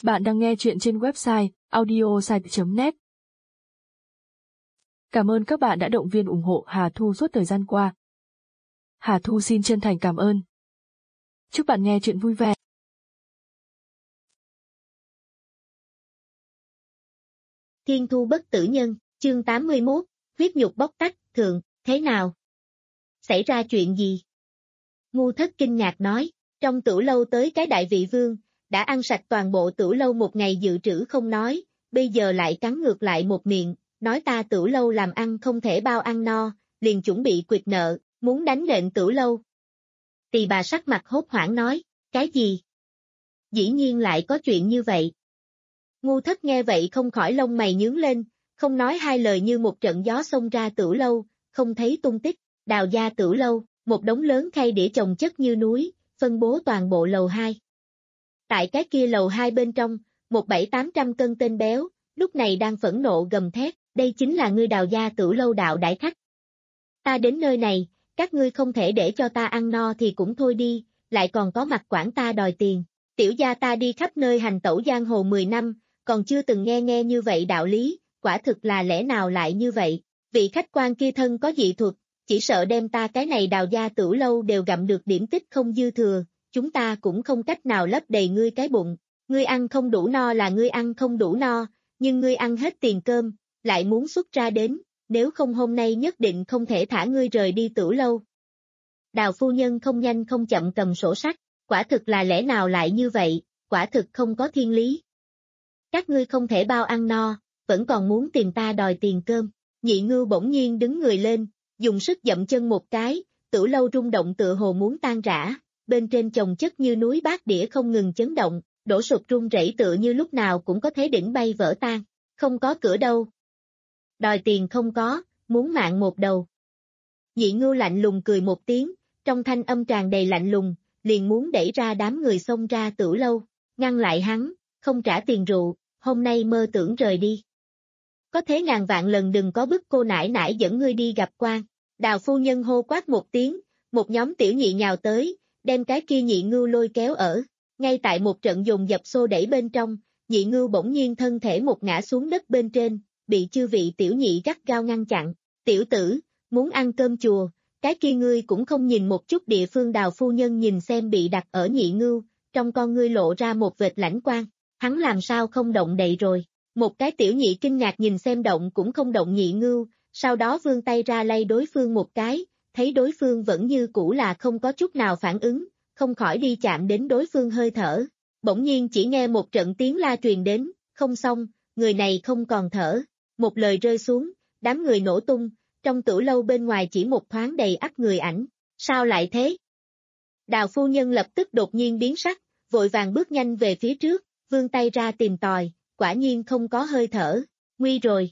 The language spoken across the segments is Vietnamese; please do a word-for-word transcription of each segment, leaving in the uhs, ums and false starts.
Bạn đang nghe chuyện trên website audiosite chấm net. Cảm ơn các bạn đã động viên ủng hộ Hà Thu suốt thời gian qua. Hà Thu xin chân thành cảm ơn. Chúc bạn nghe chuyện vui vẻ. Thiên thu bất tử nhân, chương tám mươi mốt, huyết nhục bóc tách, thượng, thế nào? Xảy ra chuyện gì? Ngu Thất kinh ngạc nói, trong tửu lâu tới cái đại vị vương, đã ăn sạch toàn bộ tửu lâu một ngày dự trữ không nói, bây giờ lại cắn ngược lại một miệng, nói ta tửu lâu làm ăn không thể bao ăn no, liền chuẩn bị quyệt nợ, muốn đánh lệnh tửu lâu. Tỳ bà sắc mặt hốt hoảng nói, cái gì? Dĩ nhiên lại có chuyện như vậy. Ngu Thất nghe vậy không khỏi lông mày nhướng lên, không nói hai lời như một trận gió xông ra tửu lâu, không thấy tung tích, đào gia tửu lâu, một đống lớn khay đĩa chồng chất như núi, phân bố toàn bộ lầu hai. Tại cái kia lầu hai bên trong, một bảy tám trăm cân tên béo, lúc này đang phẫn nộ gầm thét, đây chính là ngươi đào gia tửu lâu đạo đại khách. Ta đến nơi này, các ngươi không thể để cho ta ăn no thì cũng thôi đi, lại còn có mặt quản ta đòi tiền. Tiểu gia ta đi khắp nơi hành tẩu giang hồ mười năm, còn chưa từng nghe nghe như vậy đạo lý, quả thực là lẽ nào lại như vậy, vị khách quan kia thân có dị thuật, chỉ sợ đem ta cái này đào gia tửu lâu đều gặm được điểm tích không dư thừa, chúng ta cũng không cách nào lấp đầy ngươi cái bụng, ngươi ăn không đủ no là ngươi ăn không đủ no, nhưng ngươi ăn hết tiền cơm, lại muốn xuất ra đến, nếu không hôm nay nhất định không thể thả ngươi rời đi tửu lâu. Đào phu nhân không nhanh không chậm cầm sổ sách, quả thực là lẽ nào lại như vậy, quả thực không có thiên lý. Các ngươi không thể bao ăn no, vẫn còn muốn tìm ta đòi tiền cơm. Nhị Ngưu bỗng nhiên đứng người lên, dùng sức dậm chân một cái, tửu lâu rung động tựa hồ muốn tan rã, bên trên chồng chất như núi bát đĩa không ngừng chấn động, đổ sụp rung rẩy tựa như lúc nào cũng có thế đỉnh bay vỡ tan, không có cửa đâu. Đòi tiền không có, muốn mạng một đầu. Nhị Ngưu lạnh lùng cười một tiếng, trong thanh âm tràn đầy lạnh lùng, liền muốn đẩy ra đám người xông ra tửu lâu, ngăn lại hắn, không trả tiền rượu, hôm nay mơ tưởng rời đi. Có thế ngàn vạn lần đừng có bức cô nãi nãi dẫn ngươi đi gặp quan. Đào phu nhân hô quát một tiếng, một nhóm tiểu nhị nhào tới, đem cái kia Nhị Ngưu lôi kéo ở. Ngay tại một trận dồn dập xô đẩy bên trong, Nhị Ngưu bỗng nhiên thân thể một ngã xuống đất bên trên, bị chư vị tiểu nhị gắt gao ngăn chặn. Tiểu tử, muốn ăn cơm chùa, cái kia ngươi cũng không nhìn một chút địa phương. Đào phu nhân nhìn xem bị đặt ở Nhị Ngưu, trong con ngươi lộ ra một vệt lãnh quang, hắn làm sao không động đậy rồi. Một cái tiểu nhị kinh ngạc nhìn xem động cũng không động Nhị Ngưu, sau đó vươn tay ra lay đối phương một cái, thấy đối phương vẫn như cũ là không có chút nào phản ứng, không khỏi đi chạm đến đối phương hơi thở. Bỗng nhiên chỉ nghe một trận tiếng la truyền đến, không xong, người này không còn thở. Một lời rơi xuống, đám người nổ tung, trong tửu lâu bên ngoài chỉ một thoáng đầy ắp người ảnh. Sao lại thế? Đào phu nhân lập tức đột nhiên biến sắc, vội vàng bước nhanh về phía trước, vươn tay ra tìm tòi, quả nhiên không có hơi thở, nguy rồi.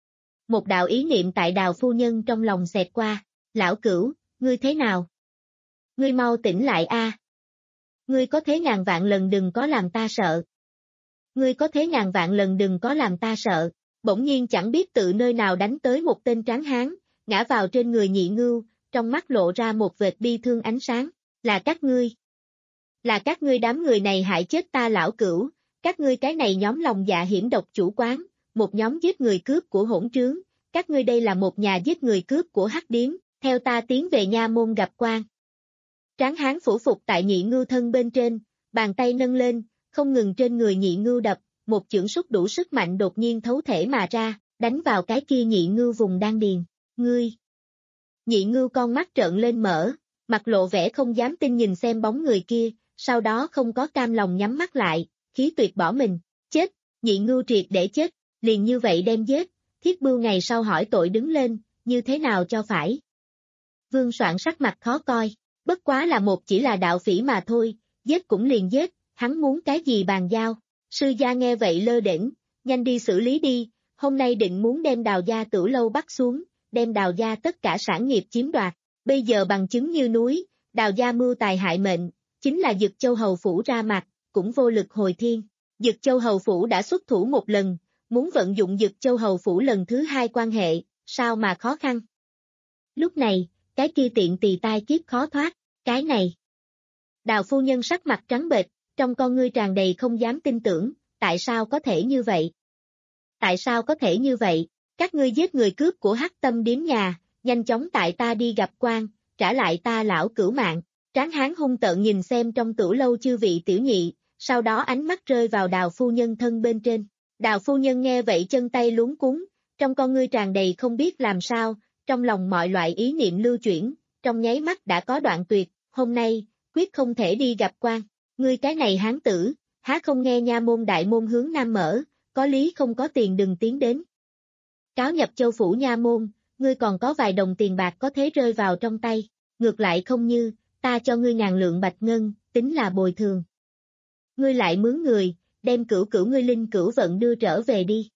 Một đạo ý niệm tại Đào phu nhân trong lòng xẹt qua, lão cửu, ngươi thế nào? Ngươi mau tỉnh lại a. Ngươi có thế ngàn vạn lần đừng có làm ta sợ. Ngươi có thế ngàn vạn lần đừng có làm ta sợ. Bỗng nhiên chẳng biết tự nơi nào đánh tới một tên tráng hán, ngã vào trên người Nhị Ngưu, trong mắt lộ ra một vệt bi thương ánh sáng, là các ngươi. Là các ngươi đám người này hại chết ta lão cửu, các ngươi cái này nhóm lòng dạ hiểm độc chủ quán, một nhóm giết người cướp của hỗn trướng, các ngươi đây là một nhà giết người cướp của hắc điếm, theo ta tiến về nha môn gặp quan. Tráng hán phủ phục tại Nhị Ngưu thân bên trên, bàn tay nâng lên, không ngừng trên người Nhị Ngưu đập, một chưởng sút đủ sức mạnh đột nhiên thấu thể mà ra, đánh vào cái kia Nhị Ngưu vùng đan điền. Ngươi! Nhị Ngưu con mắt trợn lên mở, mặt lộ vẻ không dám tin nhìn xem bóng người kia, sau đó không có cam lòng nhắm mắt lại, khí tuyệt bỏ mình. Chết! Nhị Ngưu triệt để chết, liền như vậy đem giết. Thiết Bưu ngày sau hỏi tội đứng lên, như thế nào cho phải? Vương Soạn sắc mặt khó coi, bất quá là một chỉ là đạo phỉ mà thôi, giết cũng liền giết, hắn muốn cái gì bàn giao. Sư gia nghe vậy lơ đễnh, nhanh đi xử lý đi, hôm nay định muốn đem Đào gia tửu lâu bắt xuống, đem Đào gia tất cả sản nghiệp chiếm đoạt, bây giờ bằng chứng như núi, Đào gia mưu tài hại mệnh, chính là Dực Châu hầu phủ ra mặt, cũng vô lực hồi thiên. Dực Châu hầu phủ đã xuất thủ một lần, muốn vận dụng Dực Châu hầu phủ lần thứ hai quan hệ, sao mà khó khăn. Lúc này, cái kia tiện tỳ tai kiếp khó thoát, cái này. Đào phu nhân sắc mặt trắng bệch, trong con ngươi tràn đầy không dám tin tưởng, tại sao có thể như vậy? Tại sao có thể như vậy? Các ngươi giết người cướp của Hắc Tâm điếm nhà, nhanh chóng tại ta đi gặp quan, trả lại ta lão cửu mạng. Tráng hán hung tợn nhìn xem trong tửu lâu chư vị tiểu nhị, sau đó ánh mắt rơi vào Đào phu nhân thân bên trên. Đào phu nhân nghe vậy chân tay luống cuống, trong con ngươi tràn đầy không biết làm sao, trong lòng mọi loại ý niệm lưu chuyển, trong nháy mắt đã có đoạn tuyệt, hôm nay, quyết không thể đi gặp quan. Ngươi cái này hán tử, há không nghe nha môn đại môn hướng nam mở, có lý không có tiền đừng tiến đến. Cáo nhập châu phủ nha môn, ngươi còn có vài đồng tiền bạc có thể rơi vào trong tay, ngược lại không như, ta cho ngươi ngàn lượng bạch ngân, tính là bồi thường. Ngươi lại mướn người, đem cửu cửu ngươi linh cửu vận đưa trở về đi.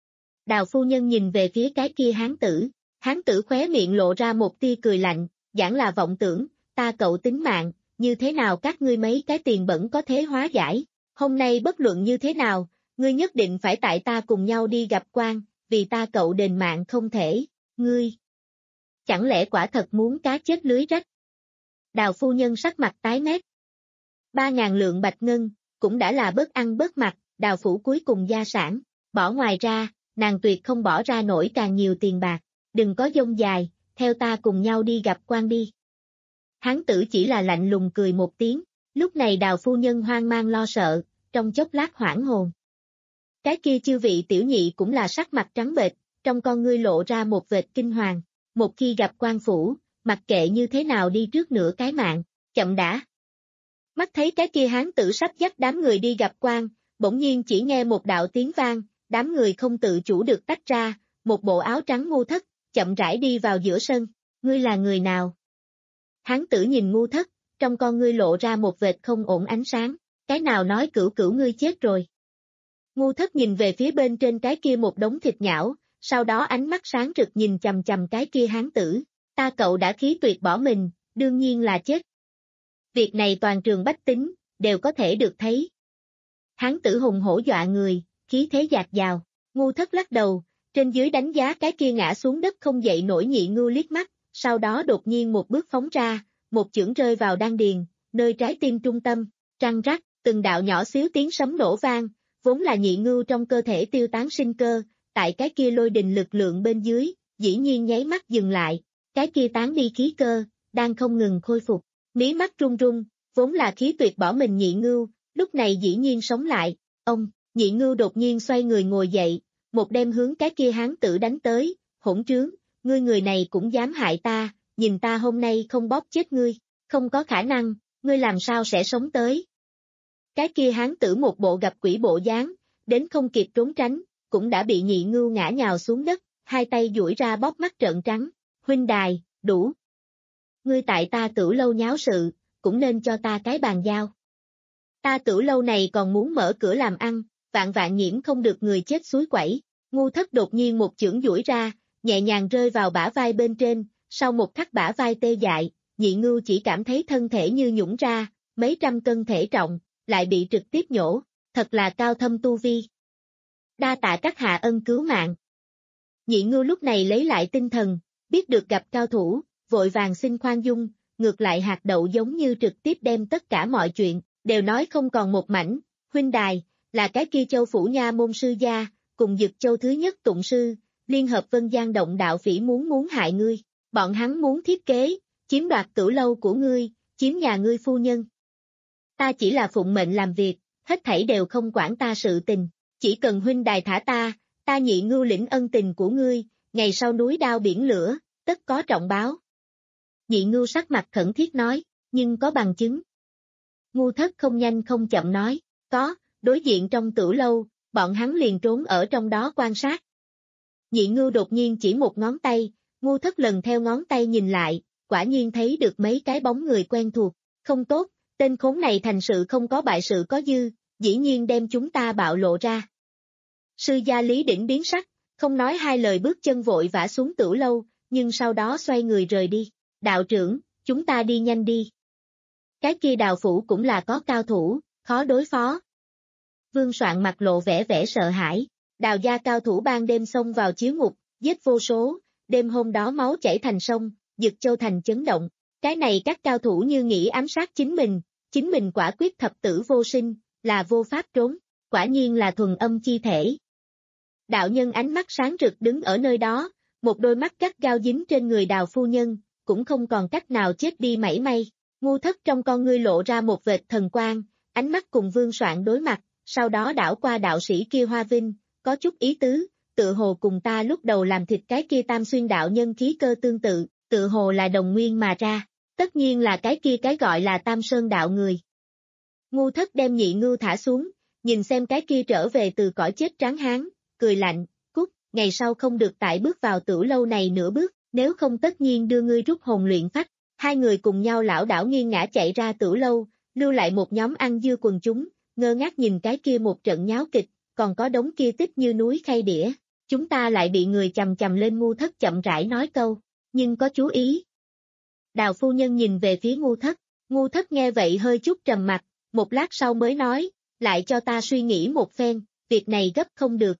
Đào phu nhân nhìn về phía cái kia hán tử, hán tử khóe miệng lộ ra một tia cười lạnh, giảng là vọng tưởng, ta cậu tính mạng, như thế nào các ngươi mấy cái tiền bẩn có thế hóa giải, hôm nay bất luận như thế nào, ngươi nhất định phải tại ta cùng nhau đi gặp quan, vì ta cậu đền mạng không thể, ngươi. Chẳng lẽ quả thật muốn cá chết lưới rách? Đào phu nhân sắc mặt tái mét. Ba ngàn lượng bạch ngân, cũng đã là bớt ăn bớt mặt, Đào phủ cuối cùng gia sản, bỏ ngoài ra, nàng tuyệt không bỏ ra nổi càng nhiều tiền bạc, đừng có dông dài, theo ta cùng nhau đi gặp quan đi. Hán tử chỉ là lạnh lùng cười một tiếng, lúc này Đào phu nhân hoang mang lo sợ, trong chốc lát hoảng hồn. Cái kia chư vị tiểu nhị cũng là sắc mặt trắng bệch, trong con ngươi lộ ra một vệt kinh hoàng, một khi gặp quan phủ, mặc kệ như thế nào đi trước nửa cái mạng, chậm đã. Mắt thấy cái kia hán tử sắp dắt đám người đi gặp quan, bỗng nhiên chỉ nghe một đạo tiếng vang, đám người không tự chủ được tách ra, một bộ áo trắng ngu thất, chậm rãi đi vào giữa sân, ngươi là người nào? Hán tử nhìn ngu thất, trong con ngươi lộ ra một vệt không ổn ánh sáng, cái nào nói cửu cửu ngươi chết rồi. Ngu thất nhìn về phía bên trên cái kia một đống thịt nhão, sau đó ánh mắt sáng rực nhìn chầm chầm cái kia hán tử, ta cậu đã khí tuyệt bỏ mình, đương nhiên là chết. Việc này toàn trường bách tính, đều có thể được thấy. Hán tử hùng hổ dọa người, khí thế dạt dào, ngu thất lắc đầu, trên dưới đánh giá cái kia ngã xuống đất không dậy nổi nhị ngưu liếc mắt, sau đó đột nhiên một bước phóng ra, một chưởng rơi vào đan điền, nơi trái tim trung tâm, răng rắc, từng đạo nhỏ xíu tiếng sấm nổ vang, vốn là nhị ngưu trong cơ thể tiêu tán sinh cơ, tại cái kia lôi đình lực lượng bên dưới, dĩ nhiên nháy mắt dừng lại, cái kia tán đi khí cơ, đang không ngừng khôi phục, mí mắt run run, vốn là khí tuyệt bỏ mình nhị ngưu, lúc này dĩ nhiên sống lại, ông, nhị ngưu đột nhiên xoay người ngồi dậy, một đem hướng cái kia hán tử đánh tới, hỗn trướng, ngươi người này cũng dám hại ta, nhìn ta hôm nay không bóp chết ngươi, không có khả năng, ngươi làm sao sẽ sống tới. Cái kia hán tử một bộ gặp quỷ bộ dáng, đến không kịp trốn tránh, cũng đã bị nhị ngưu ngã nhào xuống đất, hai tay duỗi ra bóp mắt trợn trắng, huynh đài, đủ. Ngươi tại ta tửu lâu nháo sự, cũng nên cho ta cái bàn giao. Ta tửu lâu này còn muốn mở cửa làm ăn, vạn vạn nhiễm không được người chết suối quẩy, ngu thất đột nhiên một chưởng duỗi ra, nhẹ nhàng rơi vào bả vai bên trên, sau một khắc bả vai tê dại, nhị ngưu chỉ cảm thấy thân thể như nhũng ra, mấy trăm cân thể trọng, lại bị trực tiếp nhổ, thật là cao thâm tu vi. Đa tạ các hạ ân cứu mạng. Nhị ngưu lúc này lấy lại tinh thần, biết được gặp cao thủ, vội vàng xin khoan dung, ngược lại hạt đậu giống như trực tiếp đem tất cả mọi chuyện, đều nói không còn một mảnh, huynh đài, là cái kia châu phủ nha môn sư gia, cùng Dực Châu thứ nhất tụng sư, liên hợp Vân Giang động đạo phỉ muốn muốn hại ngươi, bọn hắn muốn thiết kế, chiếm đoạt tửu lâu của ngươi, chiếm nhà ngươi phu nhân. Ta chỉ là phụng mệnh làm việc, hết thảy đều không quản ta sự tình, chỉ cần huynh đài thả ta, ta nhị ngưu lĩnh ân tình của ngươi, ngày sau núi đao biển lửa, tất có trọng báo. Nhị ngưu sắc mặt khẩn thiết nói, nhưng có bằng chứng. Ngu thất không nhanh không chậm nói, có, đối diện trong tửu lâu, bọn hắn liền trốn ở trong đó quan sát. Nhị ngưu đột nhiên chỉ một ngón tay, ngu thất lần theo ngón tay nhìn lại, quả nhiên thấy được mấy cái bóng người quen thuộc, không tốt, tên khốn này thành sự không có bại sự có dư, dĩ nhiên đem chúng ta bạo lộ ra. Sư gia Lý Đỉnh biến sắc, không nói hai lời bước chân vội vã xuống tửu lâu, nhưng sau đó xoay người rời đi. Đạo trưởng, chúng ta đi nhanh đi. Cái kia Đào phủ cũng là có cao thủ, khó đối phó. Vương Soạn mặt lộ vẻ vẻ sợ hãi, Đào gia cao thủ ban đêm xông vào chiếu ngục, giết vô số, đêm hôm đó máu chảy thành sông, Dực Châu thành chấn động. Cái này các cao thủ như nghĩ ám sát chính mình, chính mình quả quyết thập tử vô sinh, là vô pháp trốn. Quả quả nhiên là thuần âm chi thể. Đạo nhân ánh mắt sáng rực đứng ở nơi đó, một đôi mắt gắt gao dính trên người Đào phu nhân, cũng không còn cách nào chết đi mảy may. Ngu Thất trong con ngươi lộ ra một vệt thần quang, ánh mắt cùng Vương Soạn đối mặt, sau đó đảo qua đạo sĩ kia Hoa Vinh, có chút ý tứ, tự hồ cùng ta lúc đầu làm thịt cái kia Tam Xuyên đạo nhân khí cơ tương tự, tự hồ là đồng nguyên mà ra, tất nhiên là cái kia cái gọi là Tam Sơn đạo người. Ngu Thất đem Nhị Ngưu thả xuống, nhìn xem cái kia trở về từ cõi chết tráng hán, cười lạnh, cút, ngày sau không được tại bước vào tửu lâu này nửa bước, nếu không tất nhiên đưa ngươi rút hồn luyện phách. Hai người cùng nhau lảo đảo nghiêng ngã chạy ra tửu lâu, lưu lại một nhóm ăn dưa quần chúng, ngơ ngác nhìn cái kia một trận nháo kịch, còn có đống kia tích như núi khay đĩa. Chúng ta lại bị người chầm chầm lên. Ngu Thất chậm rãi nói câu, nhưng có chú ý. Đào phu nhân nhìn về phía Ngu Thất, Ngu Thất nghe vậy hơi chút trầm mặt, một lát sau mới nói, lại cho ta suy nghĩ một phen, việc này gấp không được.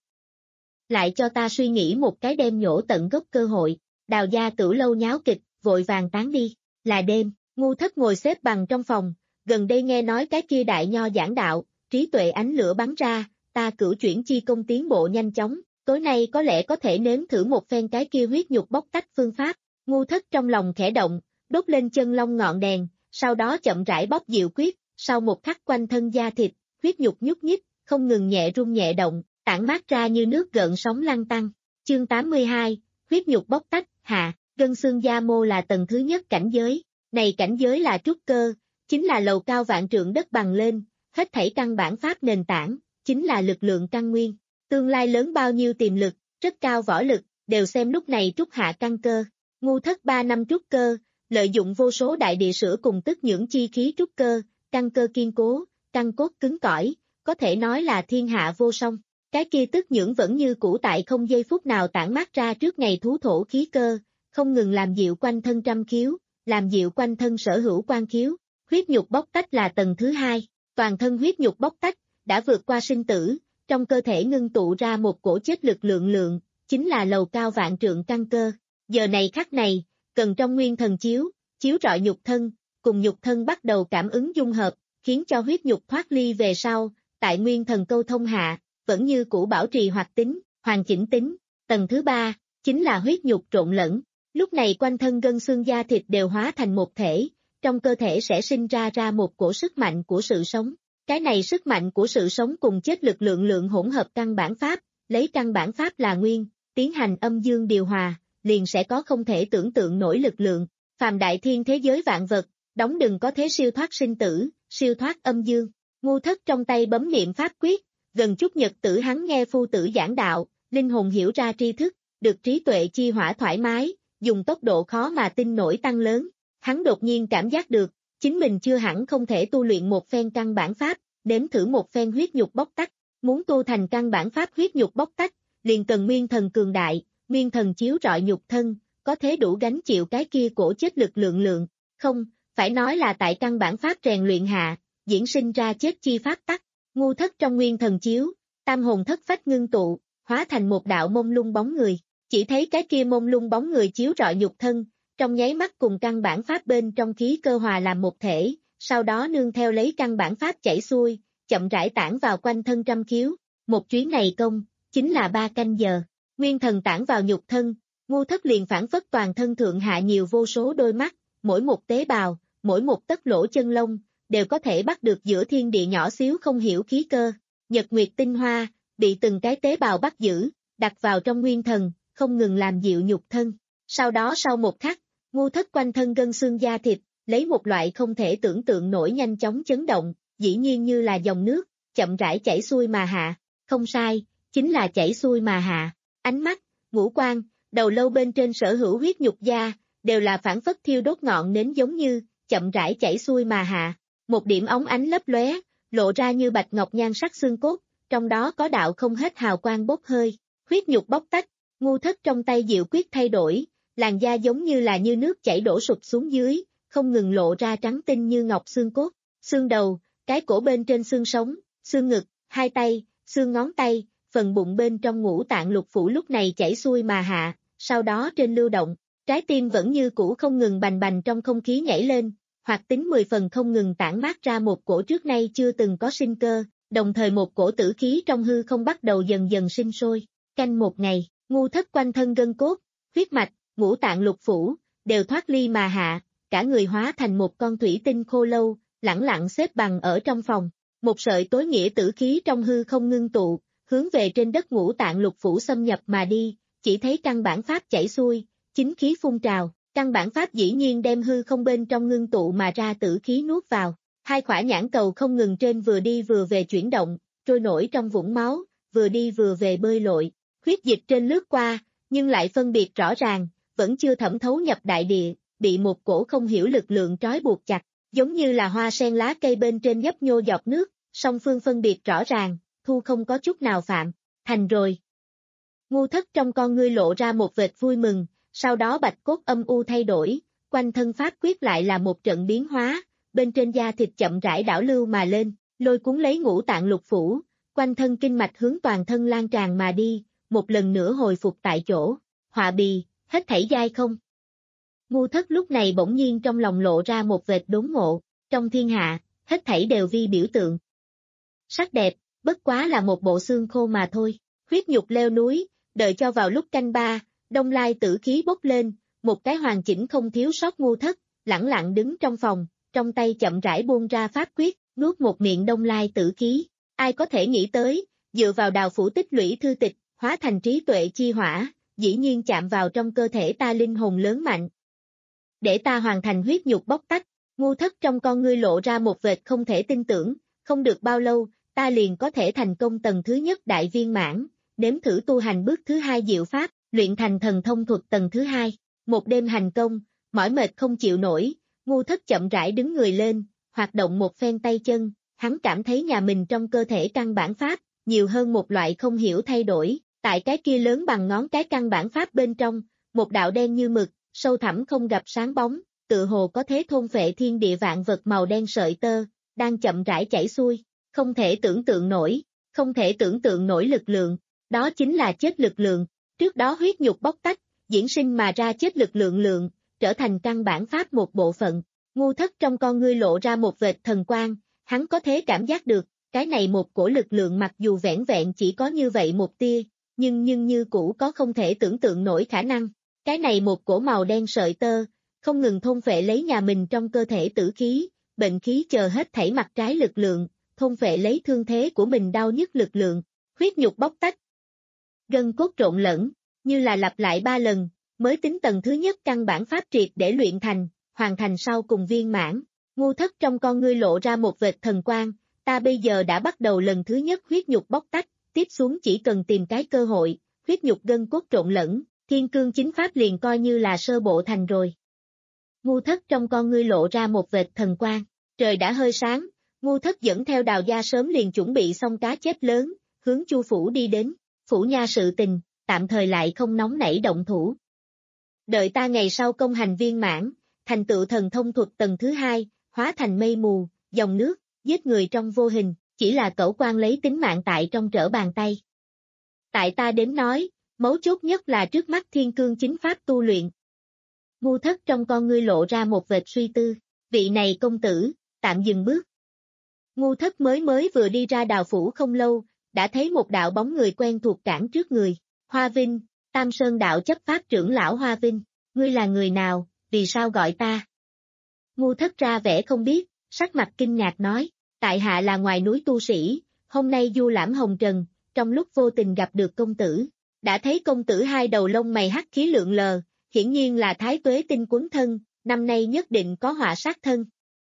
Lại cho ta suy nghĩ một cái đem nhổ tận gốc cơ hội. Đào gia tửu lâu nháo kịch, vội vàng tán đi. Là đêm, Ngu Thất ngồi xếp bằng trong phòng, gần đây nghe nói cái kia đại nho giảng đạo, trí tuệ ánh lửa bắn ra, ta cửu chuyển chi công tiến bộ nhanh chóng, tối nay có lẽ có thể nếm thử một phen cái kia huyết nhục bóc tách phương pháp. Ngu Thất trong lòng khẽ động, đốt lên chân long ngọn đèn, sau đó chậm rãi bóp diệu quyết, sau một khắc quanh thân da thịt, huyết nhục nhúc nhích, không ngừng nhẹ rung nhẹ động, tản mát ra như nước gợn sóng lăn tăng. Chương tám mươi hai, huyết nhục bóc tách, hạ. Gân xương da mô là tầng thứ nhất cảnh giới, này cảnh giới là trúc cơ, chính là lầu cao vạn trượng đất bằng lên, hết thảy căn bản pháp nền tảng, chính là lực lượng căn nguyên, tương lai lớn bao nhiêu tiềm lực, rất cao võ lực, đều xem lúc này trúc hạ căn cơ. Ngu Thất ba năm trúc cơ, lợi dụng vô số đại địa sữa cùng tức nhưỡng chi khí trúc cơ, căn cơ kiên cố, căn cốt cứng cỏi, có thể nói là thiên hạ vô song. Cái kia tức nhưỡng vẫn như cũ tại không giây phút nào tản mát ra trước ngày thú thổ khí cơ, không ngừng làm dịu quanh thân trăm khiếu, làm dịu quanh thân sở hữu quan khiếu. Huyết nhục bóc tách là tầng thứ hai, toàn thân huyết nhục bóc tách, đã vượt qua sinh tử, trong cơ thể ngưng tụ ra một cổ chết lực lượng lượng, chính là lầu cao vạn trượng căn cơ. Giờ này khắc này, cần trong nguyên thần chiếu, chiếu rọi nhục thân, cùng nhục thân bắt đầu cảm ứng dung hợp, khiến cho huyết nhục thoát ly về sau, tại nguyên thần câu thông hạ, vẫn như cũ bảo trì hoạt tính, hoàn chỉnh tính. Tầng thứ ba, chính là huyết nhục trộn lẫn. Lúc này quanh thân gân xương da thịt đều hóa thành một thể, trong cơ thể sẽ sinh ra ra một cổ sức mạnh của sự sống. Cái này sức mạnh của sự sống cùng chết lực lượng lượng hỗn hợp căn bản pháp, lấy căn bản pháp là nguyên, tiến hành âm dương điều hòa, liền sẽ có không thể tưởng tượng nổi lực lượng. Phàm đại thiên thế giới vạn vật, đóng đừng có thế siêu thoát sinh tử, siêu thoát âm dương. Ngu Thất trong tay bấm niệm pháp quyết, gần chút nhật tử hắn nghe phu tử giảng đạo, linh hồn hiểu ra tri thức, được trí tuệ chi hỏa thoải mái, dùng tốc độ khó mà tin nổi tăng lớn. Hắn đột nhiên cảm giác được, chính mình chưa hẳn không thể tu luyện một phen căn bản pháp, nếm thử một phen huyết nhục bóc tách. Muốn tu thành căn bản pháp huyết nhục bóc tách, liền cần nguyên thần cường đại, nguyên thần chiếu rọi nhục thân, có thế đủ gánh chịu cái kia cổ chết lực lượng lượng. Không, phải nói là tại căn bản pháp rèn luyện hạ, diễn sinh ra chết chi pháp tắc. Ngu Thất trong nguyên thần chiếu, tam hồn thất phách ngưng tụ, hóa thành một đạo mông lung bóng người. Chỉ thấy cái kia mông lung bóng người chiếu rọi nhục thân, trong nháy mắt cùng căn bản pháp bên trong khí cơ hòa làm một thể, sau đó nương theo lấy căn bản pháp chảy xuôi, chậm rãi tản vào quanh thân trăm khiếu. Một chuyến này công, chính là ba canh giờ. Nguyên thần tản vào nhục thân, Ngu Thất liền phản phất toàn thân thượng hạ nhiều vô số đôi mắt, mỗi một tế bào, mỗi một tấc lỗ chân lông, đều có thể bắt được giữa thiên địa nhỏ xíu không hiểu khí cơ. Nhật nguyệt tinh hoa, bị từng cái tế bào bắt giữ, đặt vào trong nguyên thần, không ngừng làm dịu nhục thân. Sau đó sau một khắc, Ngu Thất quanh thân gân xương da thịt, lấy một loại không thể tưởng tượng nổi nhanh chóng chấn động, dĩ nhiên như là dòng nước, chậm rãi chảy xuôi mà hạ. Không sai, chính là chảy xuôi mà hạ. Ánh mắt, ngũ quan, đầu lâu bên trên sở hữu huyết nhục da, đều là phản phất thiêu đốt ngọn nến giống như, chậm rãi chảy xuôi mà hạ. Một điểm óng ánh lấp lóe, lộ ra như bạch ngọc nhan sắc xương cốt, trong đó có đạo không hết hào quang bốc hơi. Huyết nhục bóc tách, Ngu Thất trong tay diệu quyết thay đổi, làn da giống như là như nước chảy đổ sụp xuống dưới, không ngừng lộ ra trắng tinh như ngọc xương cốt, xương đầu, cái cổ bên trên xương sống, xương ngực, hai tay, xương ngón tay, phần bụng bên trong ngũ tạng lục phủ lúc này chảy xuôi mà hạ, sau đó trên lưu động, trái tim vẫn như cũ không ngừng bành bành trong không khí nhảy lên, hoạt tính mười phần không ngừng tản mát ra một cổ trước nay chưa từng có sinh cơ, đồng thời một cổ tử khí trong hư không bắt đầu dần dần sinh sôi. Canh một ngày, ngu thất quanh thân gân cốt, huyết mạch, ngũ tạng lục phủ, đều thoát ly mà hạ, cả người hóa thành một con thủy tinh khô lâu, lẳng lặng xếp bằng ở trong phòng. Một sợi tối nghĩa tử khí trong hư không ngưng tụ, hướng về trên đất ngũ tạng lục phủ xâm nhập mà đi, chỉ thấy căn bản pháp chảy xuôi, chính khí phun trào, căn bản pháp dĩ nhiên đem hư không bên trong ngưng tụ mà ra tử khí nuốt vào. Hai khỏa nhãn cầu không ngừng trên vừa đi vừa về chuyển động, trôi nổi trong vũng máu, vừa đi vừa về bơi lội, huyết dịch trên lướt qua, nhưng lại phân biệt rõ ràng, vẫn chưa thẩm thấu nhập đại địa, bị một cổ không hiểu lực lượng trói buộc chặt, giống như là hoa sen lá cây bên trên nhấp nhô giọt nước, song phương phân biệt rõ ràng, thu không có chút nào phạm, thành rồi. Ngu thất trong con ngươi lộ ra một vệt vui mừng, sau đó bạch cốt âm u thay đổi, quanh thân pháp quyết lại là một trận biến hóa, bên trên da thịt chậm rãi đảo lưu mà lên, lôi cuốn lấy ngũ tạng lục phủ, quanh thân kinh mạch hướng toàn thân lan tràn mà đi, một lần nữa hồi phục tại chỗ, họa bì, hết thảy dai không. Ngu thất lúc này bỗng nhiên trong lòng lộ ra một vệt đốn ngộ, trong thiên hạ, hết thảy đều vi biểu tượng. Sắc đẹp, bất quá là một bộ xương khô mà thôi, huyết nhục leo núi, đợi cho vào lúc canh ba, đông lai tử khí bốc lên, một cái hoàn chỉnh không thiếu sót ngu thất, lẳng lặng đứng trong phòng, trong tay chậm rãi buông ra pháp quyết, nuốt một miệng đông lai tử khí. Ai có thể nghĩ tới, dựa vào đào phủ tích lũy thư tịch, hóa thành trí tuệ chi hỏa, dĩ nhiên chạm vào trong cơ thể ta linh hồn lớn mạnh. Để ta hoàn thành huyết nhục bóc tách, ngu thất trong con ngươi lộ ra một vệt không thể tin tưởng, không được bao lâu, ta liền có thể thành công tầng thứ nhất đại viên mãn, nếm thử tu hành bước thứ hai diệu pháp, luyện thành thần thông thuật tầng thứ hai. Một đêm hành công, mỏi mệt không chịu nổi, ngu thất chậm rãi đứng người lên, hoạt động một phen tay chân, hắn cảm thấy nhà mình trong cơ thể căn bản pháp, nhiều hơn một loại không hiểu thay đổi, tại cái kia lớn bằng ngón cái căn bản pháp bên trong, một đạo đen như mực, sâu thẳm không gặp sáng bóng, tự hồ có thế thôn phệ thiên địa vạn vật màu đen sợi tơ, đang chậm rãi chảy xuôi, không thể tưởng tượng nổi, không thể tưởng tượng nổi lực lượng, đó chính là chết lực lượng, trước đó huyết nhục bóc tách, diễn sinh mà ra chết lực lượng lượng, trở thành căn bản pháp một bộ phận, ngu thất trong con ngươi lộ ra một vệt thần quang, hắn có thể cảm giác được, cái này một cổ lực lượng mặc dù vẻn vẹn chỉ có như vậy một tia, nhưng nhưng như cũ có không thể tưởng tượng nổi khả năng, cái này một cổ màu đen sợi tơ, không ngừng thôn phệ lấy nhà mình trong cơ thể tử khí, bệnh khí chờ hết thảy mặt trái lực lượng, thôn phệ lấy thương thế của mình đau nhức lực lượng, huyết nhục bóc tách, gân cốt trộn lẫn, như là lặp lại ba lần, mới tính tầng thứ nhất căn bản pháp triệt để luyện thành, hoàn thành sau cùng viên mãn. Ngu thất trong con ngươi lộ ra một vệt thần quang, ta bây giờ đã bắt đầu lần thứ nhất huyết nhục bóc tách, tiếp xuống chỉ cần tìm cái cơ hội, huyết nhục gân cốt trộn lẫn, thiên cương chính pháp liền coi như là sơ bộ thành rồi. Ngu thất trong con ngươi lộ ra một vệt thần quang, trời đã hơi sáng, ngu thất dẫn theo Đào gia sớm liền chuẩn bị xong cá chép lớn, hướng Chu phủ đi đến, phủ nha sự tình, tạm thời lại không nóng nảy động thủ. Đợi ta ngày sau công hành viên mãn, thành tựu thần thông thuật tầng thứ hai, hóa thành mây mù, dòng nước, giết người trong vô hình, chỉ là cẩu quan lấy tính mạng tại trong trở bàn tay. Tại ta đến nói, mấu chốt nhất là trước mắt thiên cương chính pháp tu luyện. Ngu thất trong con ngươi lộ ra một vệt suy tư, vị này công tử, tạm dừng bước. Ngu thất mới mới vừa đi ra Đào phủ không lâu, đã thấy một đạo bóng người quen thuộc cản trước người, Hoa Vinh, Tam Sơn đạo chấp pháp trưởng lão Hoa Vinh, ngươi là người nào, vì sao gọi ta? Ngu thất ra vẻ không biết, sắc mặt kinh ngạc nói, tại hạ là ngoài núi tu sĩ, hôm nay du lãm hồng trần, trong lúc vô tình gặp được công tử, đã thấy công tử hai đầu lông mày hắc khí lượn lờ, hiển nhiên là thái tuế tinh quấn thân, năm nay nhất định có họa sát thân.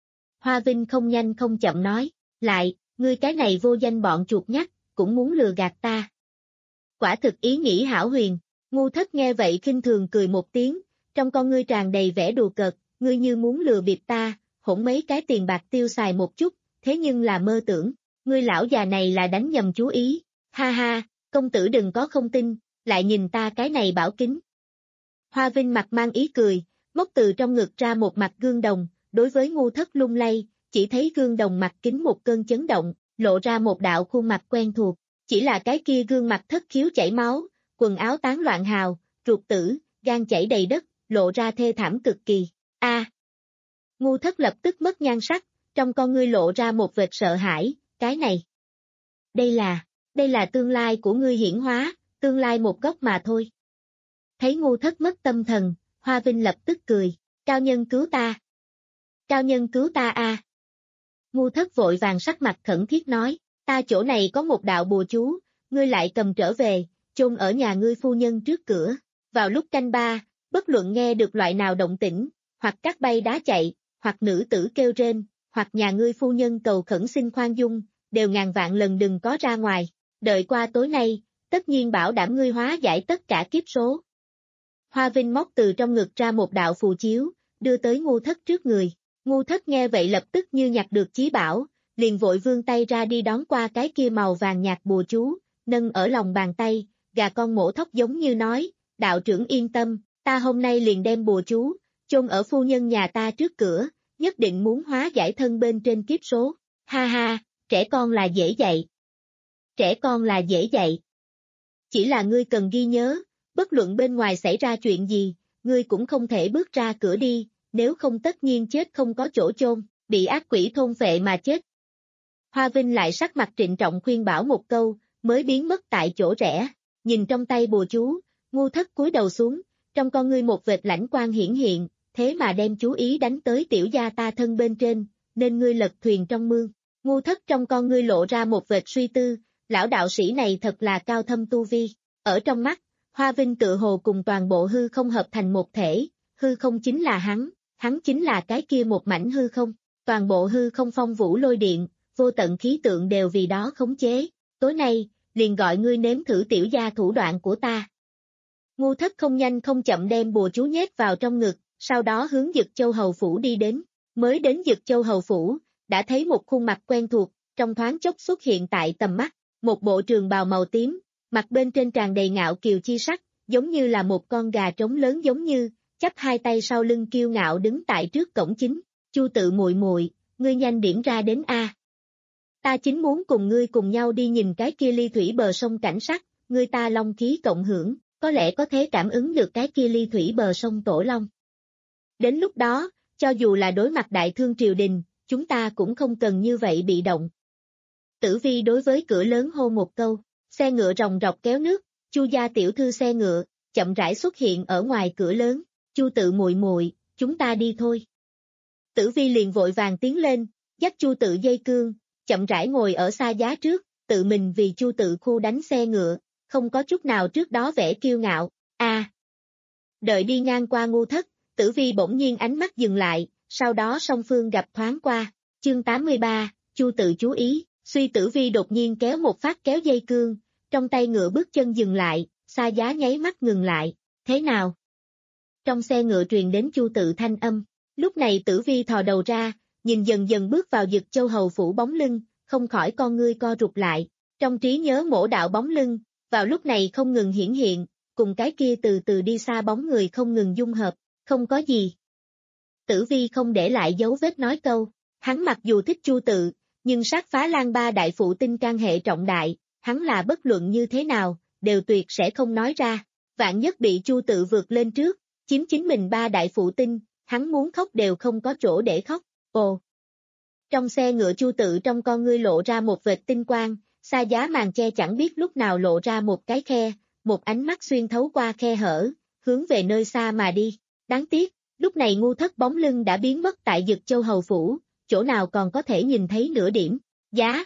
Hoa Vinh không nhanh không chậm nói, lại, ngươi cái này vô danh bọn chuột nhắt, cũng muốn lừa gạt ta. Quả thực ý nghĩ hão huyền, ngu thất nghe vậy khinh thường cười một tiếng, trong con ngươi tràn đầy vẻ đùa cợt, ngươi như muốn lừa bịp ta, hỗn mấy cái tiền bạc tiêu xài một chút, thế nhưng là mơ tưởng, ngươi lão già này là đánh nhầm chú ý, ha ha, công tử đừng có không tin, lại nhìn ta cái này bảo kính. Hoa Vinh mặt mang ý cười, móc từ trong ngực ra một mặt gương đồng, đối với ngu thất lung lay, chỉ thấy gương đồng mặt kính một cơn chấn động, lộ ra một đạo khuôn mặt quen thuộc, chỉ là cái kia gương mặt thất khiếu chảy máu, quần áo tán loạn hào, ruột tử, gan chảy đầy đất, lộ ra thê thảm cực kỳ. A! Ngu thất lập tức mất nhan sắc, trong con ngươi lộ ra một vệt sợ hãi, cái này. đây là, đây là tương lai của ngươi hiển hóa, tương lai một góc mà thôi. Thấy Ngô Thất mất tâm thần, Hoa Vinh lập tức cười, cao nhân cứu ta. Cao nhân cứu ta a. À. Ngô Thất vội vàng sắc mặt khẩn thiết nói, ta chỗ này có một đạo bùa chú, ngươi lại cầm trở về, chôn ở nhà ngươi phu nhân trước cửa. Vào lúc canh ba, bất luận nghe được loại nào động tĩnh, hoặc cát bay đá chạy, hoặc nữ tử kêu rên, hoặc nhà ngươi phu nhân cầu khẩn xin khoan dung, đều ngàn vạn lần đừng có ra ngoài. Đợi qua tối nay, tất nhiên bảo đảm ngươi hóa giải tất cả kiếp số. Hoa Vinh móc từ trong ngực ra một đạo phù chiếu, đưa tới Ngô Thất trước người. Ngô Thất nghe vậy lập tức như nhặt được chí bảo, liền vội vươn tay ra đi đón qua cái kia màu vàng nhạt bùa chú, nâng ở lòng bàn tay, gà con mổ thóc giống như nói, đạo trưởng yên tâm, ta hôm nay liền đem bùa chú, chôn ở phu nhân nhà ta trước cửa, nhất định muốn hóa giải thân bên trên kiếp số. Ha ha, trẻ con là dễ dạy. Trẻ con là dễ dạy. Chỉ là ngươi cần ghi nhớ, bất luận bên ngoài xảy ra chuyện gì, ngươi cũng không thể bước ra cửa đi, nếu không tất nhiên chết không có chỗ chôn, bị ác quỷ thôn phệ mà chết. Hoa Vinh lại sắc mặt trịnh trọng khuyên bảo một câu, mới biến mất tại chỗ rẽ, nhìn trong tay bùa chú, Ngô Thất cúi đầu xuống, trong con ngươi một vệt lãnh quang hiển hiện, thế mà đem chú ý đánh tới tiểu gia ta thân bên trên, nên ngươi lật thuyền trong mương. Ngô Thất trong con ngươi lộ ra một vệt suy tư, lão đạo sĩ này thật là cao thâm tu vi, ở trong mắt, Hoa Vinh tự hồ cùng toàn bộ hư không hợp thành một thể, hư không chính là hắn, hắn chính là cái kia một mảnh hư không, toàn bộ hư không phong vũ lôi điện, vô tận khí tượng đều vì đó khống chế, tối nay, liền gọi ngươi nếm thử tiểu gia thủ đoạn của ta. Ngô Thất không nhanh không chậm đem bùa chú nhét vào trong ngực, sau đó hướng Dực Châu Hầu Phủ đi đến, mới đến Dực Châu Hầu Phủ, đã thấy một khuôn mặt quen thuộc, trong thoáng chốc xuất hiện tại tầm mắt, một bộ trường bào màu tím, mặt bên trên tràn đầy ngạo kiều chi sắc, giống như là một con gà trống lớn giống như, chắp hai tay sau lưng kiêu ngạo đứng tại trước cổng chính, Chu Tự muội muội, ngươi nhanh điểm ra đến a. Ta chính muốn cùng ngươi cùng nhau đi nhìn cái kia ly thủy bờ sông cảnh sắc, ngươi ta long khí cộng hưởng, có lẽ có thể cảm ứng được cái kia ly thủy bờ sông Tổ Long. Đến lúc đó, cho dù là đối mặt đại thương triều đình, chúng ta cũng không cần như vậy bị động. Tử Vi đối với cửa lớn hô một câu, xe ngựa ròng rọc kéo nước, Chu gia tiểu thư xe ngựa, chậm rãi xuất hiện ở ngoài cửa lớn, Chu Tự muội muội, chúng ta đi thôi. Tử Vi liền vội vàng tiến lên, dắt Chu Tự dây cương, chậm rãi ngồi ở xa giá trước, tự mình vì Chu Tự khu đánh xe ngựa, không có chút nào trước đó vẻ kiêu ngạo, a. À. Đợi đi ngang qua Ngô Thất, Tử Vi bỗng nhiên ánh mắt dừng lại, sau đó song phương gặp thoáng qua, chương tám mươi ba, Chu Tự chú ý, suy Tử Vi đột nhiên kéo một phát kéo dây cương, trong tay ngựa bước chân dừng lại, xa giá nháy mắt ngừng lại, thế nào? Trong xe ngựa truyền đến Chu Tự thanh âm, lúc này Tử Vi thò đầu ra, nhìn dần dần bước vào Dực Châu Hầu Phủ bóng lưng, không khỏi con ngươi co rụt lại, trong trí nhớ mổ đạo bóng lưng, vào lúc này không ngừng hiển hiện, cùng cái kia từ từ đi xa bóng người không ngừng dung hợp, không có gì. Tử Vi không để lại dấu vết nói câu, hắn mặc dù thích Chu Tự, nhưng sát phá Lan ba đại phụ tinh can hệ trọng đại, hắn là bất luận như thế nào, đều tuyệt sẽ không nói ra, vạn nhất bị Chu Tự vượt lên trước, chiếm chính mình ba đại phụ tinh, hắn muốn khóc đều không có chỗ để khóc, ồ. Trong xe ngựa Chu Tự trong con ngươi lộ ra một vệt tinh quang, xa giá màn che chẳng biết lúc nào lộ ra một cái khe, một ánh mắt xuyên thấu qua khe hở, hướng về nơi xa mà đi. Đáng tiếc, lúc này Ngô Thất bóng lưng đã biến mất tại Dực Châu Hầu Phủ, chỗ nào còn có thể nhìn thấy nửa điểm. Giá.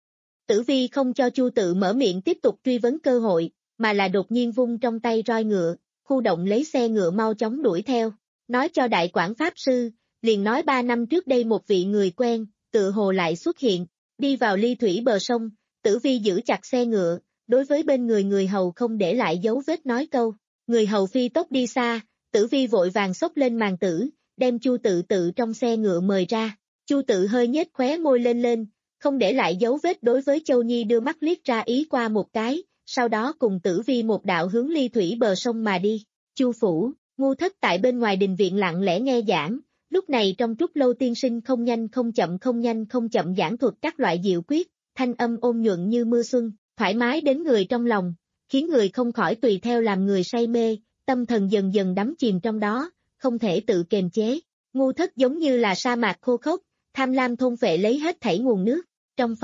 Tử Vi không cho Chu Tự mở miệng tiếp tục truy vấn cơ hội, mà là đột nhiên vung trong tay roi ngựa, khu động lấy xe ngựa mau chóng đuổi theo, nói cho đại quản pháp sư, liền nói ba năm trước đây một vị người quen, tự hồ lại xuất hiện, đi vào ly thủy bờ sông, Tử Vi giữ chặt xe ngựa, đối với bên người người hầu không để lại dấu vết nói câu, người hầu phi tốc đi xa, Tử Vi vội vàng xốc lên màn tử, đem Chu Tự tự trong xe ngựa mời ra, Chu Tự hơi nhếch khóe môi lên lên, không để lại dấu vết đối với Châu Nhi đưa mắt liếc ra ý qua một cái, sau đó cùng Tử Vi một đạo hướng ly thủy bờ sông mà đi, Chu phủ, Ngô Thất tại bên ngoài đình viện lặng lẽ nghe giảng, lúc này trong trúc lâu tiên sinh không nhanh không chậm không nhanh không chậm giảng thuật các loại diệu quyết, thanh âm ôn nhuận như mưa xuân, thoải mái đến người trong lòng, khiến người không khỏi tùy theo làm người say mê, tâm thần dần dần đắm chìm trong đó, không thể tự kiềm chế. Ngô Thất giống như là sa mạc khô khốc, tham lam thôn phệ lấy hết thảy nguồn nước, trong phòng,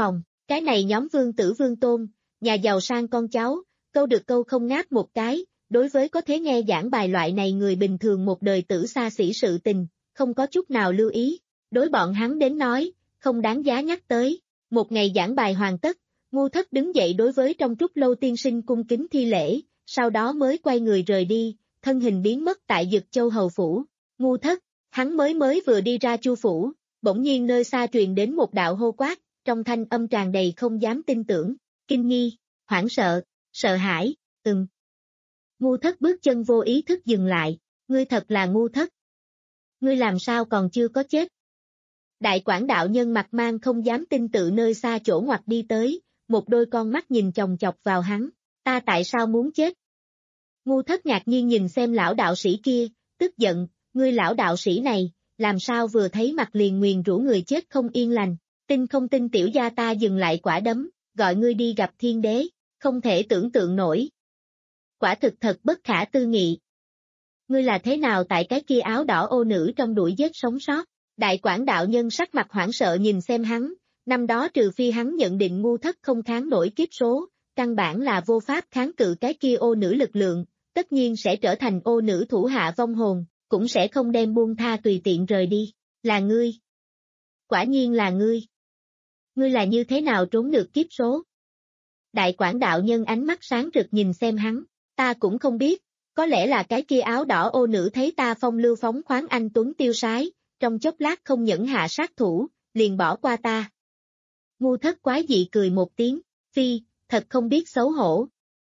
Cái này nhóm vương tử vương tôn, nhà giàu sang con cháu, câu được câu không ngáp một cái, đối với có thể nghe giảng bài loại này người bình thường một đời tử xa xỉ sự tình, không có chút nào lưu ý, đối bọn hắn đến nói, không đáng giá nhắc tới. Một ngày giảng bài hoàn tất, Ngu Thất đứng dậy đối với trong trúc lâu tiên sinh cung kính thi lễ, sau đó mới quay người rời đi, thân hình biến mất tại Dực Châu hầu phủ. Ngu Thất, hắn mới mới vừa đi ra Chu phủ, bỗng nhiên nơi xa truyền đến một đạo hô quát, trong thanh âm tràn đầy không dám tin tưởng, kinh nghi, hoảng sợ, sợ hãi, ừm. Ngu Thất bước chân vô ý thức dừng lại, ngươi thật là Ngu Thất. Ngươi làm sao còn chưa có chết? Đại quản đạo nhân mặt mang không dám tin tự nơi xa chỗ ngoặt đi tới, một đôi con mắt nhìn chòng chọc vào hắn, ta tại sao muốn chết? Ngu Thất ngạc nhiên nhìn xem lão đạo sĩ kia, tức giận, ngươi lão đạo sĩ này, làm sao vừa thấy mặt liền nguyền rủa người chết không yên lành, tin không tin tiểu gia ta dừng lại quả đấm, gọi ngươi đi gặp thiên đế, không thể tưởng tượng nổi. Quả thực thật bất khả tư nghị. Ngươi là thế nào tại cái kia áo đỏ ô nữ trong đuổi giết sống sót? Đại quản đạo nhân sắc mặt hoảng sợ nhìn xem hắn, năm đó trừ phi hắn nhận định Ngu Thất không kháng nổi kiếp số, căn bản là vô pháp kháng cự cái kia ô nữ lực lượng, tất nhiên sẽ trở thành ô nữ thủ hạ vong hồn, cũng sẽ không đem buông tha tùy tiện rời đi, là ngươi. Quả nhiên là ngươi. Ngươi là như thế nào trốn được kiếp số? Đại quản đạo nhân ánh mắt sáng rực nhìn xem hắn, ta cũng không biết, có lẽ là cái kia áo đỏ ô nữ thấy ta phong lưu phóng khoáng anh tuấn tiêu sái, trong chốc lát không nhẫn hạ sát thủ, liền bỏ qua ta. Ngu Thất quái dị cười một tiếng, phi, thật không biết xấu hổ.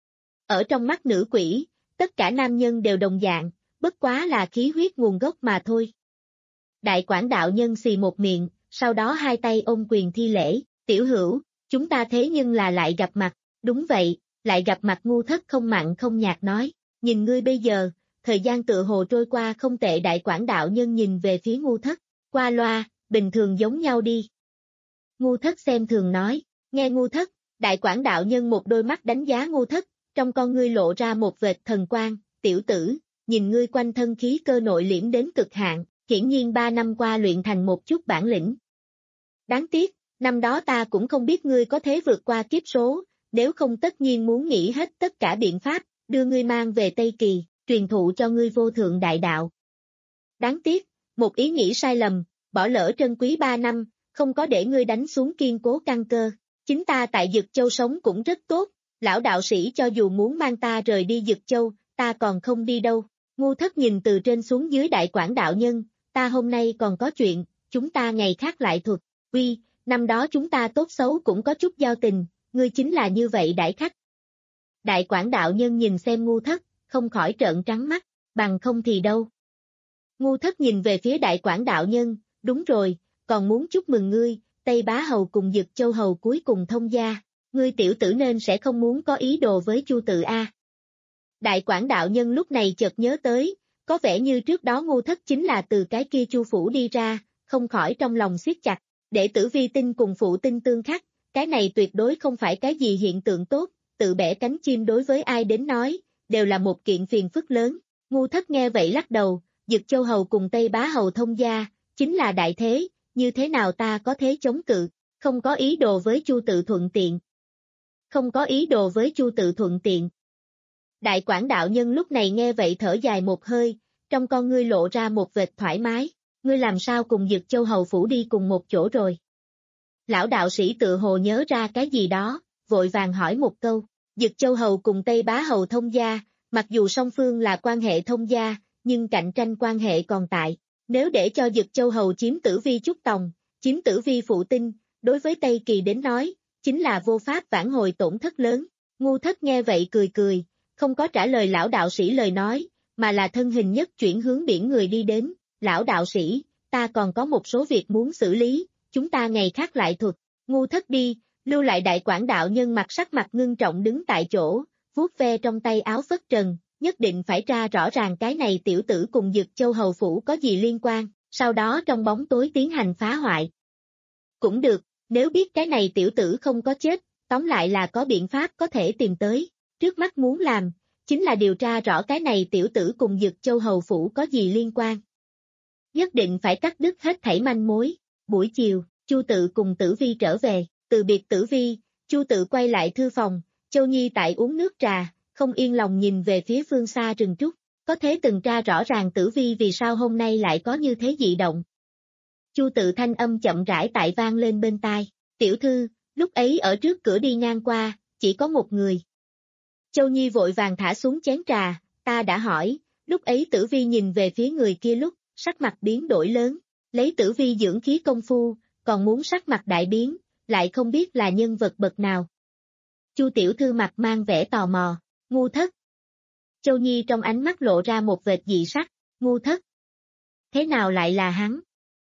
Ở trong mắt nữ quỷ, tất cả nam nhân đều đồng dạng, bất quá là khí huyết nguồn gốc mà thôi. Đại quản đạo nhân xì một miệng, sau đó hai tay ôm quyền thi lễ, tiểu hữu, chúng ta thế nhưng là lại gặp mặt, đúng vậy, lại gặp mặt. Ngu Thất không mặn không nhạt nói, nhìn ngươi bây giờ, thời gian tựa hồ trôi qua không tệ. Đại quản đạo nhân nhìn về phía Ngu Thất, qua loa, bình thường giống nhau đi. Ngu Thất xem thường nói, nghe Ngu Thất, đại quản đạo nhân một đôi mắt đánh giá Ngu Thất, trong con ngươi lộ ra một vệt thần quang, tiểu tử, nhìn ngươi quanh thân khí cơ nội liễm đến cực hạn, hiển nhiên ba năm qua luyện thành một chút bản lĩnh. Đáng tiếc, năm đó ta cũng không biết ngươi có thể vượt qua kiếp số, nếu không tất nhiên muốn nghĩ hết tất cả biện pháp, đưa ngươi mang về Tây Kỳ, truyền thụ cho ngươi vô thượng đại đạo. Đáng tiếc, một ý nghĩ sai lầm, bỏ lỡ trân quý ba năm, không có để ngươi đánh xuống kiên cố căn cơ. Chính ta tại Dực Châu sống cũng rất tốt, lão đạo sĩ cho dù muốn mang ta rời đi Dực Châu, ta còn không đi đâu. Ngu Thất nhìn từ trên xuống dưới đại quản đạo nhân, ta hôm nay còn có chuyện, chúng ta ngày khác lại thuật. Uy, năm đó chúng ta tốt xấu cũng có chút giao tình, ngươi chính là như vậy đãi khách. Đại quản đạo nhân nhìn xem Ngu Thất, không khỏi trợn trắng mắt, bằng không thì đâu. Ngu Thất nhìn về phía đại quản đạo nhân, đúng rồi, còn muốn chúc mừng ngươi, Tây Bá Hầu cùng Dực Châu Hầu cuối cùng thông gia, ngươi tiểu tử nên sẽ không muốn có ý đồ với Chu Tự A. Đại quản đạo nhân lúc này chợt nhớ tới, có vẻ như trước đó Ngu Thất chính là từ cái kia Chu phủ đi ra, không khỏi trong lòng siết chặt, để tử vi tinh cùng phụ tinh tương khắc, cái này tuyệt đối không phải cái gì hiện tượng tốt, tự bẻ cánh chim đối với ai đến nói, đều là một kiện phiền phức lớn. Ngu Thất nghe vậy lắc đầu, Dực Châu Hầu cùng Tây Bá Hầu thông gia, chính là đại thế, như thế nào ta có thế chống cự, không có ý đồ với Chu Tự thuận tiện. Không có ý đồ với Chu Tự thuận tiện. Đại quản đạo nhân lúc này nghe vậy thở dài một hơi, trong con ngươi lộ ra một vệt thoải mái, ngươi làm sao cùng Dực Châu Hầu phủ đi cùng một chỗ rồi. Lão đạo sĩ tự hồ nhớ ra cái gì đó, vội vàng hỏi một câu, Dực Châu Hầu cùng Tây Bá Hầu thông gia, mặc dù song phương là quan hệ thông gia, nhưng cạnh tranh quan hệ còn tại. Nếu để cho Dực Châu Hầu chiếm tử vi Trúc Tòng, chiếm tử vi phụ tinh, đối với Tây Kỳ đến nói, chính là vô pháp vãn hồi tổn thất lớn. Ngu Thất nghe vậy cười cười, không có trả lời lão đạo sĩ lời nói, mà là thân hình nhất chuyển hướng biển người đi đến. Lão đạo sĩ, ta còn có một số việc muốn xử lý, chúng ta ngày khác lại thuật. Ngu Thất đi, lưu lại đại quản đạo nhân mặt sắc mặt ngưng trọng đứng tại chỗ, vuốt ve trong tay áo phất trần, nhất định phải tra rõ ràng cái này tiểu tử cùng Dực Châu Hầu phủ có gì liên quan, sau đó trong bóng tối tiến hành phá hoại. Cũng được, nếu biết cái này tiểu tử không có chết, tóm lại là có biện pháp có thể tìm tới, trước mắt muốn làm, chính là điều tra rõ cái này tiểu tử cùng Dực Châu Hầu phủ có gì liên quan. Nhất định phải cắt đứt hết thảy manh mối. Buổi chiều, Chu Tự cùng Tử Vi trở về, Từ biệt Tử Vi, Chu Tự quay lại thư phòng, Châu Nhi tại uống nước trà, không yên lòng nhìn về phía phương xa rừng trúc, có thế từng tra rõ ràng Tử Vi vì sao hôm nay lại có như thế dị động. Chu Tự thanh âm chậm rãi tại vang lên bên tai, tiểu thư, lúc ấy ở trước cửa đi ngang qua, chỉ có một người. Châu Nhi vội vàng thả xuống chén trà, ta đã hỏi, lúc ấy Tử Vi nhìn về phía người kia lúc, sắc mặt biến đổi lớn, lấy Tử Vi dưỡng khí công phu, còn muốn sắc mặt đại biến, lại không biết là nhân vật bậc nào. Chu tiểu thư mặt mang vẻ tò mò, ngu thất. Châu Nhi trong ánh mắt lộ ra một vệt dị sắc, ngu thất. Thế nào lại là hắn?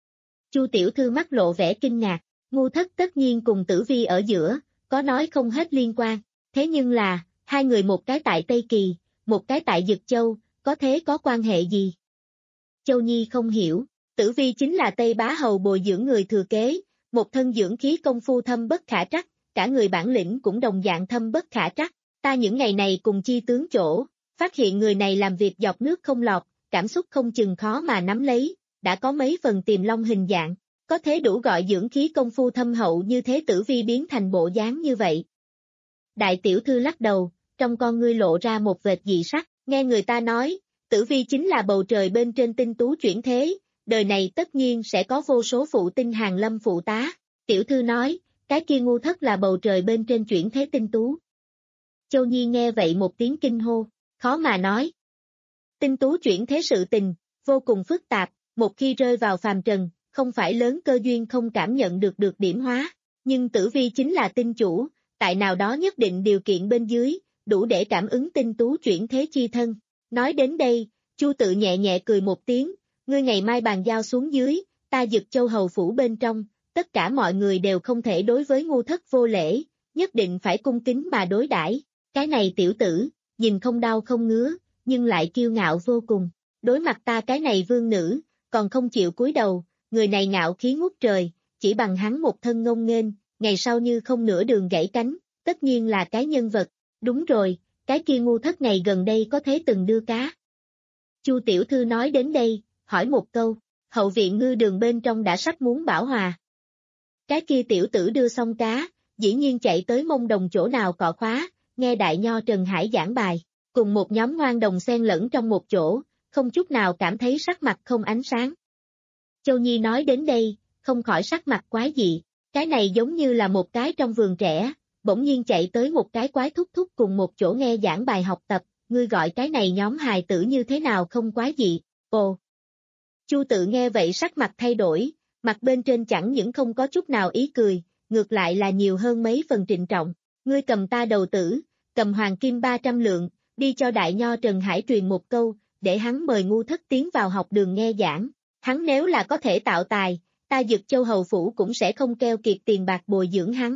Chu tiểu thư mắt lộ vẻ kinh ngạc, ngu thất tất nhiên cùng Tử Vi ở giữa, có nói không hết liên quan, thế nhưng là, hai người một cái tại Tây Kỳ, một cái tại Dực Châu, có thế có quan hệ gì? Châu Nhi không hiểu, Tử Vi chính là Tây Bá Hầu bồi dưỡng người thừa kế, một thân dưỡng khí công phu thâm bất khả trắc, cả người bản lĩnh cũng đồng dạng thâm bất khả trắc, ta những ngày này cùng chi tướng chỗ, phát hiện người này làm việc dọc nước không lọt, cảm xúc không chừng khó mà nắm lấy, đã có mấy phần tiềm long hình dạng, có thế đủ gọi dưỡng khí công phu thâm hậu như thế Tử Vi biến thành bộ dáng như vậy. Đại tiểu thư lắc đầu, trong con ngươi lộ ra một vệt dị sắc, nghe người ta nói, Tử Vi chính là bầu trời bên trên tinh tú chuyển thế, đời này tất nhiên sẽ có vô số phụ tinh hàng lâm phụ tá. Tiểu thư nói, cái kia ngu thất là bầu trời bên trên chuyển thế tinh tú. Châu Nhi nghe vậy một tiếng kinh hô, khó mà nói. Tinh tú chuyển thế sự tình, vô cùng phức tạp, một khi rơi vào phàm trần, không phải lớn cơ duyên không cảm nhận được được điểm hóa, nhưng Tử Vi chính là tinh chủ, tại nào đó nhất định điều kiện bên dưới, đủ để cảm ứng tinh tú chuyển thế chi thân. Nói đến đây, Chu Tự nhẹ nhẹ cười một tiếng, ngươi ngày mai bàn giao xuống dưới, ta Dực Châu hầu phủ bên trong, tất cả mọi người đều không thể đối với ngu thất vô lễ, nhất định phải cung kính mà đối đãi. Cái này tiểu tử, nhìn không đau không ngứa, nhưng lại kiêu ngạo vô cùng, đối mặt ta cái này vương nữ, còn không chịu cúi đầu, người này ngạo khí ngút trời, chỉ bằng hắn một thân ngông nghênh, ngày sau như không nửa đường gãy cánh, tất nhiên là cái nhân vật, đúng rồi, cái kia ngu thất này gần đây có thế từng đưa cá. Chu tiểu thư nói đến đây, hỏi một câu, hậu viện ngư đường bên trong đã sắp muốn bảo hòa. Cái kia tiểu tử đưa xong cá, dĩ nhiên chạy tới mông đồng chỗ nào cọ khóa, nghe đại nho Trần Hải giảng bài, cùng một nhóm ngoan đồng xen lẫn trong một chỗ, không chút nào cảm thấy sắc mặt không ánh sáng. Châu Nhi nói đến đây, không khỏi sắc mặt quái dị, cái này giống như là một cái trong vườn trẻ, bỗng nhiên chạy tới một cái quái thúc thúc cùng một chỗ nghe giảng bài học tập, ngươi gọi cái này nhóm hài tử như thế nào không quái dị, ồ. Chu Tự nghe vậy sắc mặt thay đổi, mặt bên trên chẳng những không có chút nào ý cười, ngược lại là nhiều hơn mấy phần trịnh trọng, ngươi cầm ta đầu tử, cầm hoàng kim ba trăm lượng, đi cho đại nho Trần Hải truyền một câu, để hắn mời ngu thất tiến vào học đường nghe giảng, hắn nếu là có thể tạo tài, ta Dực Châu hầu phủ cũng sẽ không keo kiệt tiền bạc bồi dưỡng hắn.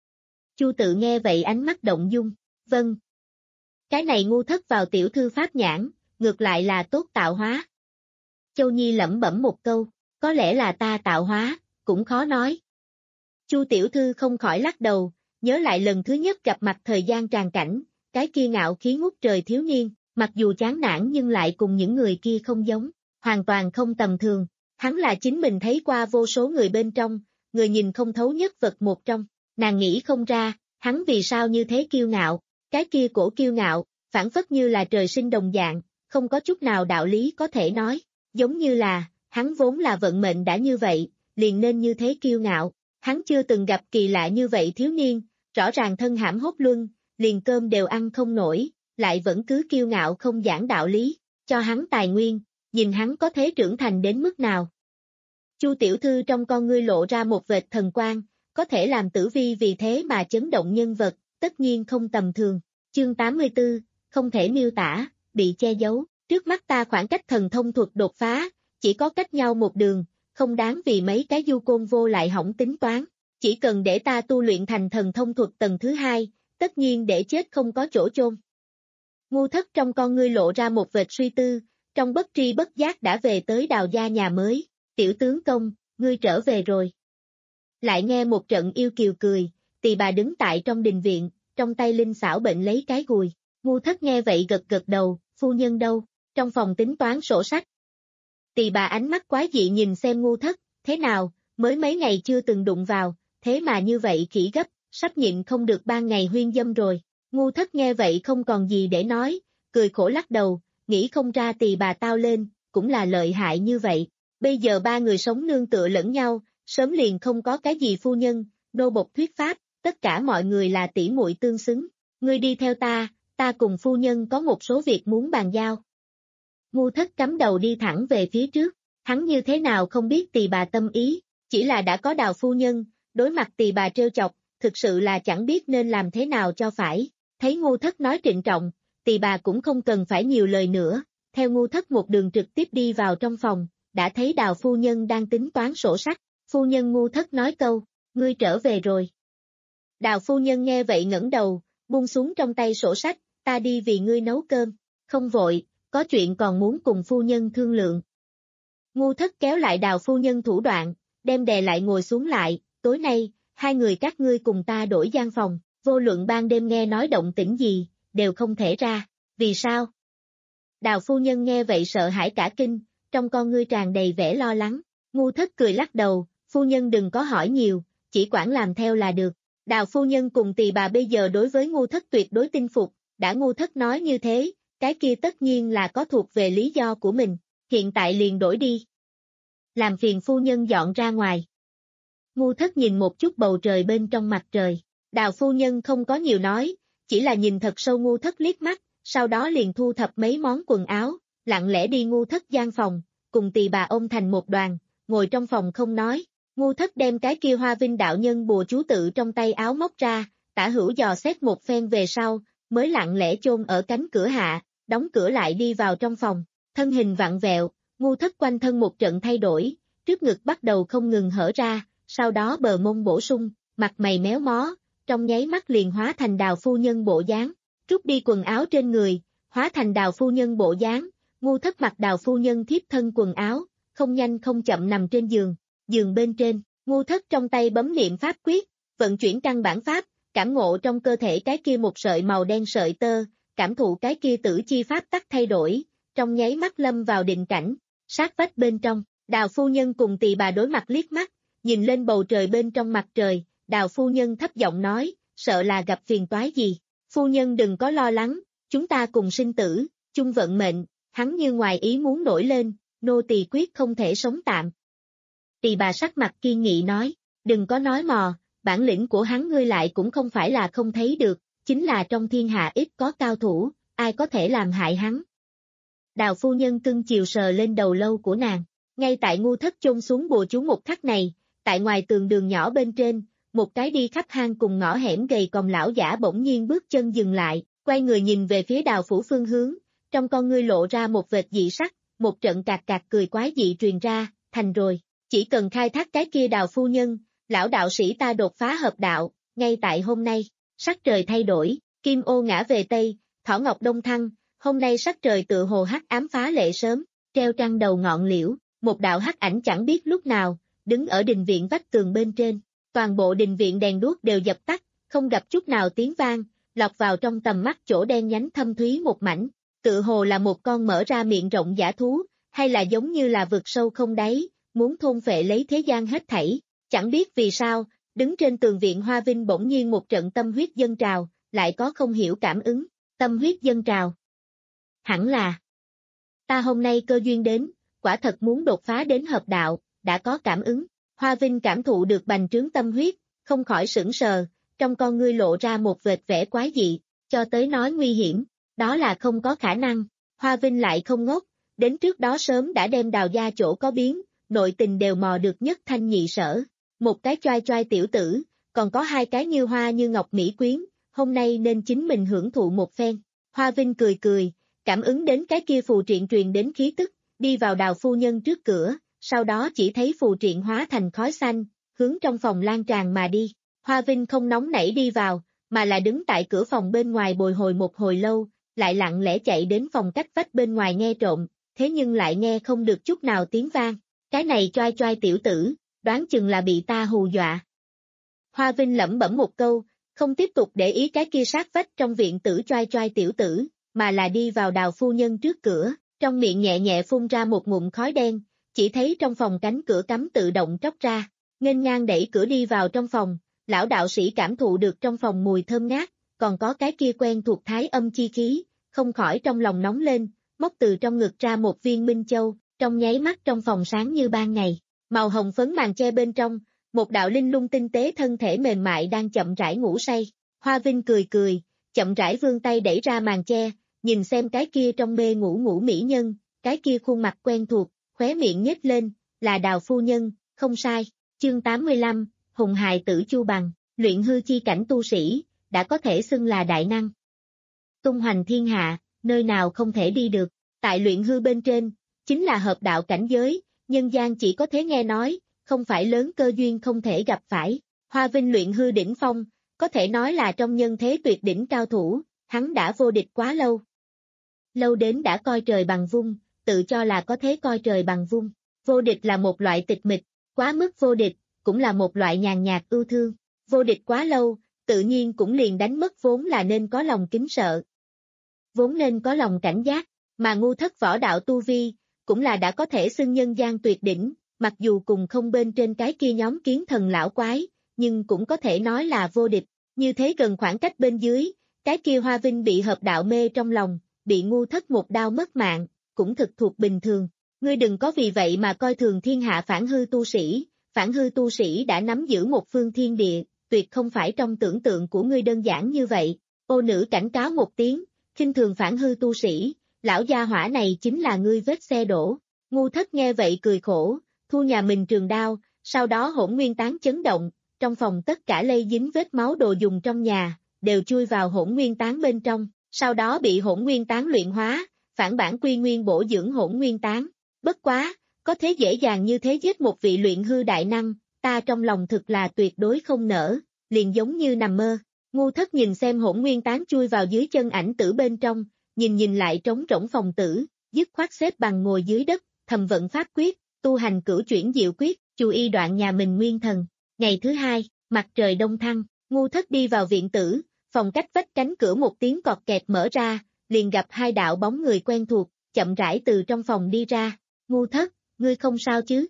Chu Tự nghe vậy ánh mắt động dung, vâng. Cái này ngu thất vào tiểu thư pháp nhãn, ngược lại là tốt tạo hóa. Châu Nhi lẩm bẩm một câu, có lẽ là ta tạo hóa, cũng khó nói. Chu tiểu thư không khỏi lắc đầu, nhớ lại lần thứ nhất gặp mặt thời gian tràn cảnh, cái kia ngạo khí ngút trời thiếu niên, mặc dù chán nản nhưng lại cùng những người kia không giống, hoàn toàn không tầm thường. Hắn là chính mình thấy qua vô số người bên trong, người nhìn không thấu nhất vật một trong, nàng nghĩ không ra, hắn vì sao như thế kiêu ngạo, cái kia cổ kiêu ngạo, phản phất như là trời sinh đồng dạng, không có chút nào đạo lý có thể nói, giống như là, hắn vốn là vận mệnh đã như vậy, liền nên như thế kiêu ngạo, hắn chưa từng gặp kỳ lạ như vậy thiếu niên, rõ ràng thân hãm hốt luân, liền cơm đều ăn không nổi, lại vẫn cứ kiêu ngạo không giảng đạo lý, cho hắn tài nguyên, nhìn hắn có thế trưởng thành đến mức nào. Chu tiểu thư trong con ngươi lộ ra một vệt thần quang, có thể làm Tử Vi vì thế mà chấn động nhân vật, tất nhiên không tầm thường. Chương tám mươi tư, không thể miêu tả, bị che giấu, trước mắt ta khoảng cách thần thông thuật đột phá, chỉ có cách nhau một đường, không đáng vì mấy cái du côn vô lại hỏng tính toán, chỉ cần để ta tu luyện thành thần thông thuật tầng thứ hai, tất nhiên để chết không có chỗ chôn. Ngu thất trong con ngươi lộ ra một vệt suy tư, trong bất tri bất giác đã về tới Đào gia nhà mới, tiểu tướng công, ngươi trở về rồi. Lại nghe một trận yêu kiều cười, tỳ bà đứng tại trong đình viện, trong tay linh xảo bệnh lấy cái gùi, ngu thất nghe vậy gật gật đầu, phu nhân đâu, trong phòng tính toán sổ sách. Tỳ bà ánh mắt quái dị nhìn xem ngu thất, thế nào, mới mấy ngày chưa từng đụng vào, thế mà như vậy khỉ gấp, sắp nhịn không được ban ngày huyên dâm rồi. Ngu Thất nghe vậy không còn gì để nói, cười khổ lắc đầu, nghĩ không ra tỳ bà tao lên, cũng là lợi hại như vậy. Bây giờ ba người sống nương tựa lẫn nhau, sớm liền không có cái gì phu nhân, nô bộc thuyết pháp, tất cả mọi người là tỷ muội tương xứng. Ngươi đi theo ta, ta cùng phu nhân có một số việc muốn bàn giao. Ngu Thất cắm đầu đi thẳng về phía trước, hắn như thế nào không biết tỳ bà tâm ý, chỉ là đã có Đào phu nhân, đối mặt tỳ bà trêu chọc, thực sự là chẳng biết nên làm thế nào cho phải. Thấy Ngu Thất nói trịnh trọng, tỳ bà cũng không cần phải nhiều lời nữa, theo Ngu Thất một đường trực tiếp đi vào trong phòng, đã thấy Đào phu nhân đang tính toán sổ sách. Phu nhân, Ngu Thất nói câu, ngươi trở về rồi. Đào phu nhân nghe vậy ngẩng đầu, buông xuống trong tay sổ sách, ta đi vì ngươi nấu cơm, không vội, có chuyện còn muốn cùng phu nhân thương lượng. Ngu Thất kéo lại Đào phu nhân thủ đoạn, đem đè lại ngồi xuống lại, tối nay, hai người các ngươi cùng ta đổi gian phòng, vô luận ban đêm nghe nói động tĩnh gì, đều không thể ra, vì sao? Đào phu nhân nghe vậy sợ hãi cả kinh, trong con ngươi tràn đầy vẻ lo lắng. Ngu Thất cười lắc đầu, phu nhân đừng có hỏi nhiều, chỉ quản làm theo là được. Đào phu nhân cùng tỳ bà bây giờ đối với Ngu Thất tuyệt đối tin phục, đã Ngu Thất nói như thế, cái kia tất nhiên là có thuộc về lý do của mình, hiện tại liền đổi đi. Làm phiền phu nhân dọn ra ngoài. Ngu Thất nhìn một chút bầu trời bên trong mặt trời, Đào phu nhân không có nhiều nói, chỉ là nhìn thật sâu Ngu Thất liếc mắt, sau đó liền thu thập mấy món quần áo, lặng lẽ đi Ngu Thất gian phòng, cùng tỳ bà ôm thành một đoàn, ngồi trong phòng không nói. Ngu Thất đem cái kia Hoa Vinh đạo nhân bùa chú tự trong tay áo móc ra, tả hữu dò xét một phen về sau, mới lặng lẽ chôn ở cánh cửa hạ, đóng cửa lại đi vào trong phòng, thân hình vặn vẹo, Ngu Thất quanh thân một trận thay đổi, trước ngực bắt đầu không ngừng hở ra, sau đó bờ mông bổ sung, mặt mày méo mó, trong nháy mắt liền hóa thành Đào phu nhân bộ dáng, rút đi quần áo trên người, hóa thành Đào phu nhân bộ dáng, Ngu Thất mặc Đào phu nhân thiếp thân quần áo, không nhanh không chậm nằm trên giường, giường bên trên, Ngu Thất trong tay bấm niệm pháp quyết, vận chuyển căn bản pháp, cảm ngộ trong cơ thể cái kia một sợi màu đen sợi tơ, cảm thụ cái kia tử chi pháp tắc thay đổi, trong nháy mắt lâm vào định cảnh, sát vách bên trong, Đào phu nhân cùng tỳ bà đối mặt liếc mắt, nhìn lên bầu trời bên trong mặt trời, Đào phu nhân thấp giọng nói, sợ là gặp phiền toái gì, phu nhân đừng có lo lắng, chúng ta cùng sinh tử, chung vận mệnh, hắn như ngoài ý muốn nổi lên, nô tỳ quyết không thể sống tạm. Tỳ bà sắc mặt kiên nghị nói, đừng có nói mò, bản lĩnh của hắn ngươi lại cũng không phải là không thấy được, chính là trong thiên hạ ít có cao thủ, ai có thể làm hại hắn. Đào phu nhân cưng chiều sờ lên đầu lâu của nàng, ngay tại Ngu Thất chôn xuống bùa chú một khắc này, tại ngoài tường đường nhỏ bên trên, một cái đi khắp hang cùng ngõ hẻm gầy còm lão giả bỗng nhiên bước chân dừng lại, quay người nhìn về phía Đào phủ phương hướng, trong con ngươi lộ ra một vệt dị sắc, một trận cạc cạc cười quái dị truyền ra, thành rồi, chỉ cần khai thác cái kia Đào phu nhân, lão đạo sĩ ta đột phá hợp đạo, ngay tại hôm nay, sắc trời thay đổi, kim ô ngã về Tây, thỏ ngọc đông thăng, hôm nay sắc trời tự hồ hắc ám phá lệ sớm, treo trăng đầu ngọn liễu, một đạo hắc ảnh chẳng biết lúc nào, đứng ở đình viện vách tường bên trên, toàn bộ đình viện đèn đuốc đều dập tắt, không gặp chút nào tiếng vang, lọt vào trong tầm mắt chỗ đen nhánh thâm thúy một mảnh, tự hồ là một con mở ra miệng rộng dã thú, hay là giống như là vực sâu không đáy, muốn thôn phệ lấy thế gian hết thảy, chẳng biết vì sao, đứng trên tường viện Hoa Vinh bỗng nhiên một trận tâm huyết dâng trào, lại có không hiểu cảm ứng, tâm huyết dâng trào. Hẳn là, ta hôm nay cơ duyên đến, quả thật muốn đột phá đến hợp đạo, đã có cảm ứng, Hoa Vinh cảm thụ được bành trướng tâm huyết, không khỏi sững sờ, trong con ngươi lộ ra một vệt vẻ quái dị, cho tới nói nguy hiểm, đó là không có khả năng, Hoa Vinh lại không ngốc, đến trước đó sớm đã đem Đào gia chỗ có biến, nội tình đều mò được nhất thanh nhị sở, một cái choai choai tiểu tử, còn có hai cái như hoa như ngọc mỹ quyến, hôm nay nên chính mình hưởng thụ một phen, Hoa Vinh cười cười, cảm ứng đến cái kia phù triện truyền đến khí tức, đi vào Đào phu nhân trước cửa, sau đó chỉ thấy phù triện hóa thành khói xanh, hướng trong phòng lan tràn mà đi, Hoa Vinh không nóng nảy đi vào, mà là đứng tại cửa phòng bên ngoài bồi hồi một hồi lâu, lại lặng lẽ chạy đến phòng cách vách bên ngoài nghe trộm, thế nhưng lại nghe không được chút nào tiếng vang, cái này choai choai tiểu tử, đoán chừng là bị ta hù dọa. Hoa Vinh lẩm bẩm một câu, không tiếp tục để ý cái kia sát vách trong viện tử choai choai tiểu tử, mà là đi vào Đào phu nhân trước cửa, trong miệng nhẹ nhẹ phun ra một ngụm khói đen, chỉ thấy trong phòng cánh cửa cắm tự động tróc ra, nghênh ngang đẩy cửa đi vào trong phòng, Lão đạo sĩ cảm thụ được trong phòng mùi thơm ngát, còn có cái kia quen thuộc thái âm chi khí, không khỏi trong lòng nóng lên, móc từ trong ngực ra một viên minh châu, trong nháy mắt trong phòng sáng như ban ngày. Màu hồng phấn màn che bên trong, một đạo linh lung tinh tế thân thể mềm mại đang chậm rãi ngủ say. Hoa Vinh cười cười, chậm rãi vươn tay đẩy ra màn che, nhìn xem cái kia trong mê ngủ ngủ mỹ nhân, cái kia khuôn mặt quen thuộc, khóe miệng nhếch lên, là Đào phu nhân, không sai. Chương tám mươi lăm, Hùng hài tử Chu Bằng, luyện hư chi cảnh tu sĩ, đã có thể xưng là đại năng. Tung hoành thiên hạ, nơi nào không thể đi được, tại luyện hư bên trên, chính là hợp đạo cảnh giới, nhân gian chỉ có thể nghe nói, không phải lớn cơ duyên không thể gặp phải. Hoa Vinh luyện hư đỉnh phong, có thể nói là trong nhân thế tuyệt đỉnh cao thủ, hắn đã vô địch quá lâu. Lâu đến đã coi trời bằng vung, tự cho là có thế coi trời bằng vung. Vô địch là một loại tịch mịch, quá mức vô địch, cũng là một loại nhàn nhạt ưu thương. Vô địch quá lâu, tự nhiên cũng liền đánh mất vốn là nên có lòng kính sợ. Vốn nên có lòng cảnh giác, mà ngu thất võ đạo tu vi, cũng là đã có thể xưng nhân gian tuyệt đỉnh, mặc dù cùng không bên trên cái kia nhóm kiến thần lão quái, nhưng cũng có thể nói là vô địch. Như thế gần khoảng cách bên dưới, cái kia Hoa Vinh bị hợp đạo mê trong lòng, bị ngu thất một đao mất mạng, cũng thực thuộc bình thường. Ngươi đừng có vì vậy mà coi thường thiên hạ phản hư tu sĩ, phản hư tu sĩ đã nắm giữ một phương thiên địa, tuyệt không phải trong tưởng tượng của ngươi đơn giản như vậy. Ô nữ cảnh cáo một tiếng, khinh thường phản hư tu sĩ, lão gia hỏa này chính là ngươi vết xe đổ. Ngu thất nghe vậy cười khổ, thu nhà mình trường đao, sau đó hỗn nguyên tán chấn động, trong phòng tất cả lây dính vết máu đồ dùng trong nhà, đều chui vào hỗn nguyên tán bên trong, sau đó bị hỗn nguyên tán luyện hóa, phản bản quy nguyên bổ dưỡng hỗn nguyên tán. Bất quá, có thế dễ dàng như thế giết một vị luyện hư đại năng, ta trong lòng thực là tuyệt đối không nỡ, liền giống như nằm mơ. Ngu thất nhìn xem hỗn nguyên tán chui vào dưới chân ảnh tử bên trong, nhìn nhìn lại trống rỗng phòng tử, dứt khoát xếp bằng ngồi dưới đất, thầm vận pháp quyết, tu hành cửu chuyển diệu quyết, chú y đoạn nhà mình nguyên thần. Ngày thứ hai, mặt trời đông thăng, ngu thất đi vào viện tử, phòng cách vách cánh cửa một tiếng cọt kẹt mở ra, liền gặp hai đạo bóng người quen thuộc, chậm rãi từ trong phòng đi ra. Ngu thất, ngươi không sao chứ?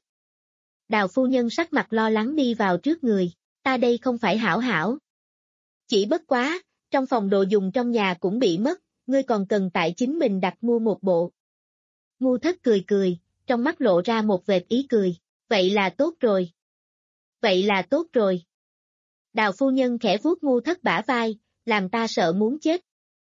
Đào phu nhân sắc mặt lo lắng đi vào trước người, ta đây không phải hảo hảo. Chỉ bất quá, trong phòng đồ dùng trong nhà cũng bị mất, ngươi còn cần tại chính mình đặt mua một bộ. Ngu thất cười cười, trong mắt lộ ra một vệt ý cười, vậy là tốt rồi. Vậy là tốt rồi. Đào phu nhân khẽ vuốt ngu thất bả vai, làm ta sợ muốn chết.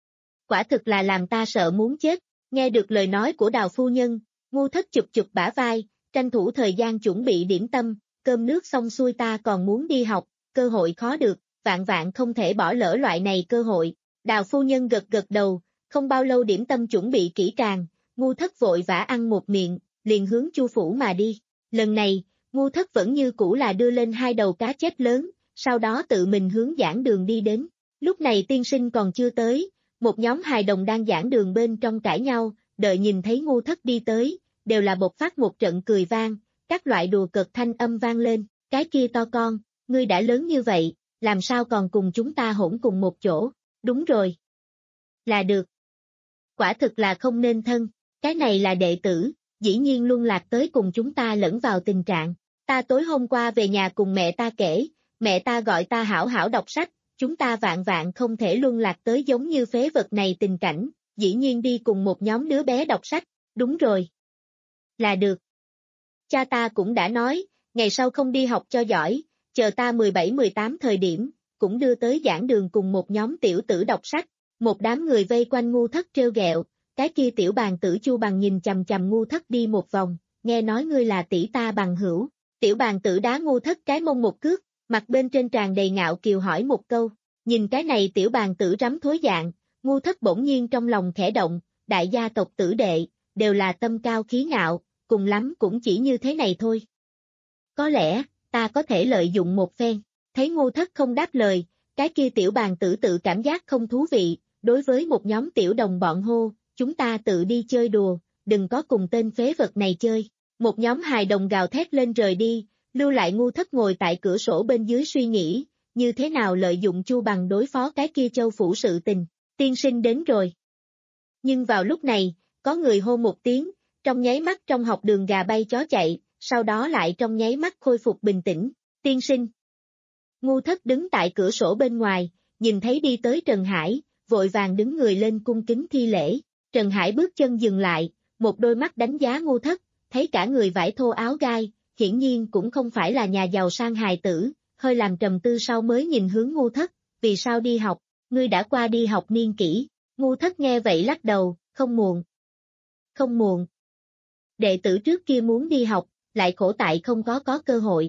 Quả thực là làm ta sợ muốn chết, nghe được lời nói của đào phu nhân, ngu thất chụp chụp bả vai, tranh thủ thời gian chuẩn bị điểm tâm, cơm nước xong xuôi ta còn muốn đi học, cơ hội khó được, vạn vạn không thể bỏ lỡ loại này cơ hội. Đào phu nhân gật gật đầu, không bao lâu điểm tâm chuẩn bị kỹ càng, ngu thất vội vã ăn một miệng, liền hướng Chu phủ mà đi. Lần này, ngu thất vẫn như cũ là đưa lên hai đầu cá chép lớn, sau đó tự mình hướng giảng đường đi đến. Lúc này tiên sinh còn chưa tới, một nhóm hài đồng đang giảng đường bên trong cãi nhau, đợi nhìn thấy ngu thất đi tới, đều là bộc phát một trận cười vang, các loại đùa cợt thanh âm vang lên, cái kia to con, ngươi đã lớn như vậy, làm sao còn cùng chúng ta hỗn cùng một chỗ, đúng rồi. Là được. Quả thực là không nên thân, cái này là đệ tử, dĩ nhiên luôn lạc tới cùng chúng ta lẫn vào tình trạng. Ta tối hôm qua về nhà cùng mẹ ta kể, mẹ ta gọi ta hảo hảo đọc sách, chúng ta vạn vạn không thể luân lạc tới giống như phế vật này tình cảnh, dĩ nhiên đi cùng một nhóm đứa bé đọc sách, đúng rồi. Là được. Cha ta cũng đã nói, ngày sau không đi học cho giỏi, chờ ta mười bảy mười tám thời điểm, cũng đưa tới giảng đường cùng một nhóm tiểu tử đọc sách, một đám người vây quanh ngu thất trêu ghẹo, cái kia tiểu bàn tử Chu Bằng nhìn chằm chằm ngu thất đi một vòng, nghe nói ngươi là tỷ ta bằng hữu, tiểu bàn tử đá ngu thất cái mông một cước, mặt bên trên tràn đầy ngạo kiều hỏi một câu, nhìn cái này tiểu bàn tử rắm thối dạng, ngu thất bỗng nhiên trong lòng khẽ động, đại gia tộc tử đệ, đều là tâm cao khí ngạo, cùng lắm cũng chỉ như thế này thôi. Có lẽ, ta có thể lợi dụng một phen, thấy ngu thất không đáp lời, cái kia tiểu bàn tử tự cảm giác không thú vị, đối với một nhóm tiểu đồng bọn hô, chúng ta tự đi chơi đùa, đừng có cùng tên phế vật này chơi. Một nhóm hài đồng gào thét lên rời đi, lưu lại ngu thất ngồi tại cửa sổ bên dưới suy nghĩ, như thế nào lợi dụng Chu Bằng đối phó cái kia châu phủ sự tình. Tiên sinh đến rồi. Nhưng vào lúc này, có người hô một tiếng, trong nháy mắt trong học đường gà bay chó chạy, sau đó lại trong nháy mắt khôi phục bình tĩnh. Tiên sinh. Ngu Thất đứng tại cửa sổ bên ngoài, nhìn thấy đi tới Trần Hải, vội vàng đứng người lên cung kính thi lễ. Trần Hải bước chân dừng lại, một đôi mắt đánh giá Ngu Thất, thấy cả người vải thô áo gai, hiển nhiên cũng không phải là nhà giàu sang hài tử, hơi làm trầm tư sau mới nhìn hướng Ngu Thất, vì sao đi học, ngươi đã qua đi học niên kỷ. Ngu Thất nghe vậy lắc đầu, không muộn. Không muộn. Đệ tử trước kia muốn đi học, lại khổ tại không có có cơ hội.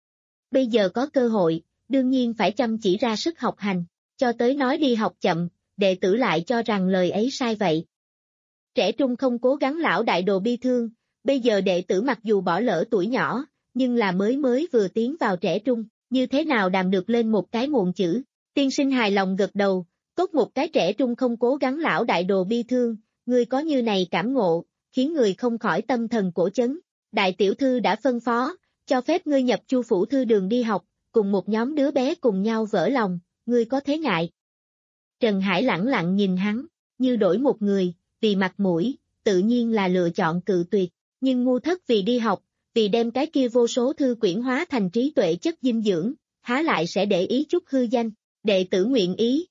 Bây giờ có cơ hội, đương nhiên phải chăm chỉ ra sức học hành, cho tới nói đi học chậm, đệ tử lại cho rằng lời ấy sai vậy. Trẻ trung không cố gắng lão đại đồ bi thương, bây giờ đệ tử mặc dù bỏ lỡ tuổi nhỏ, nhưng là mới mới vừa tiến vào trẻ trung, như thế nào đàm được lên một cái muộn chữ. Tiên sinh hài lòng gật đầu, cốt một cái trẻ trung không cố gắng lão đại đồ bi thương, ngươi có như này cảm ngộ, khiến người không khỏi tâm thần cổ chấn. Đại tiểu thư đã phân phó, cho phép ngươi nhập Chu phủ thư đường đi học, cùng một nhóm đứa bé cùng nhau vỡ lòng, ngươi có thế ngại? Trần Hải lẳng lặng nhìn hắn, như đổi một người, vì mặt mũi, tự nhiên là lựa chọn cự tuyệt, nhưng Ngu Thất vì đi học, vì đem cái kia vô số thư quyển hóa thành trí tuệ chất dinh dưỡng, há lại sẽ để ý chút hư danh, đệ tử nguyện ý.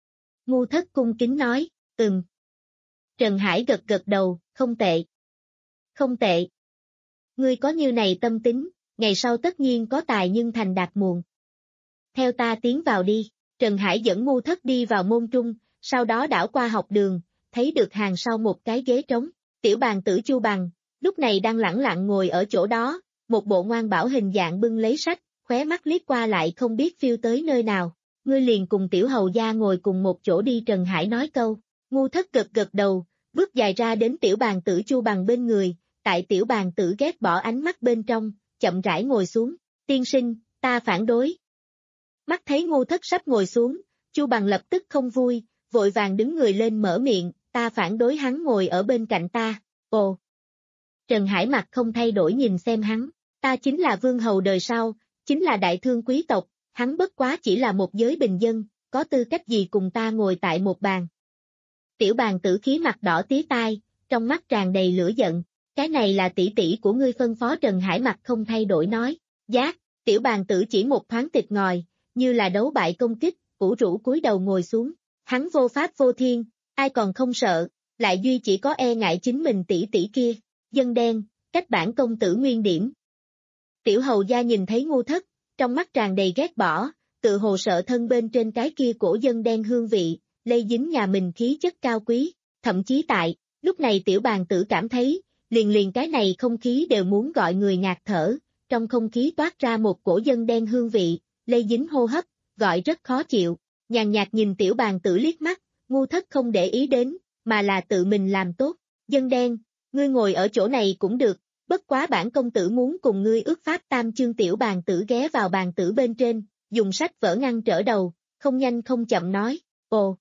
Ngu Thất cung kính nói, ừm. Trần Hải gật gật đầu, không tệ. Không tệ. Ngươi có như này tâm tính, ngày sau tất nhiên có tài nhưng thành đạt muộn. Theo ta tiến vào đi, Trần Hải dẫn Ngu Thất đi vào môn trung, sau đó đảo qua học đường, thấy được hàng sau một cái ghế trống, tiểu bàn tử Chu Bằng, lúc này đang lẳng lặng ngồi ở chỗ đó, một bộ ngoan bảo hình dạng bưng lấy sách, khóe mắt liếc qua lại không biết phiêu tới nơi nào, ngươi liền cùng tiểu hầu gia ngồi cùng một chỗ đi. Trần Hải nói câu, Ngu Thất gật gật đầu, bước dài ra đến tiểu bàn tử Chu Bằng bên người, tại tiểu bàn tử ghét bỏ ánh mắt bên trong, chậm rãi ngồi xuống, tiên sinh, ta phản đối. Mắt thấy Ngu Thất sắp ngồi xuống, Chu Bằng lập tức không vui, vội vàng đứng người lên mở miệng, ta phản đối hắn ngồi ở bên cạnh ta, ồ. Trần Hải mặt không thay đổi nhìn xem hắn, ta chính là vương hầu đời sau, chính là đại thương quý tộc, hắn bất quá chỉ là một giới bình dân, có tư cách gì cùng ta ngồi tại một bàn. Tiểu bàn tử khí mặt đỏ tía tai, trong mắt tràn đầy lửa giận, cái này là tỷ tỷ của ngươi phân phó. Trần Hải mặt không thay đổi nói, giác, tiểu bàn tử chỉ một thoáng tịt ngòi, như là đấu bại công kích, ủ rũ cúi đầu ngồi xuống, hắn vô pháp vô thiên, ai còn không sợ, lại duy chỉ có e ngại chính mình tỷ tỷ kia, dân đen, cách bản công tử nguyên điểm. Tiểu hầu gia nhìn thấy Ngu Thất, trong mắt tràn đầy ghét bỏ, tự hồ sợ thân bên trên cái kia cổ dân đen hương vị, lây dính nhà mình khí chất cao quý, thậm chí tại, lúc này tiểu bàn tử cảm thấy, liền liền cái này không khí đều muốn gọi người ngạt thở, trong không khí toát ra một cổ dân đen hương vị, lây dính hô hấp, gọi rất khó chịu, nhàn nhạt nhìn tiểu bàn tử liếc mắt, Ngu Thất không để ý đến, mà là tự mình làm tốt, dân đen, ngươi ngồi ở chỗ này cũng được, bất quá bản công tử muốn cùng ngươi ước pháp tam chương. Tiểu bàn tử ghé vào bàn tử bên trên, dùng sách vở ngăn trở đầu, không nhanh không chậm nói, ồ.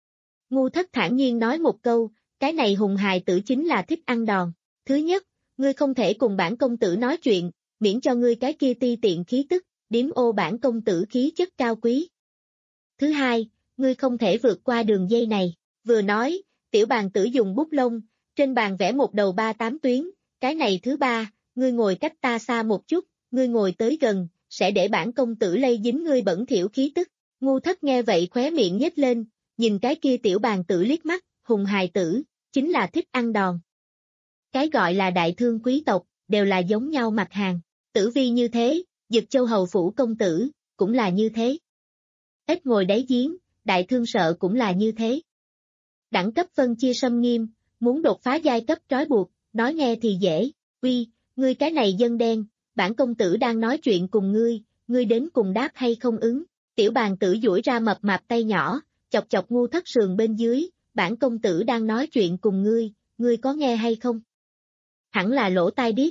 Ngu Thất thản nhiên nói một câu, cái này hùng hài tử chính là thích ăn đòn. Thứ nhất, ngươi không thể cùng bản công tử nói chuyện, miễn cho ngươi cái kia ti tiện khí tức, điếm ô bản công tử khí chất cao quý. Thứ hai, ngươi không thể vượt qua đường dây này. Vừa nói, tiểu bàn tử dùng bút lông, trên bàn vẽ một đầu ba tám tuyến, cái này thứ ba, ngươi ngồi cách ta xa một chút, ngươi ngồi tới gần, sẽ để bản công tử lây dính ngươi bẩn thỉu khí tức. Ngu Thất nghe vậy khóe miệng nhếch lên, nhìn cái kia tiểu bàn tử liếc mắt, hùng hài tử, chính là thích ăn đòn. Cái gọi là đại thương quý tộc, đều là giống nhau mặt hàng, Tử Vi như thế, Dực Châu hầu phủ công tử, cũng là như thế. Ít ngồi đáy giếng, đại thương sợ cũng là như thế. Đẳng cấp phân chia xâm nghiêm, muốn đột phá giai cấp trói buộc, nói nghe thì dễ, uy, ngươi cái này dân đen, bản công tử đang nói chuyện cùng ngươi, ngươi đến cùng đáp hay không ứng. Tiểu bàn tử duỗi ra mập mạp tay nhỏ, chọc chọc Ngu Thất sườn bên dưới, bản công tử đang nói chuyện cùng ngươi, ngươi có nghe hay không? Hẳn là lỗ tai điếc.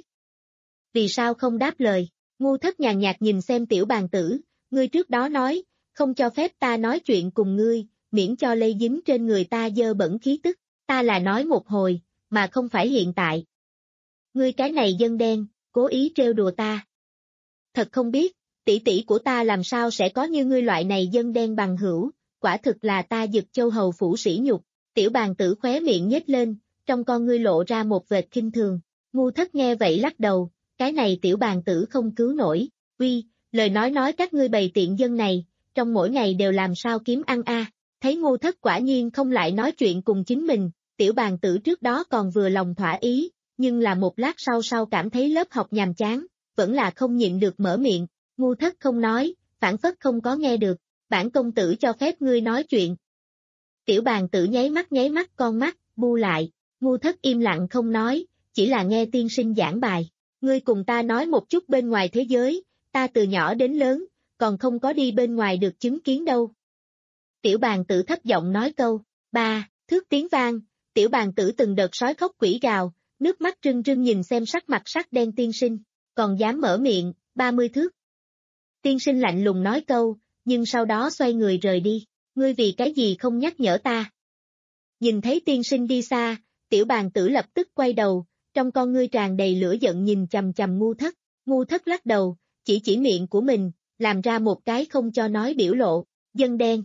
Vì sao không đáp lời? Ngu Thất nhàn nhạt nhìn xem tiểu bàn tử, ngươi trước đó nói, không cho phép ta nói chuyện cùng ngươi, miễn cho lây dính trên người ta dơ bẩn khí tức, ta là nói một hồi, mà không phải hiện tại. Ngươi cái này dân đen, cố ý trêu đùa ta. Thật không biết, tỷ tỷ của ta làm sao sẽ có như ngươi loại này dân đen bằng hữu, quả thực là ta Dực Châu hầu phủ sỉ nhục. Tiểu bàn tử khóe miệng nhếch lên, trong con ngươi lộ ra một vệt khinh thường. Ngu Thất nghe vậy lắc đầu, cái này tiểu bàn tử không cứu nổi, uy, lời nói nói các ngươi bầy tiện dân này, trong mỗi ngày đều làm sao kiếm ăn a. À. Thấy Ngô Thất quả nhiên không lại nói chuyện cùng chính mình, tiểu bàn tử trước đó còn vừa lòng thỏa ý, nhưng là một lát sau sau cảm thấy lớp học nhàm chán, vẫn là không nhịn được mở miệng, Ngô Thất không nói, phản phất không có nghe được, bản công tử cho phép ngươi nói chuyện. Tiểu bàn tử nháy mắt nháy mắt con mắt, bu lại, Ngô Thất im lặng không nói, chỉ là nghe tiên sinh giảng bài, ngươi cùng ta nói một chút bên ngoài thế giới, ta từ nhỏ đến lớn, còn không có đi bên ngoài được chứng kiến đâu. Tiểu bàn tử thấp giọng nói câu, ba, thước tiếng vang, tiểu bàn tử từng đợt sói khóc quỷ gào, nước mắt rưng rưng nhìn xem sắc mặt sắc đen tiên sinh, còn dám mở miệng, ba mươi thước. Tiên sinh lạnh lùng nói câu, nhưng sau đó xoay người rời đi, ngươi vì cái gì không nhắc nhở ta. Nhìn thấy tiên sinh đi xa, tiểu bàn tử lập tức quay đầu, trong con ngươi tràn đầy lửa giận nhìn chằm chằm Ngô Thất, Ngô Thất lắc đầu, chỉ chỉ miệng của mình, làm ra một cái không cho nói biểu lộ, dân đen.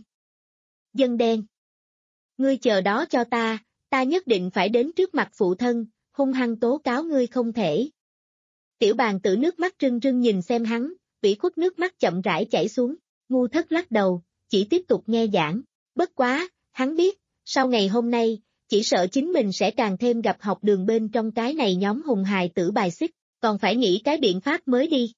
Dân đen. Ngươi chờ đó cho ta, ta nhất định phải đến trước mặt phụ thân, hung hăng tố cáo ngươi không thể. Tiểu bàn tử nước mắt rưng rưng nhìn xem hắn, ủy khuất nước mắt chậm rãi chảy xuống, Ngô Thất lắc đầu, chỉ tiếp tục nghe giảng, bất quá, hắn biết, sau ngày hôm nay, chỉ sợ chính mình sẽ càng thêm gặp học đường bên trong cái này nhóm hùng hài tử bài xích, còn phải nghĩ cái biện pháp mới đi.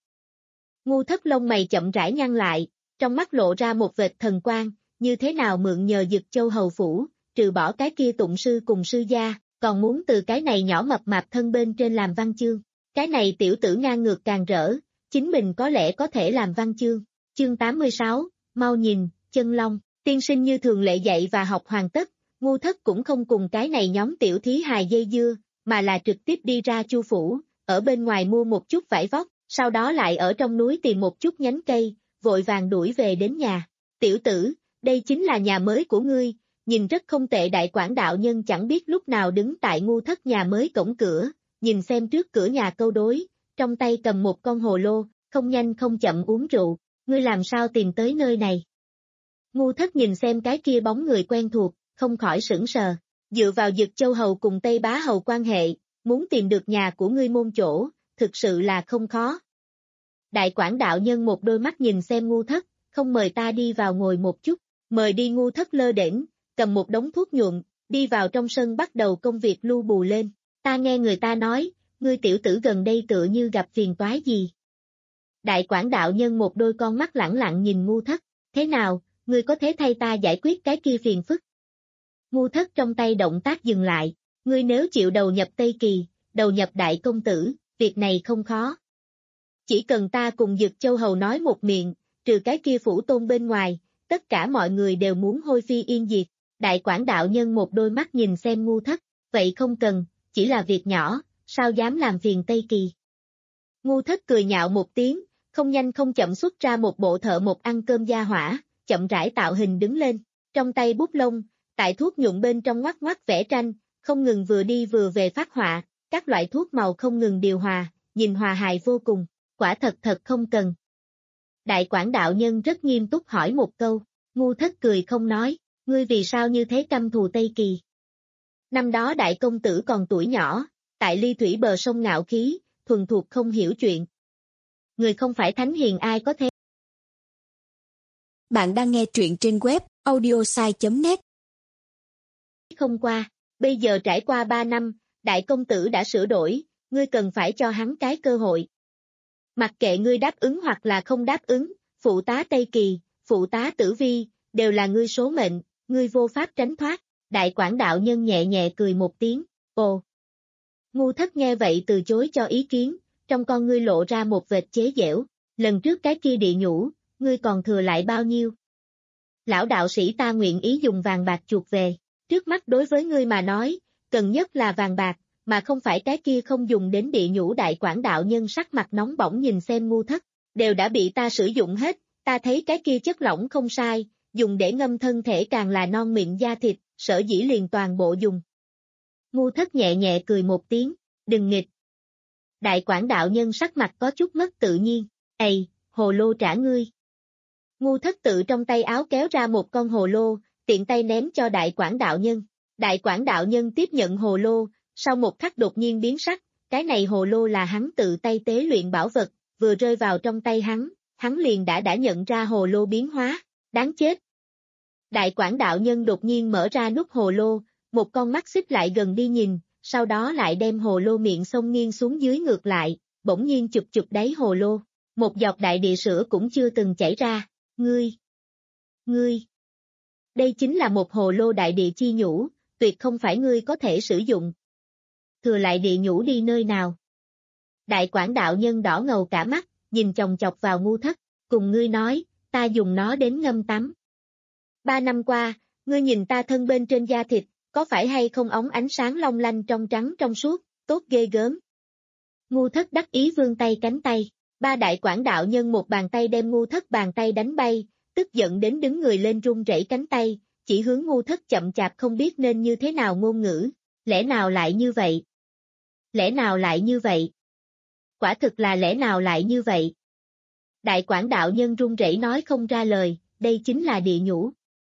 Ngô Thất lông mày chậm rãi nhăn lại, trong mắt lộ ra một vệt thần quang, như thế nào mượn nhờ Dực Châu hầu phủ, trừ bỏ cái kia tụng sư cùng sư gia, còn muốn từ cái này nhỏ mập mạp thân bên trên làm văn chương. Cái này tiểu tử ngang ngược càng rỡ, chính mình có lẽ có thể làm văn chương. Chương tám mươi sáu, mau nhìn, chân long, tiên sinh như thường lệ dạy và học hoàn tất, Ngô Thất cũng không cùng cái này nhóm tiểu thí hài dây dưa, mà là trực tiếp đi ra Chu phủ, ở bên ngoài mua một chút vải vóc, sau đó lại ở trong núi tìm một chút nhánh cây, vội vàng đuổi về đến nhà. Tiểu tử, đây chính là nhà mới của ngươi, nhìn rất không tệ. Đại quản đạo nhân chẳng biết lúc nào đứng tại Ngô Thất nhà mới cổng cửa, nhìn xem trước cửa nhà câu đối, trong tay cầm một con hồ lô, không nhanh không chậm uống rượu, ngươi làm sao tìm tới nơi này? Ngô Thất nhìn xem cái kia bóng người quen thuộc, không khỏi sững sờ, dựa vào Dực Châu hầu cùng Tây Bá hầu quan hệ, muốn tìm được nhà của ngươi môn chỗ, thực sự là không khó. Đại quản đạo nhân một đôi mắt nhìn xem Ngô Thất, không mời ta đi vào ngồi một chút, mời đi. Ngô Thất lơ đễnh, cầm một đống thuốc nhuộm, đi vào trong sân bắt đầu công việc lu bù lên. Ta nghe người ta nói, ngươi tiểu tử gần đây tựa như gặp phiền toái gì. Đại quản đạo nhân một đôi con mắt lẳng lặng nhìn Ngô Thất, thế nào, ngươi có thể thay ta giải quyết cái kia phiền phức. Ngô Thất trong tay động tác dừng lại, ngươi nếu chịu đầu nhập Tây Kỳ, đầu nhập đại công tử, việc này không khó. Chỉ cần ta cùng Dực Châu hầu nói một miệng, trừ cái kia phủ tôn bên ngoài, tất cả mọi người đều muốn hôi phi yên diệt. Đại quản đạo nhân một đôi mắt nhìn xem Ngô Thất, vậy không cần, chỉ là việc nhỏ, sao dám làm phiền Tây Kỳ. Ngô Thất cười nhạo một tiếng, không nhanh không chậm xuất ra một bộ thợ một ăn cơm gia hỏa, chậm rãi tạo hình đứng lên, trong tay bút lông, tại thuốc nhuộm bên trong ngoắc ngoắc vẽ tranh, không ngừng vừa đi vừa về phát họa, các loại thuốc màu không ngừng điều hòa, nhìn hòa hài vô cùng, quả thật thật không cần. Đại quản đạo nhân rất nghiêm túc hỏi một câu, Ngô Thất cười không nói, ngươi vì sao như thế căm thù Tây Kỳ? Năm đó đại công tử còn tuổi nhỏ, tại ly thủy bờ sông ngạo khí, thuần thuộc không hiểu chuyện. Người không phải thánh hiền ai có thế. Bạn đang nghe truyện trên web audiosai chấm net. Không qua, bây giờ trải qua ba năm, đại công tử đã sửa đổi, ngươi cần phải cho hắn cái cơ hội. Mặc kệ ngươi đáp ứng hoặc là không đáp ứng, phụ tá Tây Kỳ, phụ tá Tử Vi, đều là ngươi số mệnh, ngươi vô pháp tránh thoát. Đại quản đạo nhân nhẹ nhẹ cười một tiếng, ồ. Ngô Thất nghe vậy từ chối cho ý kiến, trong con ngươi lộ ra một vệt chế giễu, lần trước cái kia địa nhũ, ngươi còn thừa lại bao nhiêu? Lão đạo sĩ ta nguyện ý dùng vàng bạc chuộc về, trước mắt đối với ngươi mà nói, cần nhất là vàng bạc, mà không phải cái kia không dùng đến địa nhũ. Đại quản đạo nhân sắc mặt nóng bỏng nhìn xem Ngô Thất, đều đã bị ta sử dụng hết, ta thấy cái kia chất lỏng không sai, dùng để ngâm thân thể càng là non mịn da thịt, sở dĩ liền toàn bộ dùng. Ngô Thất nhẹ nhẹ cười một tiếng, đừng nghịch. Đại quản đạo nhân sắc mặt có chút mất tự nhiên, ầy, hồ lô trả ngươi. Ngô Thất tự trong tay áo kéo ra một con hồ lô, tiện tay ném cho đại quản đạo nhân. Đại quản đạo nhân tiếp nhận hồ lô, sau một khắc đột nhiên biến sắc, cái này hồ lô là hắn tự tay tế luyện bảo vật, vừa rơi vào trong tay hắn, hắn liền đã đã nhận ra hồ lô biến hóa, đáng chết. Đại Quảng đạo nhân đột nhiên mở ra nút hồ lô, một con mắt xích lại gần đi nhìn, sau đó lại đem hồ lô miệng xông nghiêng xuống dưới ngược lại, bỗng nhiên chụp chụp đáy hồ lô, một giọt đại địa sữa cũng chưa từng chảy ra, ngươi, ngươi. Đây chính là một hồ lô đại địa chi nhũ, tuyệt không phải ngươi có thể sử dụng. Thừa lại địa nhũ đi nơi nào? Đại Quảng đạo nhân đỏ ngầu cả mắt, nhìn chòng chọc vào Ngu Thất, cùng ngươi nói, ta dùng nó đến ngâm tắm. Ba năm qua, ngươi nhìn ta thân bên trên da thịt, có phải hay không óng ánh sáng long lanh trong trắng trong suốt, tốt ghê gớm. Ngu Thất đắc ý vươn tay cánh tay, ba Đại Quảng đạo nhân một bàn tay đem Ngu Thất bàn tay đánh bay, tức giận đến đứng người lên run rẩy cánh tay, chỉ hướng Ngu Thất chậm chạp không biết nên như thế nào ngôn ngữ, lẽ nào lại như vậy? Lẽ nào lại như vậy? Quả thực là lẽ nào lại như vậy? Đại Quảng đạo nhân run rẩy nói không ra lời, đây chính là địa nhũ.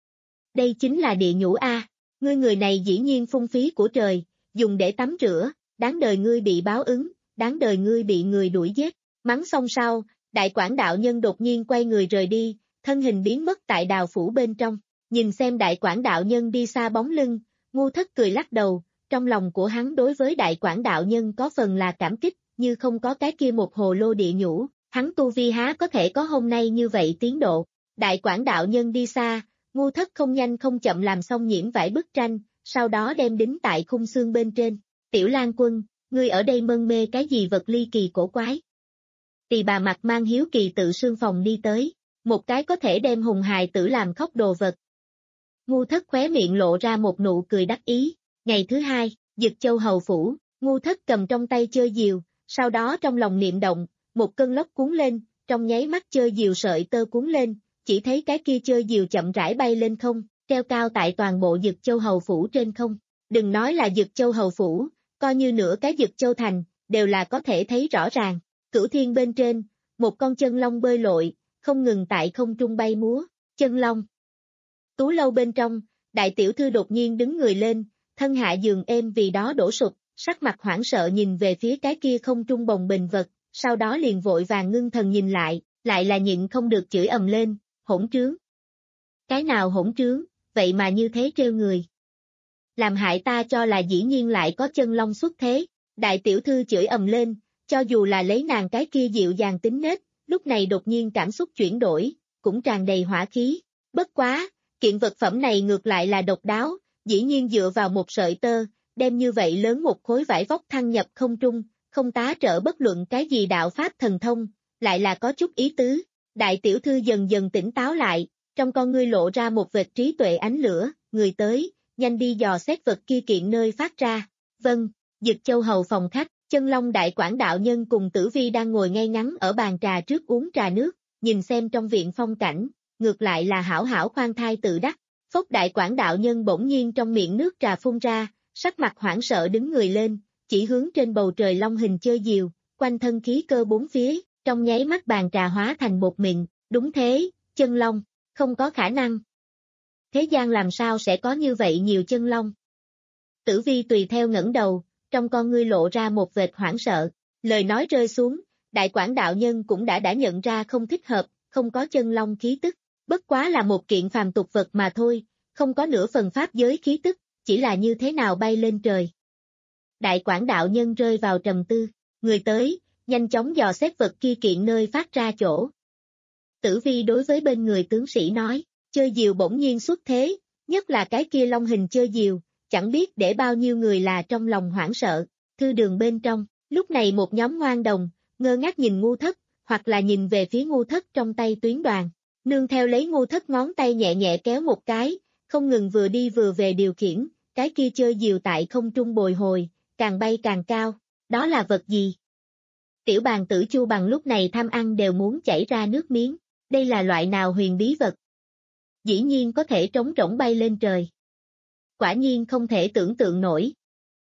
Đây chính là địa nhũ a, ngươi người này dĩ nhiên phung phí của trời, dùng để tắm rửa, đáng đời ngươi bị báo ứng, đáng đời ngươi bị người đuổi giết. Mắng xong sau, Đại Quảng đạo nhân đột nhiên quay người rời đi, thân hình biến mất tại đào phủ bên trong, nhìn xem Đại Quảng đạo nhân đi xa bóng lưng, Ngu Thất cười lắc đầu, trong lòng của hắn đối với Đại Quảng đạo nhân có phần là cảm kích, như không có cái kia một hồ lô địa nhũ, hắn tu vi há có thể có hôm nay như vậy tiến độ. Đại Quảng đạo nhân đi xa, Ngu Thất không nhanh không chậm làm xong nhiễm vải bức tranh, sau đó đem đính tại khung xương bên trên. Tiểu Lan Quân, ngươi ở đây mân mê cái gì vật ly kỳ cổ quái? Tỳ bà mặt mang hiếu kỳ tự sương phòng đi tới, một cái có thể đem hùng hài tử làm khóc đồ vật. Ngu Thất khóe miệng lộ ra một nụ cười đắc ý. Ngày thứ hai, Dực Châu hầu phủ, Ngu Thất cầm trong tay chơi diều, sau đó trong lòng niệm động, một cơn lốc cuốn lên, trong nháy mắt chơi diều sợi tơ cuốn lên, chỉ thấy cái kia chơi diều chậm rãi bay lên không, treo cao tại toàn bộ Dực Châu hầu phủ trên không. Đừng nói là Dực Châu hầu phủ, coi như nửa cái Dực Châu thành, đều là có thể thấy rõ ràng. Cửu thiên bên trên, một con chân long bơi lội, không ngừng tại không trung bay múa, chân long. Tú lâu bên trong, đại tiểu thư đột nhiên đứng người lên, thân hạ giường êm vì đó đổ sụp, sắc mặt hoảng sợ nhìn về phía cái kia không trung bồng bềnh vật, sau đó liền vội vàng ngưng thần nhìn lại, lại là nhịn không được chửi ầm lên, hỗn trướng. Cái nào hỗn trướng, vậy mà như thế trêu người. Làm hại ta cho là dĩ nhiên lại có chân long xuất thế, đại tiểu thư chửi ầm lên, cho dù là lấy nàng cái kia dịu dàng tính nết, lúc này đột nhiên cảm xúc chuyển đổi, cũng tràn đầy hỏa khí, bất quá, kiện vật phẩm này ngược lại là độc đáo, dĩ nhiên dựa vào một sợi tơ, đem như vậy lớn một khối vải vóc thăng nhập không trung, không tá trợ bất luận cái gì đạo pháp thần thông, lại là có chút ý tứ. Đại tiểu thư dần dần tỉnh táo lại, trong con ngươi lộ ra một vệt trí tuệ ánh lửa, người tới, nhanh đi dò xét vật kia kiện nơi phát ra. Vâng, Dực Châu hầu phòng khách, Chân Long Đại Quảng đạo nhân cùng Tử Vi đang ngồi ngay ngắn ở bàn trà trước uống trà nước, nhìn xem trong viện phong cảnh, ngược lại là hảo hảo khoan thai tự đắc. Phốc Đại Quảng đạo nhân bỗng nhiên trong miệng nước trà phun ra, sắc mặt hoảng sợ đứng người lên, chỉ hướng trên bầu trời long hình chơi diều, quanh thân khí cơ bốn phía, trong nháy mắt bàn trà hóa thành bột mịn, đúng thế, chân long, không có khả năng. Thế gian làm sao sẽ có như vậy nhiều chân long? Tử Vi tùy theo ngẩng đầu, trong con ngươi lộ ra một vệt hoảng sợ, lời nói rơi xuống, Đại Quảng đạo nhân cũng đã đã nhận ra không thích hợp, không có chân long khí tức, bất quá là một kiện phàm tục vật mà thôi, không có nửa phần pháp giới khí tức, chỉ là như thế nào bay lên trời. Đại Quảng đạo nhân rơi vào trầm tư, người tới, nhanh chóng dò xét vật kia kiện nơi phát ra chỗ. Tử Vi đối với bên người tướng sĩ nói, chơi diều bỗng nhiên xuất thế, nhất là cái kia long hình chơi diều, chẳng biết để bao nhiêu người là trong lòng hoảng sợ. Thư đường bên trong, lúc này một nhóm ngoan đồng, ngơ ngác nhìn Ngu Thất, hoặc là nhìn về phía Ngu Thất trong tay tuyến đoàn, nương theo lấy Ngu Thất ngón tay nhẹ nhẹ kéo một cái, không ngừng vừa đi vừa về điều khiển, cái kia chơi diều tại không trung bồi hồi, càng bay càng cao, đó là vật gì? Tiểu bàn tử Chu Bằng lúc này tham ăn đều muốn chảy ra nước miếng, đây là loại nào huyền bí vật? Dĩ nhiên có thể trống rỗng bay lên trời. Quả nhiên không thể tưởng tượng nổi.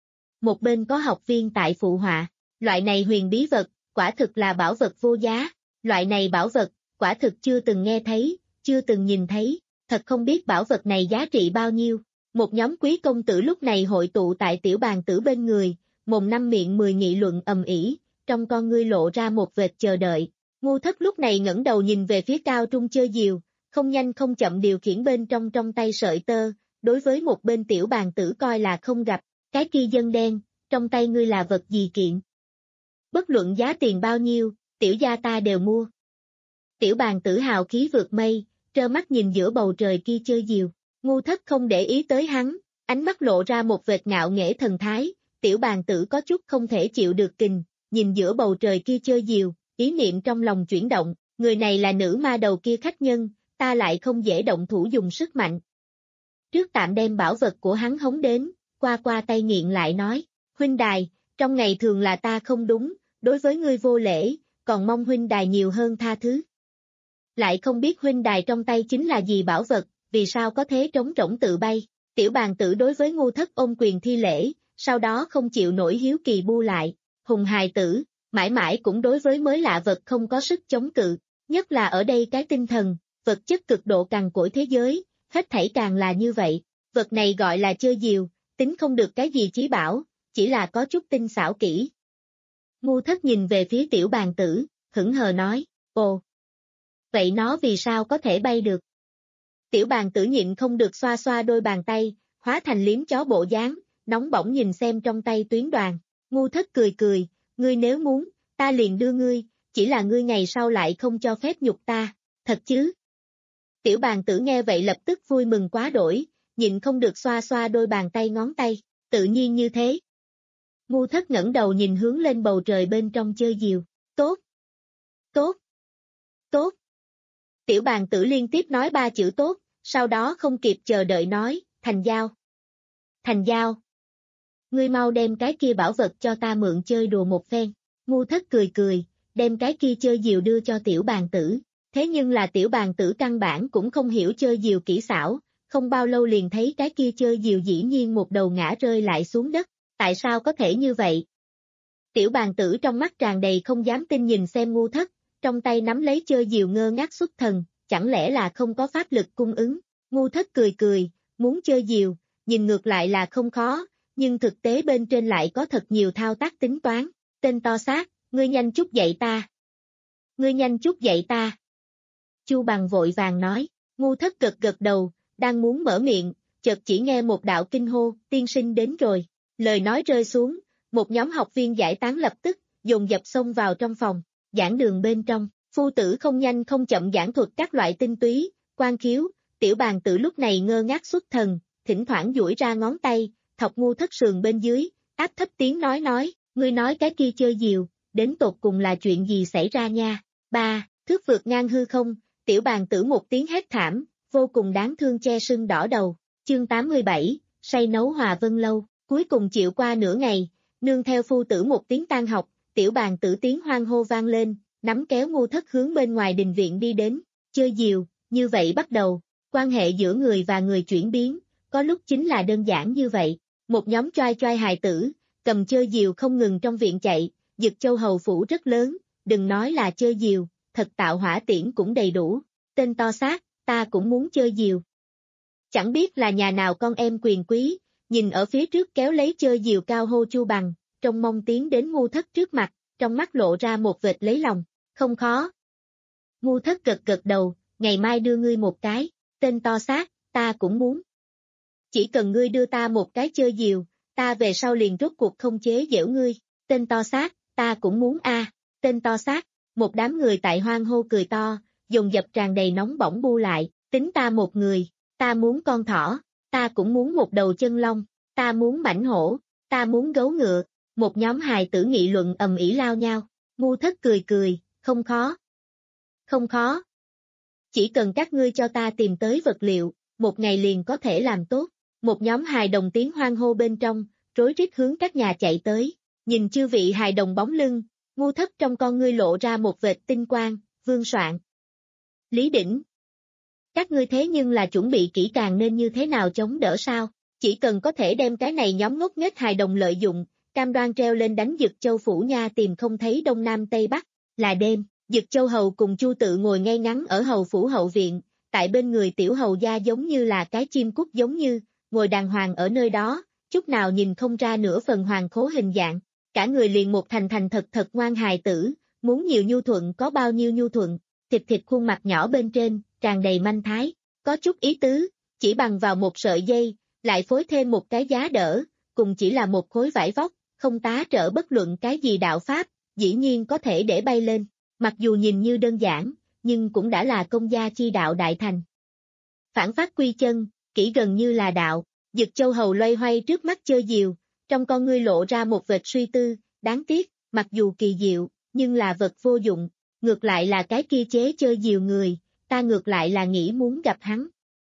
Một bên có học viên tại phụ họa, loại này huyền bí vật, quả thực là bảo vật vô giá, loại này bảo vật, quả thực chưa từng nghe thấy, chưa từng nhìn thấy, thật không biết bảo vật này giá trị bao nhiêu. Một nhóm quý công tử lúc này hội tụ tại tiểu bàn tử bên người, mồm năm miệng mười nghị luận ầm ĩ, trong con ngươi lộ ra một vệt chờ đợi. Ngu Thất lúc này ngẩng đầu nhìn về phía cao trung chơi diều, không nhanh không chậm điều khiển bên trong trong tay sợi tơ, đối với một bên tiểu bàn tử coi là không gặp, cái kia dân đen, trong tay ngươi là vật gì kiện? Bất luận giá tiền bao nhiêu, tiểu gia ta đều mua. Tiểu bàn tử hào khí vượt mây, trơ mắt nhìn giữa bầu trời kia chơi diều, Ngu Thất không để ý tới hắn, ánh mắt lộ ra một vệt ngạo nghễ thần thái, tiểu bàn tử có chút không thể chịu được kình, nhìn giữa bầu trời kia chơi diều, ý niệm trong lòng chuyển động, người này là nữ ma đầu kia khách nhân, ta lại không dễ động thủ dùng sức mạnh. Trước tạm đem bảo vật của hắn hống đến, qua qua tay nghiện lại nói, huynh đài, trong ngày thường là ta không đúng, đối với ngươi vô lễ, còn mong huynh đài nhiều hơn tha thứ. Lại không biết huynh đài trong tay chính là gì bảo vật, vì sao có thế trống rỗng tự bay, tiểu bàn tử đối với Ngu Thất ôm quyền thi lễ, sau đó không chịu nổi hiếu kỳ bu lại, hùng hài tử, mãi mãi cũng đối với mới lạ vật không có sức chống cự, nhất là ở đây cái tinh thần, vật chất cực độ cằn cỗi thế giới, hết thảy càng là như vậy, vật này gọi là chơi diều, tính không được cái gì chí bảo, chỉ là có chút tinh xảo kỹ. Ngu Thất nhìn về phía tiểu bàn tử, hững hờ nói, ồ, vậy nó vì sao có thể bay được? Tiểu bàn tử nhịn không được xoa xoa đôi bàn tay, hóa thành liếm chó bộ dáng, nóng bỏng nhìn xem trong tay tuyến đoàn, Ngu Thất cười cười, ngươi nếu muốn, ta liền đưa ngươi, chỉ là ngươi ngày sau lại không cho phép nhục ta, thật chứ? Tiểu bàn tử nghe vậy lập tức vui mừng quá đổi, nhịn không được xoa xoa đôi bàn tay ngón tay, tự nhiên như thế. Ngu Thất ngẩng đầu nhìn hướng lên bầu trời bên trong chơi diều, tốt, tốt, tốt. Tiểu bàn tử liên tiếp nói ba chữ tốt, sau đó không kịp chờ đợi nói, thành giao. Thành giao. Ngươi mau đem cái kia bảo vật cho ta mượn chơi đùa một phen. Ngu Thất cười cười, đem cái kia chơi diều đưa cho tiểu bàn tử. Thế nhưng là tiểu bàn tử căn bản cũng không hiểu chơi diều kỹ xảo, không bao lâu liền thấy cái kia chơi diều dĩ nhiên một đầu ngã rơi lại xuống đất. Tại sao có thể như vậy? Tiểu bàn tử trong mắt tràn đầy không dám tin nhìn xem Ngu Thất, trong tay nắm lấy chơi diều ngơ ngác xuất thần, chẳng lẽ là không có pháp lực cung ứng. Ngu Thất cười cười, muốn chơi diều, nhìn ngược lại là không khó, nhưng thực tế bên trên lại có thật nhiều thao tác tính toán. Tên to xác, ngươi nhanh chút dạy ta. Ngươi nhanh chút dạy ta. Chu Bằng vội vàng nói, Ngu Thất gật gật đầu, đang muốn mở miệng, chợt chỉ nghe một đạo kinh hô, tiên sinh đến rồi. Lời nói rơi xuống, một nhóm học viên giải tán lập tức, dồn dập xông vào trong phòng, giảng đường bên trong, phu tử không nhanh không chậm giảng thuật các loại tinh túy, quan khiếu, tiểu bàn tử lúc này ngơ ngác xuất thần, thỉnh thoảng duỗi ra ngón tay, thọc Ngu Thất sườn bên dưới, áp thấp tiếng nói nói, ngươi nói cái kia chơi diều, đến tột cùng là chuyện gì xảy ra nha, ba, thước vượt ngang hư không, tiểu bàn tử một tiếng hét thảm, vô cùng đáng thương che sưng đỏ đầu, chương tám mươi bảy, say nấu Hòa Vân Lâu, cuối cùng chịu qua nửa ngày, nương theo phu tử một tiếng tan học, tiểu bàn tử tiếng hoang hô vang lên, nắm kéo Ngu Thất hướng bên ngoài đình viện đi đến, chơi diều, như vậy bắt đầu, quan hệ giữa người và người chuyển biến, có lúc chính là đơn giản như vậy, một nhóm choai choai hài tử, cầm chơi diều không ngừng trong viện chạy, Dực Châu hầu phủ rất lớn, đừng nói là chơi diều, thật tạo hỏa tiễn cũng đầy đủ, tên to xác, ta cũng muốn chơi diều. Chẳng biết là nhà nào con em quyền quý, nhìn ở phía trước kéo lấy chơi diều cao hô Chu Bằng, trông mong tiến đến Ngu Thất trước mặt, trong mắt lộ ra một vệt lấy lòng, không khó. Ngu Thất gật gật đầu, ngày mai đưa ngươi một cái, tên to xác, ta cũng muốn. Chỉ cần ngươi đưa ta một cái chơi diều, ta về sau liền rốt cuộc không chế giễu ngươi, tên to xác, ta cũng muốn a, tên to xác, một đám người tại hoang hô cười to, dồn dập tràn đầy nóng bỏng bu lại, tính ta một người, ta muốn con thỏ, ta cũng muốn một đầu chân long, ta muốn mãnh hổ, ta muốn gấu ngựa, một nhóm hài tử nghị luận ầm ĩ lao nhau, Ngu Thất cười cười, không khó. Không khó. Chỉ cần các ngươi cho ta tìm tới vật liệu, một ngày liền có thể làm tốt, một nhóm hài đồng tiếng hoang hô bên trong, rối rít hướng các nhà chạy tới, nhìn chư vị hài đồng bóng lưng, Ngu Thất trong con ngươi lộ ra một vệt tinh quang, Vương Soạn. Lý Đỉnh. Các ngươi thế nhưng là chuẩn bị kỹ càng nên như thế nào chống đỡ sao, chỉ cần có thể đem cái này nhóm ngốc nghếch hài đồng lợi dụng, cam đoan treo lên đánh Dực Châu phủ nha tìm không thấy đông nam tây bắc, là đêm, Dực Châu hầu cùng Chu Tự ngồi ngay ngắn ở hầu phủ hậu viện, tại bên người tiểu hầu gia giống như là cái chim cút giống như, ngồi đàng hoàng ở nơi đó, chút nào nhìn không ra nửa phần hoàng khố hình dạng, cả người liền một thành thành thật thật ngoan hài tử, muốn nhiều nhu thuận có bao nhiêu nhu thuận, thịt thịt khuôn mặt nhỏ bên trên, tràn đầy manh thái, có chút ý tứ, chỉ bằng vào một sợi dây, lại phối thêm một cái giá đỡ, cùng chỉ là một khối vải vóc, không tá trở bất luận cái gì đạo pháp, dĩ nhiên có thể để bay lên, mặc dù nhìn như đơn giản, nhưng cũng đã là công gia chi đạo đại thành. Phản phát quy chân, kỹ gần như là đạo, Dực Châu Hầu loay hoay trước mắt chơi diều, trong con ngươi lộ ra một vệt suy tư, đáng tiếc, mặc dù kỳ diệu, nhưng là vật vô dụng, ngược lại là cái kia chế chơi diều người, ta ngược lại là nghĩ muốn gặp hắn.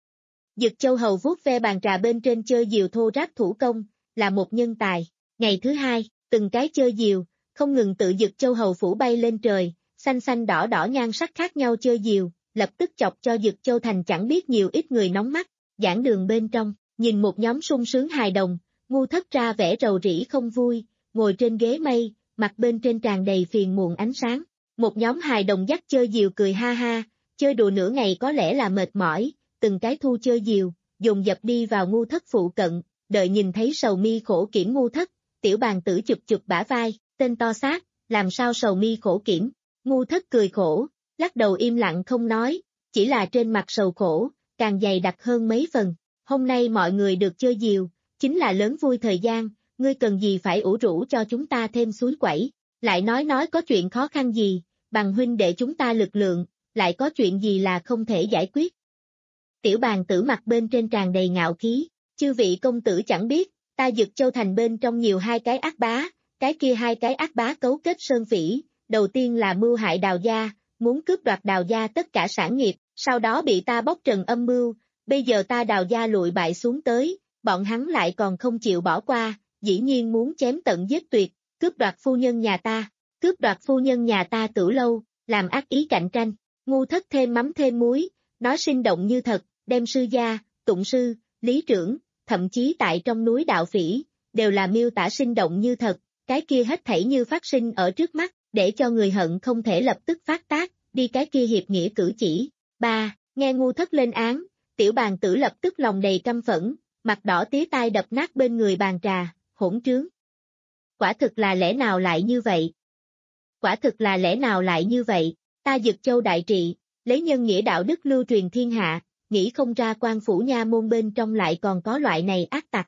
Dực Châu Hầu vuốt ve bàn trà bên trên chơi diều thô ráp thủ công, là một nhân tài. Ngày thứ hai, từng cái chơi diều, không ngừng tự Dực Châu Hầu phủ bay lên trời, xanh xanh đỏ đỏ nhan sắc khác nhau chơi diều, lập tức chọc cho Dực Châu Thành chẳng biết nhiều ít người nóng mắt. Giảng đường bên trong, nhìn một nhóm sung sướng hài đồng, Ngu Thất ra vẻ rầu rĩ không vui, ngồi trên ghế mây, mặt bên trên tràn đầy phiền muộn ánh sáng. Một nhóm hài đồng dắt chơi diều cười ha ha, chơi đùa nửa ngày có lẽ là mệt mỏi, từng cái thu chơi diều, dồn dập đi vào Ngu Thất phụ cận, đợi nhìn thấy sầu mi khổ kiểm Ngu Thất, tiểu bàn tử chụp chụp bả vai, tên to xác, làm sao sầu mi khổ kiểm, Ngu Thất cười khổ, lắc đầu im lặng không nói, chỉ là trên mặt sầu khổ, càng dày đặc hơn mấy phần, hôm nay mọi người được chơi diều, chính là lớn vui thời gian, ngươi cần gì phải ủ rũ cho chúng ta thêm suối quẩy, lại nói nói có chuyện khó khăn gì, bằng huynh đệ chúng ta lực lượng, lại có chuyện gì là không thể giải quyết. Tiểu bàn tử mặt bên trên tràn đầy ngạo khí, chư vị công tử chẳng biết, ta Dực Châu Thành bên trong nhiều hai cái ác bá, cái kia hai cái ác bá cấu kết sơn phỉ, đầu tiên là mưu hại Đào gia, muốn cướp đoạt Đào gia tất cả sản nghiệp, sau đó bị ta bóc trần âm mưu, bây giờ ta Đào gia lụi bại xuống tới, bọn hắn lại còn không chịu bỏ qua, dĩ nhiên muốn chém tận giết tuyệt, cướp đoạt phu nhân nhà ta, cướp đoạt phu nhân nhà ta Tử Lâu, làm ác ý cạnh tranh. Ngu Thất thêm mắm thêm muối, nói sinh động như thật, đem sư gia, tụng sư, lý trưởng, thậm chí tại trong núi đạo phỉ, đều là miêu tả sinh động như thật, cái kia hết thảy như phát sinh ở trước mắt, để cho người hận không thể lập tức phát tác, đi cái kia hiệp nghĩa cử chỉ. Ba, nghe Ngu Thất lên án, tiểu bàn tử lập tức lòng đầy căm phẫn, mặt đỏ tía tai đập nát bên người bàn trà, hỗn trướng. Quả thực là lẽ nào lại như vậy? Quả thực là lẽ nào lại như vậy? Ta Dực Châu đại trị, lấy nhân nghĩa đạo đức lưu truyền thiên hạ, nghĩ không ra quan phủ nha môn bên trong lại còn có loại này ác tặc.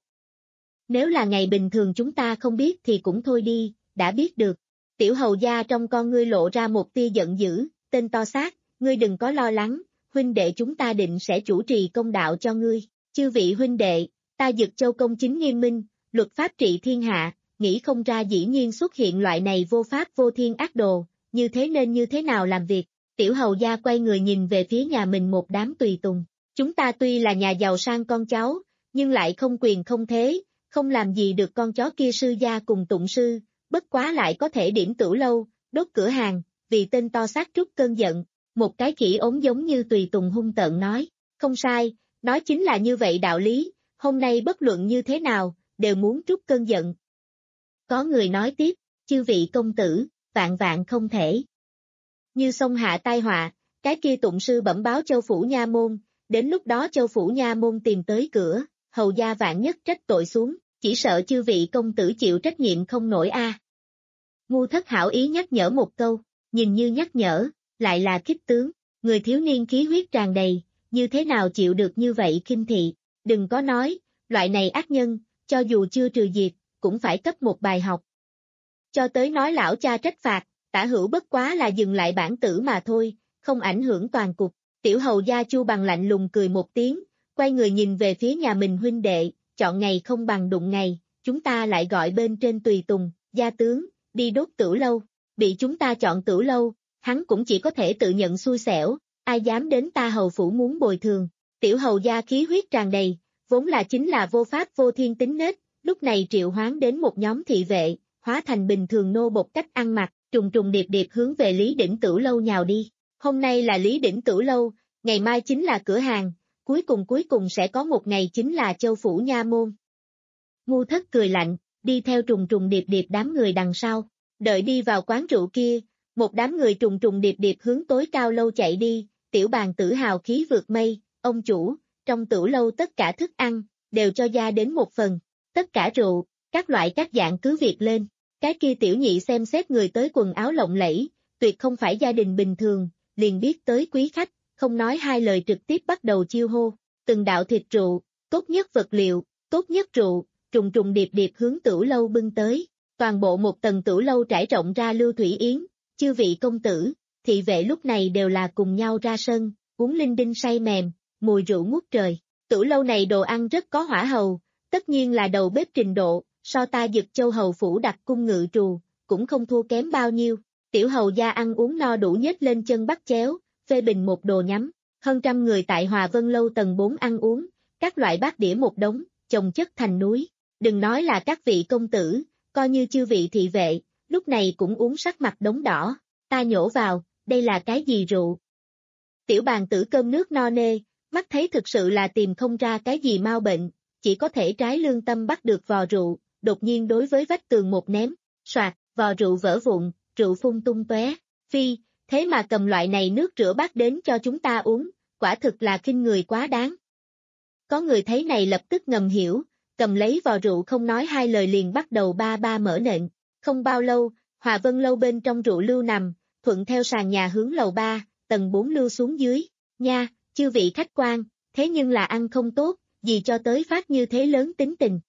Nếu là ngày bình thường chúng ta không biết thì cũng thôi đi, đã biết được. Tiểu hầu gia trong con ngươi lộ ra một tia giận dữ, tên to xác, ngươi đừng có lo lắng, huynh đệ chúng ta định sẽ chủ trì công đạo cho ngươi. Chư vị huynh đệ, ta Dực Châu công chính nghiêm minh, luật pháp trị thiên hạ, nghĩ không ra dĩ nhiên xuất hiện loại này vô pháp vô thiên ác đồ, như thế nên như thế nào làm việc. Tiểu hầu gia quay người nhìn về phía nhà mình một đám tùy tùng, chúng ta tuy là nhà giàu sang con cháu, nhưng lại không quyền không thế, không làm gì được con chó kia sư gia cùng tụng sư, bất quá lại có thể điểm Tử Lâu, đốt cửa hàng, vì tên to xác trút cơn giận, một cái khỉ ốm giống như tùy tùng hung tợn nói, không sai, nói chính là như vậy đạo lý, hôm nay bất luận như thế nào, đều muốn trút cơn giận. Có người nói tiếp, chư vị công tử, vạn vạn không thể. Như sông hạ tai họa, cái kia tụng sư bẩm báo Châu phủ nha môn, đến lúc đó Châu phủ nha môn tìm tới cửa, hầu gia vạn nhất trách tội xuống, chỉ sợ chư vị công tử chịu trách nhiệm không nổi a. À. Ngu Thất hảo ý nhắc nhở một câu, nhìn như nhắc nhở, lại là khích tướng, người thiếu niên khí huyết tràn đầy, như thế nào chịu được như vậy khinh thị, đừng có nói, loại này ác nhân, cho dù chưa trừ diệt, cũng phải cấp một bài học. Cho tới nói lão cha trách phạt, tả hữu bất quá là dừng lại bản tử mà thôi, không ảnh hưởng toàn cục. Tiểu hầu gia Chu Bằng lạnh lùng cười một tiếng, quay người nhìn về phía nhà mình huynh đệ, chọn ngày không bằng đụng ngày, chúng ta lại gọi bên trên tùy tùng, gia tướng, đi đốt Tử Lâu, bị chúng ta chọn Tử Lâu, hắn cũng chỉ có thể tự nhận xui xẻo, ai dám đến ta hầu phủ muốn bồi thường. Tiểu hầu gia khí huyết tràn đầy, vốn là chính là vô pháp vô thiên tính nết, lúc này triệu hoán đến một nhóm thị vệ, hóa thành bình thường nô bộc cách ăn mặc, trùng trùng điệp điệp hướng về Lý Đỉnh Tử Lâu nhào đi. Hôm nay là Lý Đỉnh Tử Lâu, ngày mai chính là cửa hàng, cuối cùng cuối cùng sẽ có một ngày chính là Châu phủ nha môn. Ngu Thất cười lạnh, đi theo trùng trùng điệp điệp đám người đằng sau, đợi đi vào quán rượu kia, một đám người trùng trùng điệp điệp hướng tối cao lâu chạy đi, tiểu bàn tử hào khí vượt mây, ông chủ, trong Tử Lâu tất cả thức ăn, đều cho gia đến một phần, tất cả rượu, các loại các dạng cứ việc lên, cái kia tiểu nhị xem xét người tới quần áo lộng lẫy, tuyệt không phải gia đình bình thường, liền biết tới quý khách, không nói hai lời trực tiếp bắt đầu chiêu hô, từng đạo thịt rượu, tốt nhất vật liệu, tốt nhất rượu, trùng trùng điệp điệp hướng tửu lâu bưng tới, toàn bộ một tầng tửu lâu trải rộng ra lưu thủy yến, chư vị công tử, thị vệ lúc này đều là cùng nhau ra sân, uống linh đinh say mềm, mùi rượu ngút trời, tửu lâu này đồ ăn rất có hỏa hầu, tất nhiên là đầu bếp trình độ, so ta Dực Châu hầu phủ đặt cung ngự trù, cũng không thua kém bao nhiêu, tiểu hầu gia ăn uống no đủ nhếch lên chân bắt chéo, phê bình một đồ nhắm, hơn trăm người tại Hòa Vân lâu tầng bốn ăn uống, các loại bát đĩa một đống, chồng chất thành núi, đừng nói là các vị công tử, coi như chư vị thị vệ, lúc này cũng uống sắc mặt đống đỏ, ta nhổ vào, đây là cái gì rượu? Tiểu bàn tử cơm nước no nê, mắt thấy thực sự là tìm không ra cái gì mau bệnh, chỉ có thể trái lương tâm bắt được vò rượu, đột nhiên đối với vách tường một ném, soạt, vò rượu vỡ vụn, rượu phun tung tóe. Phi, thế mà cầm loại này nước rửa bát đến cho chúng ta uống, quả thực là khinh người quá đáng. Có người thấy này lập tức ngầm hiểu, cầm lấy vò rượu không nói hai lời liền bắt đầu ba ba mở nện. Không bao lâu, Hòa Vân lâu bên trong rượu lưu nằm, thuận theo sàn nhà hướng lầu ba, tầng bốn lưu xuống dưới. Nha, chư vị khách quan, thế nhưng là ăn không tốt, gì cho tới phát như thế lớn tính tình.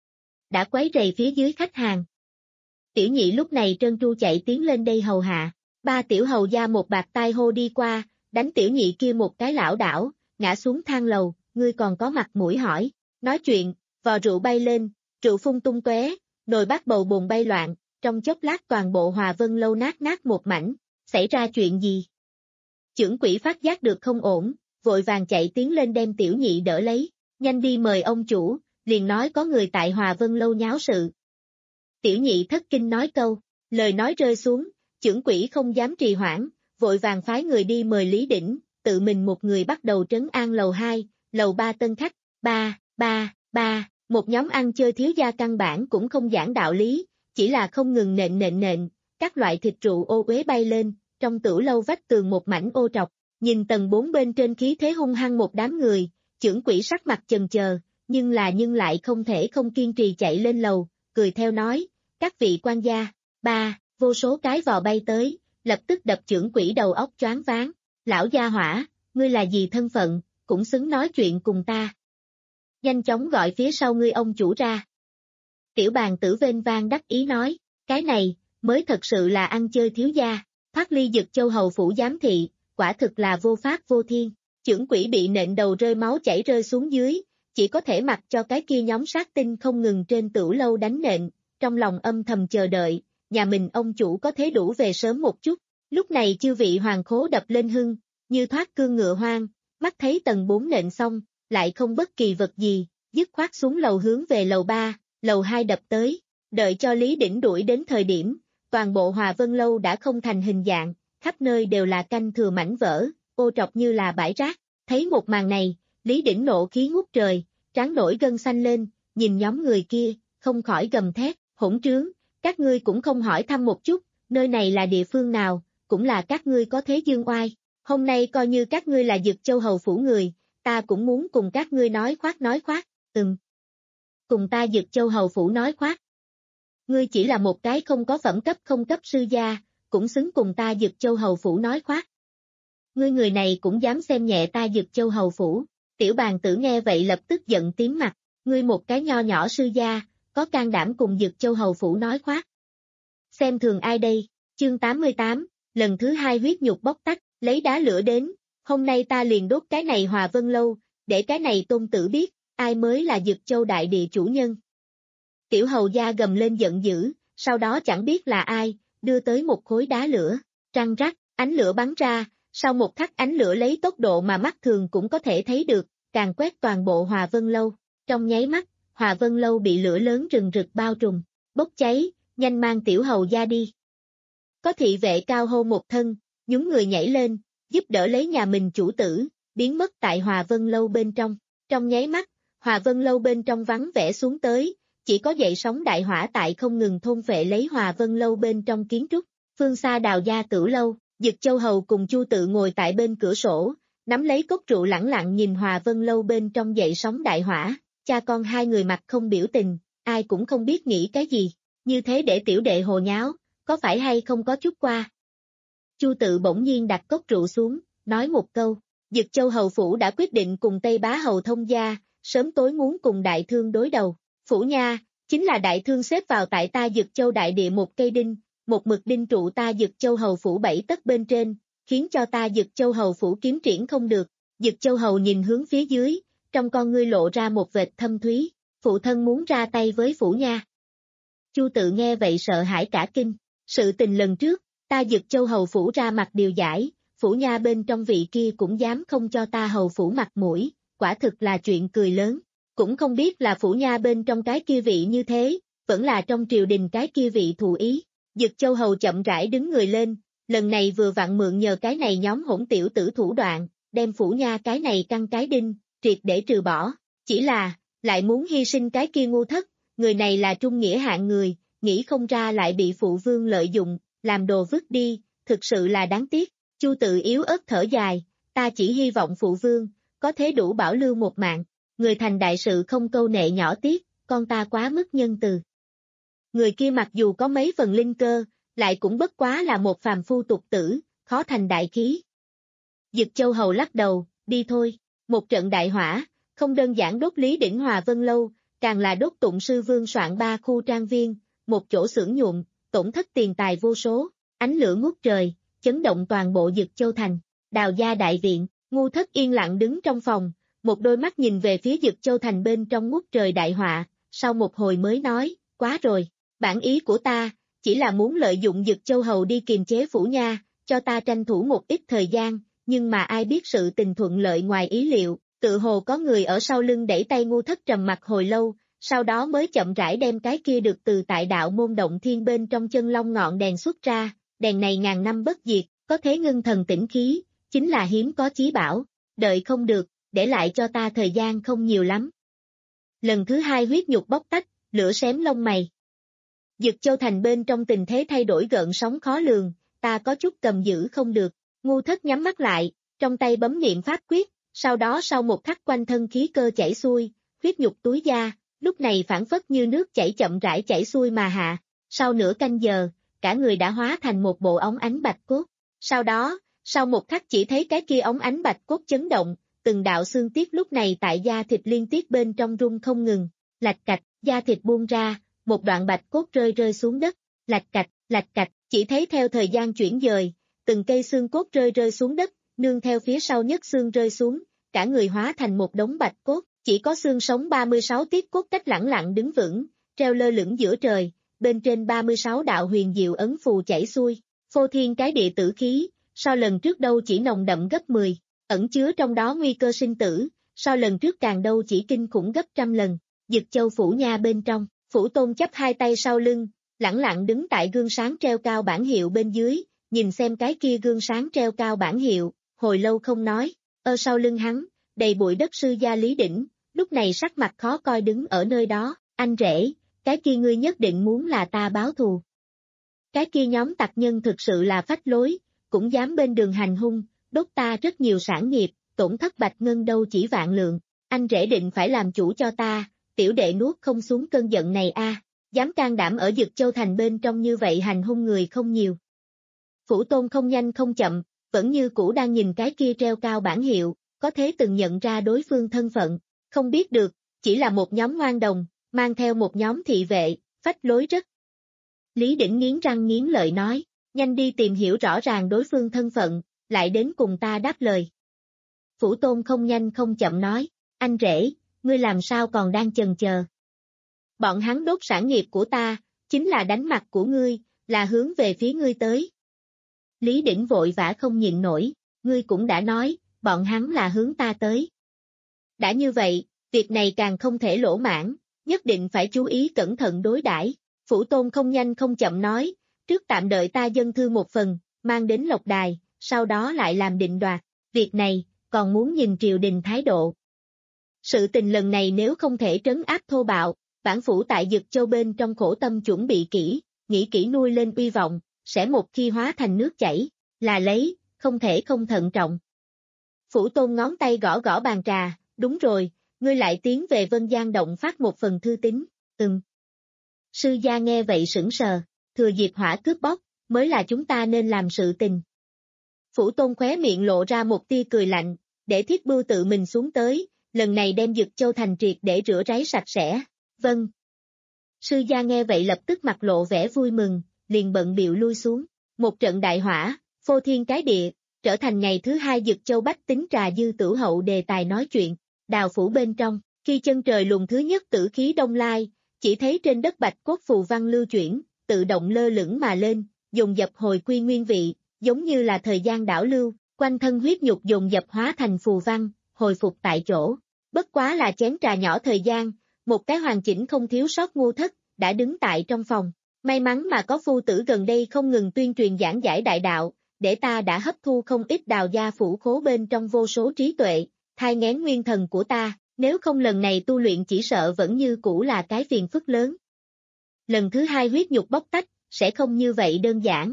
Đã quấy rầy phía dưới khách hàng. Tiểu nhị lúc này trơn tru chạy tiến lên đây hầu hạ, ba tiểu hầu gia một bạt tai hô đi qua, đánh tiểu nhị kia một cái lảo đảo, ngã xuống thang lầu, ngươi còn có mặt mũi hỏi, nói chuyện, vò rượu bay lên, rượu phun tung tóe, nồi bát bầu bùn bay loạn, trong chốc lát toàn bộ Hòa Vân lâu nát nát một mảnh, xảy ra chuyện gì? Chưởng quỷ phát giác được không ổn, vội vàng chạy tiến lên đem tiểu nhị đỡ lấy, nhanh đi mời ông chủ, liền nói có người tại Hòa Vân lâu nháo sự. Tiểu nhị thất kinh nói câu, lời nói rơi xuống, chưởng quỷ không dám trì hoãn, vội vàng phái người đi mời Lý Đỉnh, tự mình một người bắt đầu trấn an lầu hai, lầu ba tân khách, ba, ba, ba, một nhóm ăn chơi thiếu gia căn bản cũng không giảng đạo lý, chỉ là không ngừng nện nện nện, các loại thịt rượu ô uế bay lên, trong tửu lâu vách tường một mảnh ô trọc, nhìn tầng bốn bên trên khí thế hung hăng một đám người, chưởng quỷ sắc mặt chần chờ, nhưng là nhưng lại không thể không kiên trì chạy lên lầu, cười theo nói, các vị quan gia, ba, vô số cái vò bay tới, lập tức đập chưởng quỷ đầu óc choáng váng, lão gia hỏa, ngươi là gì thân phận, cũng xứng nói chuyện cùng ta. Nhanh chóng gọi phía sau ngươi ông chủ ra. Tiểu bàn tử vênh vang đắc ý nói, cái này, mới thật sự là ăn chơi thiếu gia, thoát ly Dực Châu hầu phủ giám thị, quả thực là vô pháp vô thiên, chưởng quỷ bị nện đầu rơi máu chảy rơi xuống dưới, chỉ có thể mặc cho cái kia nhóm sát tinh không ngừng trên tửu lâu đánh nện, trong lòng âm thầm chờ đợi, nhà mình ông chủ có thế đủ về sớm một chút, lúc này chư vị hoàng khố đập lên hưng, như thoát cương ngựa hoang, mắt thấy tầng bốn nện xong, lại không bất kỳ vật gì, dứt khoát xuống lầu hướng về lầu ba, lầu hai đập tới, đợi cho Lý Đỉnh đuổi đến thời điểm, toàn bộ Hòa Vân lâu đã không thành hình dạng, khắp nơi đều là canh thừa mảnh vỡ, ô trọc như là bãi rác, thấy một màn này, Lý Đỉnh nộ khí ngút trời, trán nổi gân xanh lên, nhìn nhóm người kia, không khỏi gầm thét, hỗn trướng, các ngươi cũng không hỏi thăm một chút, nơi này là địa phương nào, cũng là các ngươi có thế dương oai, hôm nay coi như các ngươi là Dực Châu hầu phủ người, ta cũng muốn cùng các ngươi nói khoác nói khoác, ừm. Cùng ta Dực Châu hầu phủ nói khoác. Ngươi chỉ là một cái không có phẩm cấp không cấp sư gia, cũng xứng cùng ta Dực Châu hầu phủ nói khoác. Ngươi người này cũng dám xem nhẹ ta Dực Châu hầu phủ, tiểu bàn tử nghe vậy lập tức giận tím mặt, ngươi một cái nho nhỏ sư gia, có can đảm cùng Dực Châu hầu phủ nói khoác. Xem thường ai đây, chương tám mươi tám, lần thứ hai huyết nhục bóc tách, lấy đá lửa đến, hôm nay ta liền đốt cái này Hòa Vân lâu, để cái này tôn tử biết, ai mới là Dực Châu đại địa chủ nhân. Tiểu hầu gia gầm lên giận dữ, sau đó chẳng biết là ai, đưa tới một khối đá lửa, răng rắc, ánh lửa bắn ra, sau một khắc ánh lửa lấy tốc độ mà mắt thường cũng có thể thấy được, càng quét toàn bộ Hòa Vân lâu, trong nháy mắt, Hòa Vân lâu bị lửa lớn rừng rực bao trùm, bốc cháy, nhanh mang tiểu hầu gia đi. Có thị vệ cao hô một thân, nhúng người nhảy lên, giúp đỡ lấy nhà mình chủ tử, biến mất tại Hòa Vân lâu bên trong, trong nháy mắt, Hòa Vân lâu bên trong vắng vẻ xuống tới, chỉ có dậy sóng đại hỏa tại không ngừng thôn phệ lấy Hòa Vân lâu bên trong kiến trúc, phương xa Đào gia Tửu lâu, Dực Châu hầu cùng Chu Tự ngồi tại bên cửa sổ, nắm lấy cốc rượu lẳng lặng nhìn Hòa Vân lâu bên trong dậy sóng đại hỏa, cha con hai người mặt không biểu tình, ai cũng không biết nghĩ cái gì, như thế để tiểu đệ hồ nháo, có phải hay không có chút qua. Chu Tự bỗng nhiên đặt cốc rượu xuống, nói một câu, Dực Châu hầu phủ đã quyết định cùng Tây Bá hầu thông gia, sớm tối muốn cùng đại thương đối đầu. Phủ nha, chính là đại thương xếp vào tại ta Dực Châu đại địa một cây đinh, một mực đinh trụ ta Dực Châu hầu phủ bảy tấc bên trên, khiến cho ta Dực Châu hầu phủ kiếm triển không được. Dực Châu hầu nhìn hướng phía dưới, trong con ngươi lộ ra một vệt thâm thúy, phụ thân muốn ra tay với phủ nha. Chu Tự nghe vậy sợ hãi cả kinh, sự tình lần trước, ta Dực Châu hầu phủ ra mặt điều giải, phủ nha bên trong vị kia cũng dám không cho ta hầu phủ mặt mũi, quả thực là chuyện cười lớn, cũng không biết là phủ nha bên trong cái kia vị như thế, vẫn là trong triều đình cái kia vị thù ý. Dực Châu hầu chậm rãi đứng người lên, lần này vừa vặn mượn nhờ cái này nhóm hỗn tiểu tử thủ đoạn, đem phủ nha cái này căng cái đinh, triệt để trừ bỏ, chỉ là, lại muốn hy sinh cái kia ngu thất, người này là trung nghĩa hạng người, nghĩ không ra lại bị phụ vương lợi dụng, làm đồ vứt đi, thực sự là đáng tiếc. Chu Tự yếu ớt thở dài, ta chỉ hy vọng phụ vương, có thế đủ bảo lưu một mạng, người thành đại sự không câu nệ nhỏ tiếc, con ta quá mức nhân từ. Người kia mặc dù có mấy phần linh cơ, lại cũng bất quá là một phàm phu tục tử, khó thành đại khí. Dực Châu hầu lắc đầu, đi thôi, một trận đại hỏa, không đơn giản đốt Lý Đỉnh Hòa Vân Lâu, càng là đốt Tụng Sư Vương soạn ba khu trang viên, một chỗ xưởng nhuộm, tổn thất tiền tài vô số, ánh lửa ngút trời, chấn động toàn bộ Dực Châu thành. Đào gia đại viện, Ngu Thất yên lặng đứng trong phòng, một đôi mắt nhìn về phía Dực Châu thành bên trong ngút trời đại họa, sau một hồi mới nói, quá rồi, bản ý của ta, chỉ là muốn lợi dụng Dực Châu hầu đi kiềm chế phủ nha, cho ta tranh thủ một ít thời gian, nhưng mà ai biết sự tình thuận lợi ngoài ý liệu, tự hồ có người ở sau lưng đẩy tay Ngu Thất trầm mặt hồi lâu, sau đó mới chậm rãi đem cái kia được từ tại đạo môn động thiên bên trong chân long ngọn đèn xuất ra, đèn này ngàn năm bất diệt, có thế ngưng thần tĩnh khí, chính là hiếm có chí bảo, đợi không được, để lại cho ta thời gian không nhiều lắm. Lần thứ hai huyết nhục bóc tách, lửa xém lông mày. Dực Châu thành bên trong tình thế thay đổi gợn sóng khó lường, ta có chút cầm giữ không được, Ngu Thất nhắm mắt lại, trong tay bấm niệm pháp quyết, sau đó sau một khắc quanh thân khí cơ chảy xuôi, huyết nhục túi da, lúc này phản phất như nước chảy chậm rãi chảy xuôi mà hạ, sau nửa canh giờ, cả người đã hóa thành một bộ ống ánh bạch cốt. Sau đó, sau một khắc chỉ thấy cái kia ống ánh bạch cốt chấn động, từng đạo xương tiết lúc này tại da thịt liên tiếp bên trong rung không ngừng, lạch cạch, da thịt buông ra, một đoạn bạch cốt rơi rơi xuống đất, lạch cạch, lạch cạch, chỉ thấy theo thời gian chuyển dời, từng cây xương cốt rơi rơi xuống đất, nương theo phía sau nhất xương rơi xuống, cả người hóa thành một đống bạch cốt, chỉ có xương sống ba mươi sáu tiết cốt cách lẳng lặng đứng vững, treo lơ lửng giữa trời, bên trên ba mươi sáu đạo huyền diệu ấn phù chảy xuôi, phô thiên cái địa tử khí, so lần trước đâu chỉ nồng đậm gấp mười, ẩn chứa trong đó nguy cơ sinh tử, so lần trước càng đâu chỉ kinh khủng gấp trăm lần. Dực Châu phủ nha bên trong, phủ tôn chắp hai tay sau lưng, lẳng lặng đứng tại gương sáng treo cao bản hiệu bên dưới, nhìn xem cái kia gương sáng treo cao bản hiệu, hồi lâu không nói, ở sau lưng hắn, đầy bụi đất sư gia Lý Đỉnh, lúc này sắc mặt khó coi đứng ở nơi đó, anh rể, cái kia ngươi nhất định muốn là ta báo thù. Cái kia nhóm tặc nhân thực sự là phách lối, cũng dám bên đường hành hung, đốt ta rất nhiều sản nghiệp, tổn thất bạch ngân đâu chỉ vạn lượng, anh rể định phải làm chủ cho ta, tiểu đệ nuốt không xuống cơn giận này a, dám can đảm ở Dực Châu thành bên trong như vậy hành hung người không nhiều. Phủ tôn không nhanh không chậm, vẫn như cũ đang nhìn cái kia treo cao bản hiệu, có thế từng nhận ra đối phương thân phận, không biết được, chỉ là một nhóm ngoan đồng, mang theo một nhóm thị vệ, phách lối rất. Lý Đỉnh nghiến răng nghiến lợi nói, nhanh đi tìm hiểu rõ ràng đối phương thân phận, lại đến cùng ta đáp lời. Phủ tôn không nhanh không chậm nói, anh rể, ngươi làm sao còn đang chần chờ. Bọn hắn đốt sản nghiệp của ta, chính là đánh mặt của ngươi, là hướng về phía ngươi tới. Lý Đỉnh vội vã không nhịn nổi, ngươi cũng đã nói, bọn hắn là hướng ta tới. Đã như vậy, việc này càng không thể lỗ mãn, nhất định phải chú ý cẩn thận đối đãi. Phủ tôn không nhanh không chậm nói, trước tạm đợi ta dâng thư một phần, mang đến lộc đài, sau đó lại làm định đoạt, việc này, còn muốn nhìn triều đình thái độ. Sự tình lần này nếu không thể trấn áp thô bạo, bản phủ tại Dực Châu bên trong khổ tâm chuẩn bị kỹ, nghĩ kỹ nuôi lên uy vọng, sẽ một khi hóa thành nước chảy, là lấy, không thể không thận trọng. Phủ tôn ngón tay gõ gõ bàn trà, đúng rồi, ngươi lại tiến về Vân Giang Động phát một phần thư tín, ừm. Sư gia nghe vậy sững sờ, thừa dịp hỏa cướp bóc, mới là chúng ta nên làm sự tình. Phủ Tôn khóe miệng lộ ra một tia cười lạnh, để Thiết Bưu tự mình xuống tới, lần này đem Dực Châu thành triệt để rửa ráy sạch sẽ. Vâng. Sư gia nghe vậy lập tức mặt lộ vẻ vui mừng, liền bận bịu lui xuống. Một trận đại hỏa, phô thiên cái địa, trở thành ngày thứ hai Dực Châu bách tính trà dư tử hậu đề tài nói chuyện. Đào phủ bên trong, khi chân trời luồng thứ nhất tử khí đông lai, chỉ thấy trên đất bạch cốt phù văn lưu chuyển, tự động lơ lửng mà lên, dồn dập hồi quy nguyên vị, giống như là thời gian đảo lưu, quanh thân huyết nhục dồn dập hóa thành phù văn, hồi phục tại chỗ. Bất quá là chén trà nhỏ thời gian, một cái hoàn chỉnh không thiếu sót Ngô Thất, đã đứng tại trong phòng. May mắn mà có phu tử gần đây không ngừng tuyên truyền giảng giải đại đạo, để ta đã hấp thu không ít đào gia phủ khố bên trong vô số trí tuệ, thai nghén nguyên thần của ta, nếu không lần này tu luyện chỉ sợ vẫn như cũ là cái phiền phức lớn. Lần thứ hai huyết nhục bóc tách, sẽ không như vậy đơn giản.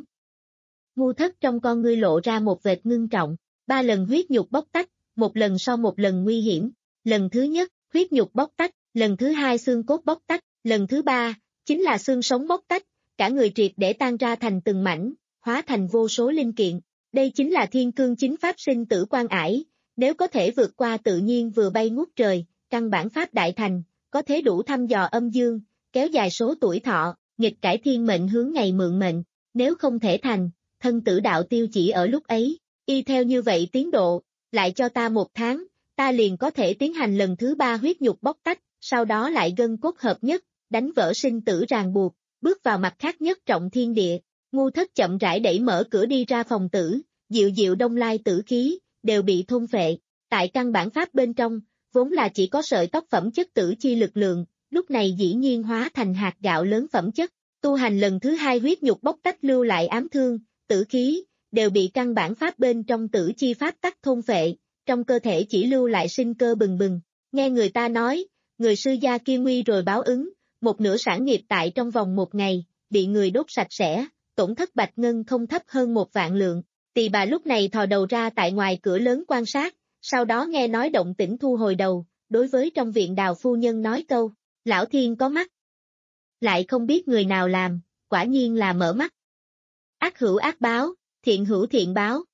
Ngô Thất trong con ngươi lộ ra một vệt ngưng trọng, ba lần huyết nhục bóc tách, một lần sau một lần nguy hiểm. Lần thứ nhất, huyết nhục bóc tách, lần thứ hai xương cốt bóc tách, lần thứ ba, chính là xương sống bóc tách, cả người triệt để tan ra thành từng mảnh, hóa thành vô số linh kiện. Đây chính là thiên cương chính pháp sinh tử quan ải, nếu có thể vượt qua tự nhiên vừa bay ngút trời, căn bản pháp đại thành, có thể đủ thăm dò âm dương, kéo dài số tuổi thọ, nghịch cải thiên mệnh hướng ngày mượn mệnh, nếu không thể thành, thân tử đạo tiêu chỉ ở lúc ấy, y theo như vậy tiến độ, lại cho ta một tháng, ta liền có thể tiến hành lần thứ ba huyết nhục bóc tách, sau đó lại gân cốt hợp nhất, đánh vỡ sinh tử ràng buộc, bước vào mặt khác nhất trọng thiên địa. Ngô Thất chậm rãi đẩy mở cửa đi ra phòng tử, dịu dịu đông lai tử khí, đều bị thôn phệ. Tại căn bản pháp bên trong, vốn là chỉ có sợi tóc phẩm chất tử chi lực lượng, lúc này dĩ nhiên hóa thành hạt gạo lớn phẩm chất. Tu hành lần thứ hai huyết nhục bóc tách lưu lại ám thương, tử khí, đều bị căn bản pháp bên trong tử chi pháp tắc thôn phệ, trong cơ thể chỉ lưu lại sinh cơ bừng bừng. Nghe người ta nói, người sư gia kia nguy rồi báo ứng, một nửa sản nghiệp tại trong vòng một ngày, bị người đốt sạch sẽ, tổn thất bạch ngân không thấp hơn một vạn lượng. Tỳ bà lúc này thò đầu ra tại ngoài cửa lớn quan sát, sau đó nghe nói động tĩnh thu hồi đầu, đối với trong viện Đào phu nhân nói câu, lão thiên có mắt. Lại không biết người nào làm, quả nhiên là mở mắt. Ác hữu ác báo, thiện hữu thiện báo.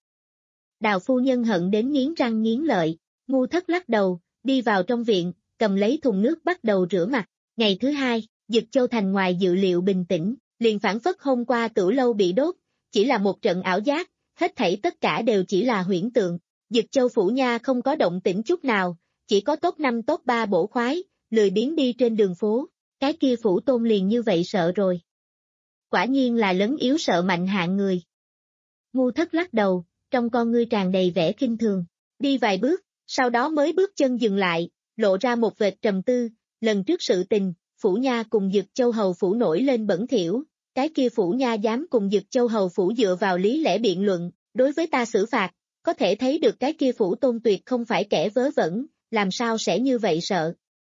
Đào phu nhân hận đến nghiến răng nghiến lợi, Ngô Thất lắc đầu, đi vào trong viện, cầm lấy thùng nước bắt đầu rửa mặt. Ngày thứ hai, Dực Châu thành ngoài dự liệu bình tĩnh, liền phản phất hôm qua Tửu lâu bị đốt, chỉ là một trận ảo giác, hết thảy tất cả đều chỉ là huyễn tượng. Dực Châu phủ nha không có động tĩnh chút nào, chỉ có top năm top ba bổ khoái, lười biếng đi trên đường phố, cái kia phủ tôn liền như vậy sợ rồi. Quả nhiên là lớn yếu sợ mạnh hạng người. Ngô Thất lắc đầu, trong con ngươi tràn đầy vẻ khinh thường, đi vài bước, sau đó mới bước chân dừng lại, lộ ra một vệt trầm tư, lần trước sự tình, phủ nha cùng Dực Châu hầu phủ nổi lên bẩn thỉu, cái kia phủ nha dám cùng Dực Châu hầu phủ dựa vào lý lẽ biện luận, đối với ta xử phạt, có thể thấy được cái kia phủ tôn tuyệt không phải kẻ vớ vẩn, làm sao sẽ như vậy sợ.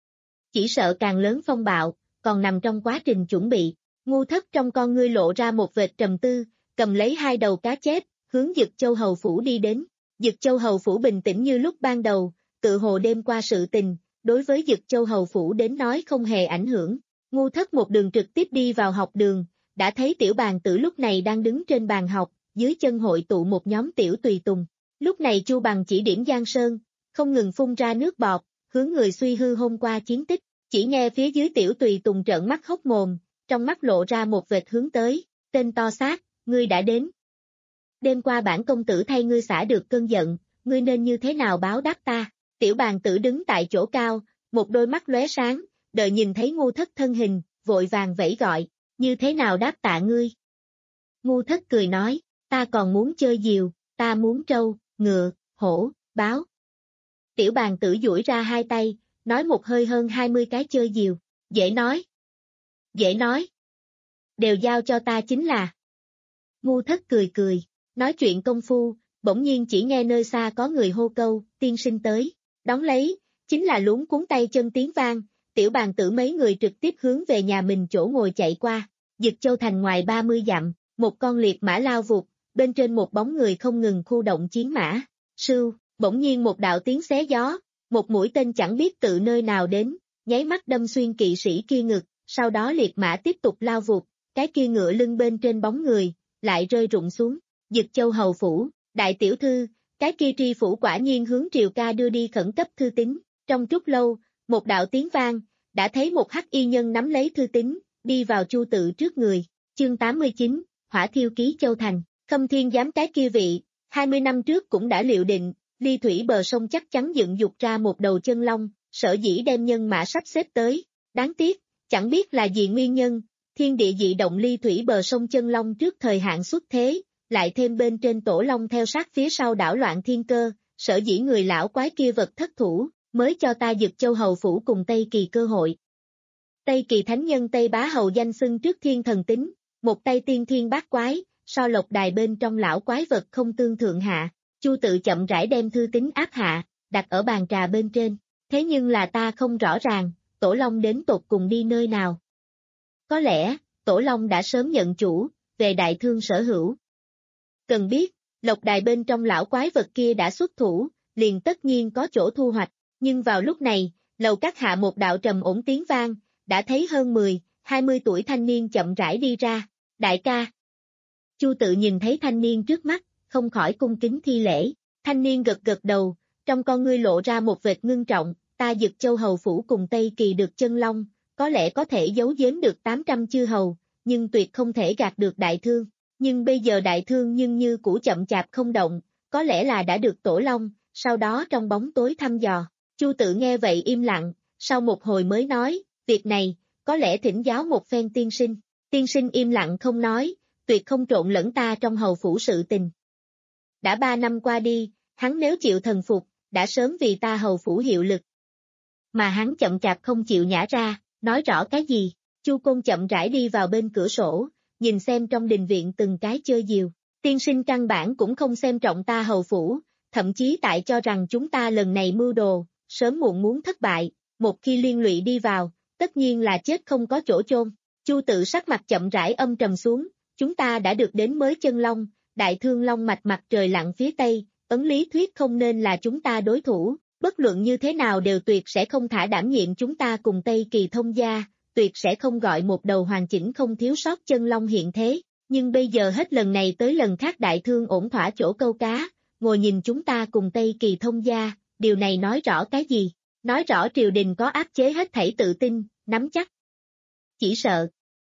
Chỉ sợ càng lớn phong bạo, còn nằm trong quá trình chuẩn bị. Ngô Thất trong con ngươi lộ ra một vệt trầm tư, cầm lấy hai đầu cá chép, hướng Dực Châu hầu phủ đi đến. Dực Châu hầu phủ bình tĩnh như lúc ban đầu, tự hồ đêm qua sự tình, đối với Dực Châu hầu phủ đến nói không hề ảnh hưởng. Ngô Thất một đường trực tiếp đi vào học đường, đã thấy tiểu bàn tử lúc này đang đứng trên bàn học, dưới chân hội tụ một nhóm tiểu tùy tùng. Lúc này Chu Bằng chỉ điểm Giang Sơn, không ngừng phun ra nước bọt, hướng người suy hư hôm qua chiến tích, chỉ nghe phía dưới tiểu tùy tùng trợn mắt hốc mồm, trong mắt lộ ra một vệt hướng tới, tên to xác, ngươi đã đến. Đêm qua bản công tử thay ngươi xả được cơn giận, ngươi nên như thế nào báo đáp ta? Tiểu bàn tử đứng tại chỗ cao, một đôi mắt lóe sáng, đợi nhìn thấy Ngô Thất thân hình, vội vàng vẫy gọi, như thế nào đáp tạ ngươi? Ngô Thất cười nói, ta còn muốn chơi diều, ta muốn trâu, ngựa, hổ, báo. Tiểu bàn tử duỗi ra hai tay, nói một hơi hơn hai mươi cái chơi diều, dễ nói. Dễ nói. Đều giao cho ta chính là. Ngô Thất cười cười, nói chuyện công phu, bỗng nhiên chỉ nghe nơi xa có người hô câu, tiên sinh tới, đón lấy, chính là luống cuốn tay chân tiếng vang, tiểu bàn tử mấy người trực tiếp hướng về nhà mình chỗ ngồi chạy qua. Dực Châu thành ngoài ba mươi dặm, một con liệt mã lao vụt, bên trên một bóng người không ngừng khu động chiến mã. Sưu, bỗng nhiên một đạo tiếng xé gió, một mũi tên chẳng biết từ nơi nào đến, nháy mắt đâm xuyên kỵ sĩ kia ngực, sau đó liệt mã tiếp tục lao vụt, cái kia ngựa lưng bên trên bóng người, lại rơi rụng xuống. Dực Châu hầu phủ, Đại tiểu thư, cái kia tri phủ quả nhiên hướng Triều ca đưa đi khẩn cấp thư tín, trong chút lâu, một đạo tiếng vang, đã thấy một hắc y nhân nắm lấy thư tín, đi vào Chu Tự trước người, chương tám mươi chín, hỏa thiêu ký Châu Thành, Khâm Thiên giám cái kia vị, hai mươi năm trước cũng đã liệu định, ly thủy bờ sông chắc chắn dựng dục ra một đầu chân long, sở dĩ đem nhân mã sắp xếp tới, đáng tiếc, chẳng biết là gì nguyên nhân, thiên địa dị động ly thủy bờ sông chân long trước thời hạn xuất thế, lại thêm bên trên tổ long theo sát phía sau đảo loạn thiên cơ, sở dĩ người lão quái kia vật thất thủ, mới cho ta Dực Châu Hầu Phủ cùng Tây Kỳ cơ hội. Tây Kỳ thánh nhân Tây Bá Hầu danh xưng trước thiên thần tính, một tay tiên thiên bát quái, so lộc đài bên trong lão quái vật không tương thượng hạ, Chu Tự chậm rãi đem thư tín áp hạ, đặt ở bàn trà bên trên, thế nhưng là ta không rõ ràng, Tổ Long đến tột cùng đi nơi nào. Có lẽ, Tổ Long đã sớm nhận chủ, về đại thương sở hữu. Cần biết, lộc đài bên trong lão quái vật kia đã xuất thủ, liền tất nhiên có chỗ thu hoạch, nhưng vào lúc này, lầu các hạ một đạo trầm ổn tiếng vang, đã thấy hơn mười, hai mươi tuổi thanh niên chậm rãi đi ra, đại ca. Chu Tự nhìn thấy thanh niên trước mắt, không khỏi cung kính thi lễ, thanh niên gật gật đầu, trong con ngươi lộ ra một vệt ngưng trọng, ta Dực Châu Hầu Phủ cùng Tây Kỳ được chân long, có lẽ có thể giấu giếm được tám trăm chư hầu, nhưng tuyệt không thể gạt được đại thương, nhưng bây giờ đại thương nhưng như cũ chậm chạp không động, có lẽ là đã được Tổ Long, sau đó trong bóng tối thăm dò. Chu Tự nghe vậy im lặng, sau một hồi mới nói, việc này, có lẽ thỉnh giáo một phen tiên sinh, tiên sinh im lặng không nói, tuyệt không trộn lẫn ta trong hầu phủ sự tình. Đã ba năm qua đi, hắn nếu chịu thần phục, đã sớm vì ta hầu phủ hiệu lực. Mà hắn chậm chạp không chịu nhả ra, nói rõ cái gì, Chu Côn chậm rãi đi vào bên cửa sổ, nhìn xem trong đình viện từng cái chơi diều, tiên sinh căn bản cũng không xem trọng ta hầu phủ, thậm chí tại cho rằng chúng ta lần này mưu đồ, sớm muộn muốn thất bại, một khi liên lụy đi vào, tất nhiên là chết không có chỗ chôn. Chu Tự sắc mặt chậm rãi âm trầm xuống, chúng ta đã được đến mới chân long, đại thương long mạch mặt trời lặn phía tây, ấn lý thuyết không nên là chúng ta đối thủ, bất luận như thế nào đều tuyệt sẽ không thả đảm nhiệm chúng ta cùng Tây Kỳ thông gia, tuyệt sẽ không gọi một đầu hoàn chỉnh không thiếu sót chân long hiện thế, nhưng bây giờ hết lần này tới lần khác đại thương ổn thỏa chỗ câu cá, ngồi nhìn chúng ta cùng Tây Kỳ thông gia, điều này nói rõ cái gì? Nói rõ triều đình có áp chế hết thảy tự tin, nắm chắc. Chỉ sợ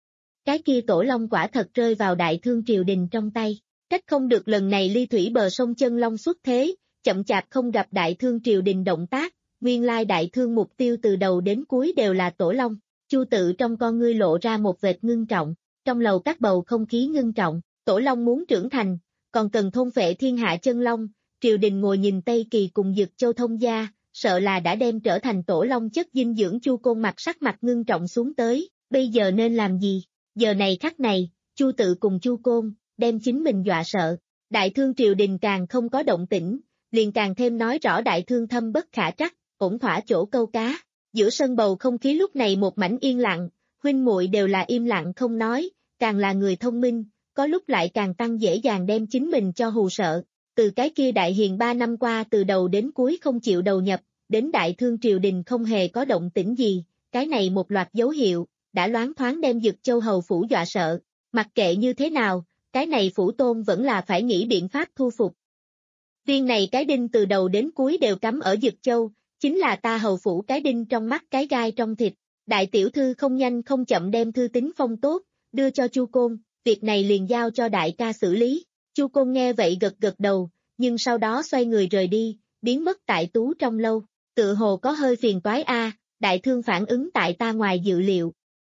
cái kia Tổ Long quả thật rơi vào đại thương triều đình trong tay, trách không được lần này ly thủy bờ sông chân long xuất thế, chậm chạp không gặp đại thương triều đình động tác, nguyên lai đại thương mục tiêu từ đầu đến cuối đều là Tổ Long. Chu Tự trong con ngươi lộ ra một vệt ngưng trọng, trong lầu các bầu không khí ngưng trọng, Tổ Long muốn trưởng thành, còn cần thôn phệ thiên hạ chân long, triều đình ngồi nhìn Tây Kỳ cùng Dực Châu thông gia, sợ là đã đem trở thành Tổ Long chất dinh dưỡng. Chu Côn mặt sắc mặt ngưng trọng xuống tới, bây giờ nên làm gì? Giờ này khắc này, Chu Tự cùng Chu Côn, đem chính mình dọa sợ, đại thương triều đình càng không có động tĩnh, liền càng thêm nói rõ đại thương thâm bất khả trắc, ổn thỏa chỗ câu cá. Giữa sân bầu không khí lúc này một mảnh yên lặng, huynh muội đều là im lặng không nói, càng là người thông minh, có lúc lại càng tăng dễ dàng đem chính mình cho hù sợ. Từ cái kia đại hiền ba năm qua từ đầu đến cuối không chịu đầu nhập, đến đại thương triều đình không hề có động tĩnh gì, cái này một loạt dấu hiệu, đã loáng thoáng đem Dực Châu Hầu Phủ dọa sợ. Mặc kệ như thế nào, cái này phủ tôn vẫn là phải nghĩ biện pháp thu phục. Viên này cái đinh từ đầu đến cuối đều cắm ở Dực Châu, chính là ta hầu phủ cái đinh trong mắt cái gai trong thịt. Đại tiểu thư không nhanh không chậm đem thư tín phong tốt, đưa cho Chu Côn, việc này liền giao cho đại ca xử lý. Chu Côn nghe vậy gật gật đầu, nhưng sau đó xoay người rời đi, biến mất tại tú trong lâu. Tự hồ có hơi phiền toái a, đại thương phản ứng tại ta ngoài dự liệu.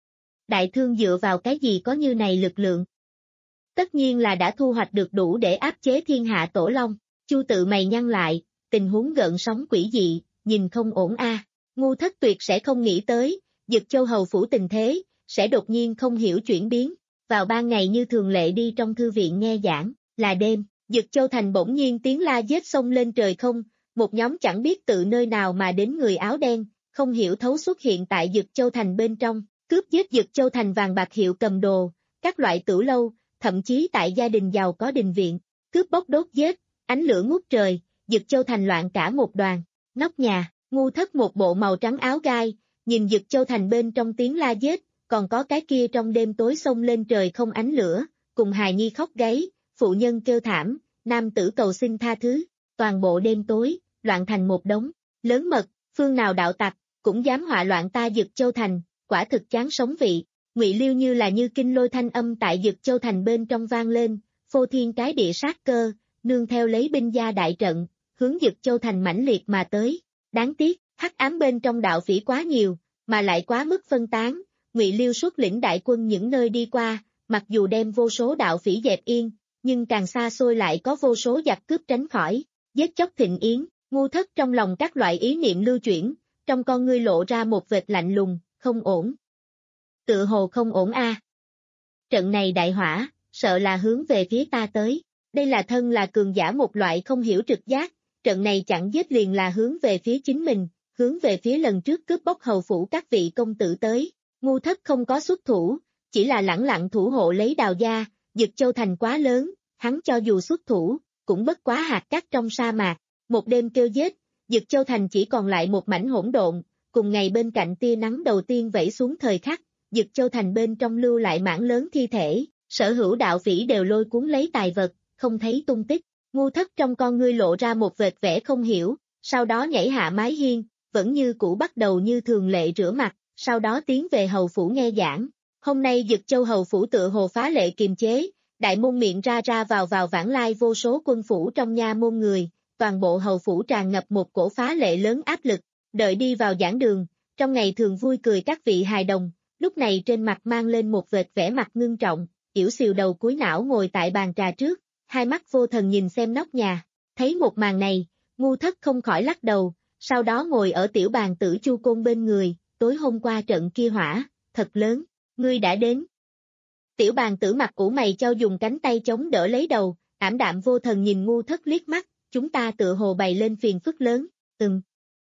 Đại thương dựa vào cái gì có như này lực lượng? Tất nhiên là đã thu hoạch được đủ để áp chế thiên hạ Tổ Long. Chu Tự mày nhăn lại, tình huống gợn sóng quỷ dị, nhìn không ổn a. Ngu thất tuyệt sẽ không nghĩ tới, Dực Châu Hầu Phủ tình thế, sẽ đột nhiên không hiểu chuyển biến. Vào ban ngày như thường lệ đi trong thư viện nghe giảng, là đêm, Dực Châu Thành bỗng nhiên tiếng la giết sông lên trời không, một nhóm chẳng biết từ nơi nào mà đến người áo đen, không hiểu thấu xuất hiện tại Dực Châu Thành bên trong, cướp giết Dực Châu Thành vàng bạc hiệu cầm đồ, các loại tửu lâu, thậm chí tại gia đình giàu có đình viện, cướp bóc đốt giết, ánh lửa ngút trời, Dực Châu Thành loạn cả một đoàn. Nóc nhà, Ngu thất một bộ màu trắng áo gai, nhìn Dực Châu Thành bên trong tiếng la giết, còn có cái kia trong đêm tối sông lên trời không ánh lửa, cùng hài nhi khóc gáy, phụ nhân kêu thảm, nam tử cầu xin tha thứ, toàn bộ đêm tối, loạn thành một đống, lớn mật, phương nào đạo tặc, cũng dám họa loạn ta Dực Châu Thành, quả thực chán sống vị. Ngụy Liêu như là như kinh lôi thanh âm tại Dực Châu Thành bên trong vang lên, phô thiên cái địa sát cơ, nương theo lấy binh gia đại trận, hướng Dực Châu Thành mãnh liệt mà tới. Đáng tiếc, hắc ám bên trong đạo phỉ quá nhiều, mà lại quá mức phân tán. Ngụy Liêu xuất lĩnh đại quân những nơi đi qua, mặc dù đem vô số đạo phỉ dẹp yên, nhưng càng xa xôi lại có vô số giặc cướp tránh khỏi, giết chóc thịnh yến. Ngu Thất trong lòng các loại ý niệm lưu chuyển, trong con ngươi lộ ra một vệt lạnh lùng, không ổn. Tự hồ không ổn a. À. Trận này đại hỏa, sợ là hướng về phía ta tới, đây là thân là cường giả một loại không hiểu trực giác, trận này chẳng giết liền là hướng về phía chính mình, hướng về phía lần trước cướp bóc hầu phủ các vị công tử tới. Ngu Thất không có xuất thủ, chỉ là lẳng lặng thủ hộ lấy Đào gia. Dực Châu Thành quá lớn, hắn cho dù xuất thủ, cũng bất quá hạt cát trong sa mạc. Một đêm kêu giết, Dực Châu Thành chỉ còn lại một mảnh hỗn độn, cùng ngày bên cạnh tia nắng đầu tiên vẫy xuống thời khắc, Dực Châu Thành bên trong lưu lại mảng lớn thi thể, sở hữu đạo phỉ đều lôi cuốn lấy tài vật, không thấy tung tích. Ngu Thất trong con ngươi lộ ra một vệt vẻ không hiểu, sau đó nhảy hạ mái hiên, vẫn như cũ bắt đầu như thường lệ rửa mặt, sau đó tiến về hầu phủ nghe giảng. Hôm nay Dực Châu hầu phủ tựa hồ phá lệ kiềm chế, đại môn miệng ra ra vào vào vãng lai vô số quân phủ trong nha môn người, toàn bộ hầu phủ tràn ngập một cổ phá lệ lớn áp lực. Đợi đi vào giảng đường, trong ngày thường vui cười các vị hài đồng, lúc này trên mặt mang lên một vệt vẻ mặt ngưng trọng, yểu xìu đầu cúi não ngồi tại bàn trà trước, hai mắt vô thần nhìn xem nóc nhà. Thấy một màn này, Ngu Thất không khỏi lắc đầu, sau đó ngồi ở tiểu bàn tử Chu Côn bên người, tối hôm qua trận kia hỏa, thật lớn, ngươi đã đến. Tiểu bàn tử mặt ủ mày cho dùng cánh tay chống đỡ lấy đầu, ảm đạm vô thần nhìn Ngu Thất liếc mắt, chúng ta tựa hồ bày lên phiền phức lớn, ừm.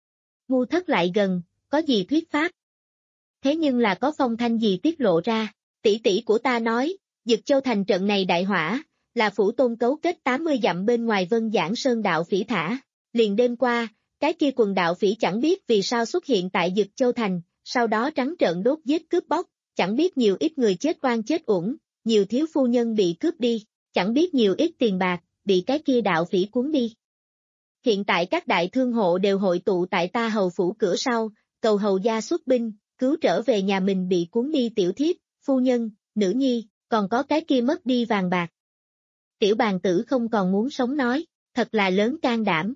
Ngu Thất lại gần, có gì thuyết pháp? Thế nhưng là có phong thanh gì tiết lộ ra, tỷ tỷ của ta nói, Dực Châu Thành trận này đại hỏa, là phủ tôn cấu kết tám mươi dặm bên ngoài Vân Giảng Sơn đạo phỉ thả. Liền đêm qua, cái kia quần đạo phỉ chẳng biết vì sao xuất hiện tại Dực Châu Thành, sau đó trắng trợn đốt giết cướp bóc, chẳng biết nhiều ít người chết oan chết uổng, nhiều thiếu phu nhân bị cướp đi, chẳng biết nhiều ít tiền bạc, bị cái kia đạo phỉ cuốn đi. Hiện tại các đại thương hộ đều hội tụ tại ta hầu phủ cửa sau, cầu hầu gia xuất binh, cứu trở về nhà mình bị cuốn đi tiểu thiếp, phu nhân, nữ nhi, còn có cái kia mất đi vàng bạc. Tiểu bàn tử không còn muốn sống nói, thật là lớn can đảm.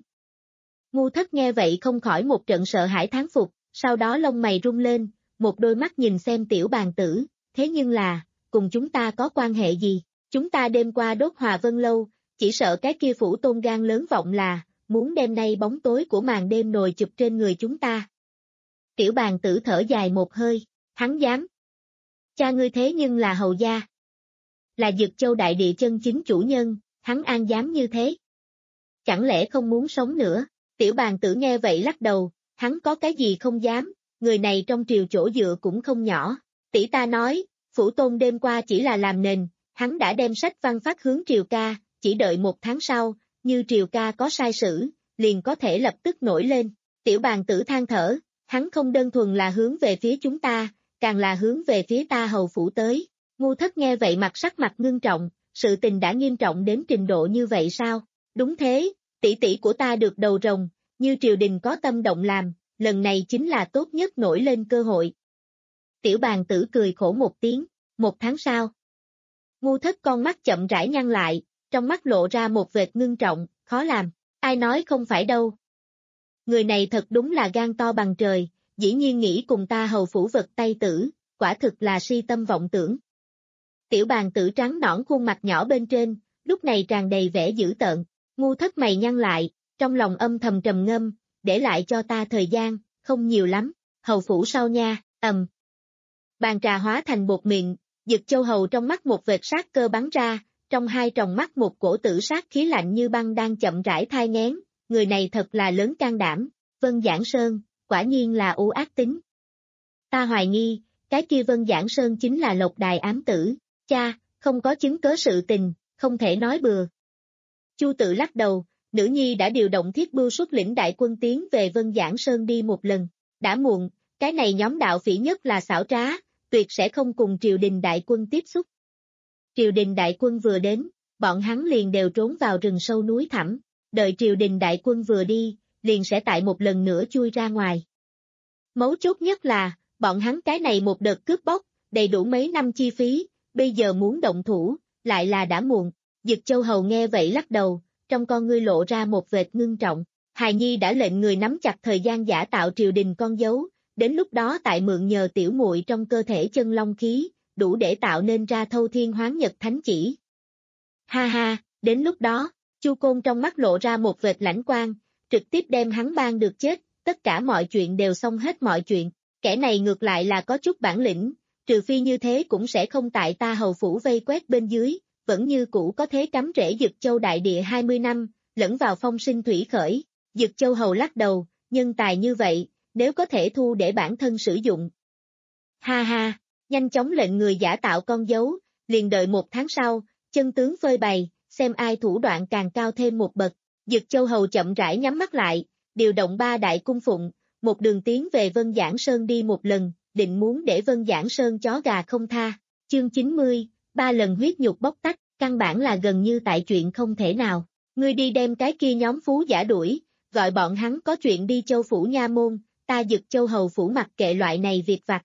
Ngu Thất nghe vậy không khỏi một trận sợ hãi thán phục, sau đó lông mày rung lên, một đôi mắt nhìn xem tiểu bàn tử, thế nhưng là, cùng chúng ta có quan hệ gì? Chúng ta đêm qua đốt Hòa Vân Lâu, chỉ sợ cái kia phủ tôn gan lớn vọng là, muốn đêm nay bóng tối của màn đêm nồi chụp trên người chúng ta. Tiểu bàn tử thở dài một hơi, hắn dám. Cha ngươi thế nhưng là hầu gia. Là Dực Châu đại địa chân chính chủ nhân, hắn an dám như thế. Chẳng lẽ không muốn sống nữa? Tiểu bàn tử nghe vậy lắc đầu, hắn có cái gì không dám, người này trong triều chỗ dựa cũng không nhỏ. Tỷ ta nói, phủ tôn đêm qua chỉ là làm nền, hắn đã đem sách văn phát hướng triều ca, chỉ đợi một tháng sau, như triều ca có sai sử, liền có thể lập tức nổi lên. Tiểu bàn tử than thở, hắn không đơn thuần là hướng về phía chúng ta, càng là hướng về phía ta hầu phủ tới. Ngu Thất nghe vậy mặt sắc mặt ngưng trọng, sự tình đã nghiêm trọng đến trình độ như vậy sao? Đúng thế, tỷ tỷ của ta được đầu rồng, như triều đình có tâm động làm, lần này chính là tốt nhất nổi lên cơ hội. Tiểu bàn tử cười khổ một tiếng, một tháng sau. Ngu Thất con mắt chậm rãi nhăn lại, trong mắt lộ ra một vệt ngưng trọng, khó làm, ai nói không phải đâu. Người này thật đúng là gan to bằng trời, dĩ nhiên nghĩ cùng ta hầu phủ vật tay tử, quả thực là si tâm vọng tưởng. Tiểu bàn tử trắng nõn khuôn mặt nhỏ bên trên, lúc này tràn đầy vẻ dữ tợn, Ngu Thất mày nhăn lại, trong lòng âm thầm trầm ngâm, để lại cho ta thời gian, không nhiều lắm, hầu phủ sau nha, ầm. Bàn trà hóa thành bột mịn, Dực Châu hầu trong mắt một vệt sát cơ bắn ra, trong hai tròng mắt một cổ tử sát khí lạnh như băng đang chậm rãi thai nghén, người này thật là lớn can đảm, Vân Giảng Sơn, quả nhiên là u ác tính. Ta hoài nghi, cái kia Vân Giảng Sơn chính là Lộc Đài ám tử, cha, không có chứng cớ sự tình, không thể nói bừa. Chu Tự lắc đầu, nữ nhi đã điều động thiết bưu xuất lĩnh đại quân tiến về Vân Giảng Sơn đi một lần, đã muộn, cái này nhóm đạo phỉ nhất là xảo trá, tuyệt sẽ không cùng triều đình đại quân tiếp xúc. Triều đình đại quân vừa đến, bọn hắn liền đều trốn vào rừng sâu núi thẳm, đợi triều đình đại quân vừa đi, liền sẽ tại một lần nữa chui ra ngoài. Mấu chốt nhất là, bọn hắn cái này một đợt cướp bóc, đầy đủ mấy năm chi phí, bây giờ muốn động thủ, lại là đã muộn. Dực Châu Hầu nghe vậy lắc đầu, trong con ngươi lộ ra một vệt ngưng trọng. Hài Nhi đã lệnh người nắm chặt thời gian giả tạo triều đình con dấu, đến lúc đó tại mượn nhờ tiểu muội trong cơ thể chân long khí, đủ để tạo nên ra thâu thiên hoán nhật thánh chỉ. Ha ha, đến lúc đó, Chu Côn trong mắt lộ ra một vệt lãnh quang, trực tiếp đem hắn ban được chết, tất cả mọi chuyện đều xong hết mọi chuyện, kẻ này ngược lại là có chút bản lĩnh, trừ phi như thế cũng sẽ không tại ta hầu phủ vây quét bên dưới, vẫn như cũ có thế cắm rễ Dực Châu đại địa hai mươi năm, lẫn vào phong sinh thủy khởi. Dực Châu Hầu lắc đầu, nhân tài như vậy, nếu có thể thu để bản thân sử dụng. Ha ha, nhanh chóng lệnh người giả tạo con dấu, liền đợi một tháng sau, chân tướng phơi bày, xem ai thủ đoạn càng cao thêm một bậc. Dực Châu Hầu chậm rãi nhắm mắt lại, điều động ba đại cung phụng, một đường tiến về Vân Giảng Sơn đi một lần, định muốn để Vân Giảng Sơn chó gà không tha. Chương chín mươi, ba lần huyết nhục bóc tách, căn bản là gần như tại chuyện không thể nào. Ngươi đi đem cái kia nhóm phú giả đuổi, gọi bọn hắn có chuyện đi Châu phủ nha môn, ta Dực Châu Hầu phủ mặc kệ loại này việc vặt.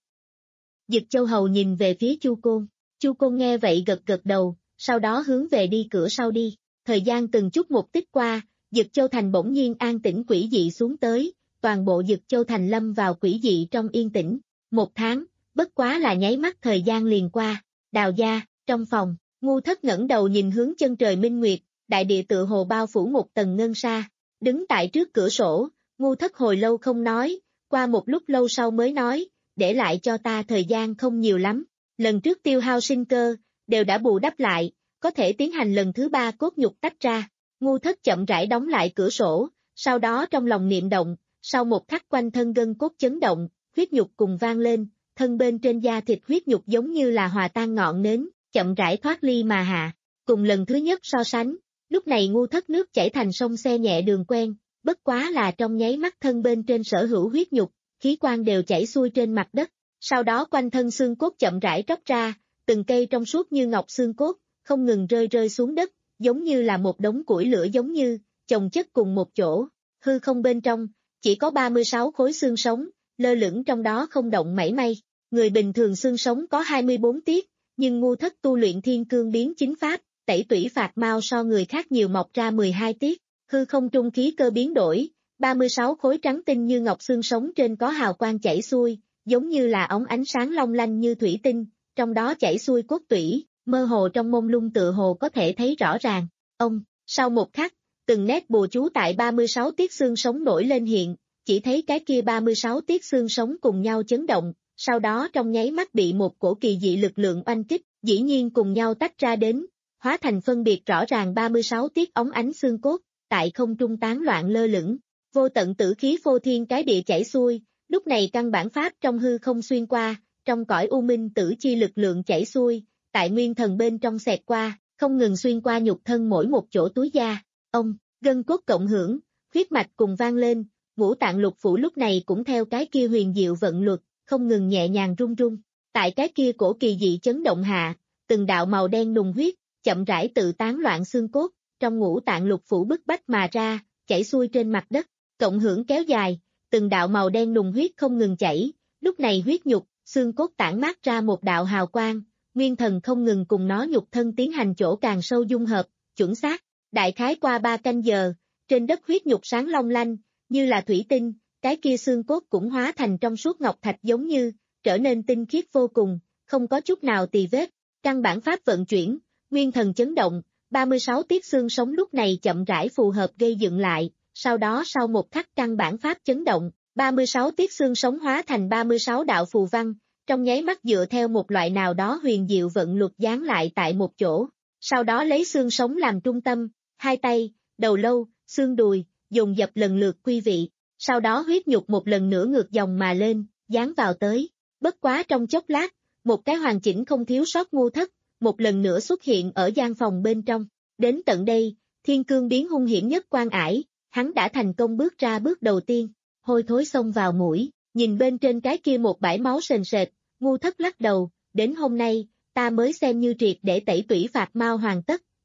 Dực Châu Hầu nhìn về phía Chu Côn, Chu Côn nghe vậy gật gật đầu, sau đó hướng về đi cửa sau đi. Thời gian từng chút một tích qua, Dực Châu Thành bỗng nhiên an tĩnh quỷ dị xuống tới, toàn bộ Dực Châu Thành lâm vào quỷ dị trong yên tĩnh. Một tháng, bất quá là nháy mắt thời gian liền qua. Đào gia, trong phòng, Ngu Thất ngẩng đầu nhìn hướng chân trời minh nguyệt, đại địa tựa hồ bao phủ một tầng ngân sa. Đứng tại trước cửa sổ, Ngu Thất hồi lâu không nói, qua một lúc lâu sau mới nói, để lại cho ta thời gian không nhiều lắm. Lần trước tiêu hao sinh cơ, đều đã bù đắp lại, có thể tiến hành lần thứ ba cốt nhục tách ra. Ngu Thất chậm rãi đóng lại cửa sổ, sau đó trong lòng niệm động, sau một khắc quanh thân gân cốt chấn động, huyết nhục cùng vang lên, thân bên trên da thịt huyết nhục giống như là hòa tan ngọn nến, chậm rãi thoát ly mà hạ. Cùng lần thứ nhất so sánh, lúc này Ngu Thất nước chảy thành sông xe nhẹ đường quen, bất quá là trong nháy mắt thân bên trên sở hữu huyết nhục, khí quan đều chảy xuôi trên mặt đất, sau đó quanh thân xương cốt chậm rãi tróc ra, từng cây trong suốt như ngọc xương cốt, không ngừng rơi rơi xuống đất, giống như là một đống củi lửa giống như, chồng chất cùng một chỗ, hư không bên trong, chỉ có ba mươi sáu khối xương sống, lơ lửng trong đó không động mảy may. Người bình thường xương sống có hai mươi bốn tiết, nhưng Ngu Thất tu luyện thiên cương biến chính pháp, tẩy tủy phạt mau so người khác nhiều mọc ra mười hai tiết, hư không trung khí cơ biến đổi, ba mươi sáu khối trắng tinh như ngọc xương sống trên có hào quang chảy xuôi, giống như là ống ánh sáng long lanh như thủy tinh, trong đó chảy xuôi cốt tủy, mơ hồ trong mông lung tựa hồ có thể thấy rõ ràng. Ông, sau một khắc, từng nét bùa chú tại ba mươi sáu tiết xương sống nổi lên hiện, chỉ thấy cái kia ba mươi sáu tiết xương sống cùng nhau chấn động, sau đó trong nháy mắt bị một cổ kỳ dị lực lượng oanh kích, dĩ nhiên cùng nhau tách ra đến, hóa thành phân biệt rõ ràng ba mươi sáu tiết ống ánh xương cốt, tại không trung tán loạn lơ lửng, vô tận tử khí phô thiên cái địa chảy xuôi, lúc này căn bản pháp trong hư không xuyên qua, trong cõi u minh tử chi lực lượng chảy xuôi, tại nguyên thần bên trong xẹt qua, không ngừng xuyên qua nhục thân mỗi một chỗ túi da. Ông, gân cốt cộng hưởng, huyết mạch cùng vang lên, ngũ tạng lục phủ lúc này cũng theo cái kia huyền diệu vận luật, không ngừng nhẹ nhàng rung rung. Tại cái kia cổ kỳ dị chấn động hạ, từng đạo màu đen nùng huyết, chậm rãi tự tán loạn xương cốt, trong ngũ tạng lục phủ bức bách mà ra, chảy xuôi trên mặt đất, cộng hưởng kéo dài, từng đạo màu đen nùng huyết không ngừng chảy, lúc này huyết nhục, xương cốt tản mát ra một đạo hào quang, nguyên thần không ngừng cùng nó nhục thân tiến hành chỗ càng sâu dung hợp, chuẩn xác. Đại khái qua ba canh giờ, trên đất huyết nhục sáng long lanh, như là thủy tinh, cái kia xương cốt cũng hóa thành trong suốt ngọc thạch giống như, trở nên tinh khiết vô cùng, không có chút nào tì vết. Căn bản pháp vận chuyển, nguyên thần chấn động, ba mươi sáu tiết xương sống lúc này chậm rãi phù hợp gây dựng lại, sau đó sau một khắc căn bản pháp chấn động, ba mươi sáu tiết xương sống hóa thành ba mươi sáu đạo phù văn, trong nháy mắt dựa theo một loại nào đó huyền diệu vận luật dán lại tại một chỗ, sau đó lấy xương sống làm trung tâm, hai tay, đầu lâu, xương đùi, dồn dập lần lượt quy vị, sau đó huyết nhục một lần nữa ngược dòng mà lên, dán vào tới, bất quá trong chốc lát, một cái hoàn chỉnh không thiếu sót Ngu Thất, một lần nữa xuất hiện ở gian phòng bên trong, đến tận đây, thiên cương biến hung hiểm nhất quan ải, hắn đã thành công bước ra bước đầu tiên, hôi thối xông vào mũi, nhìn bên trên cái kia một bãi máu sền sệt, Ngu Thất lắc đầu, đến hôm nay, ta mới xem như triệt để tẩy tủy phạt mau hoàn tất,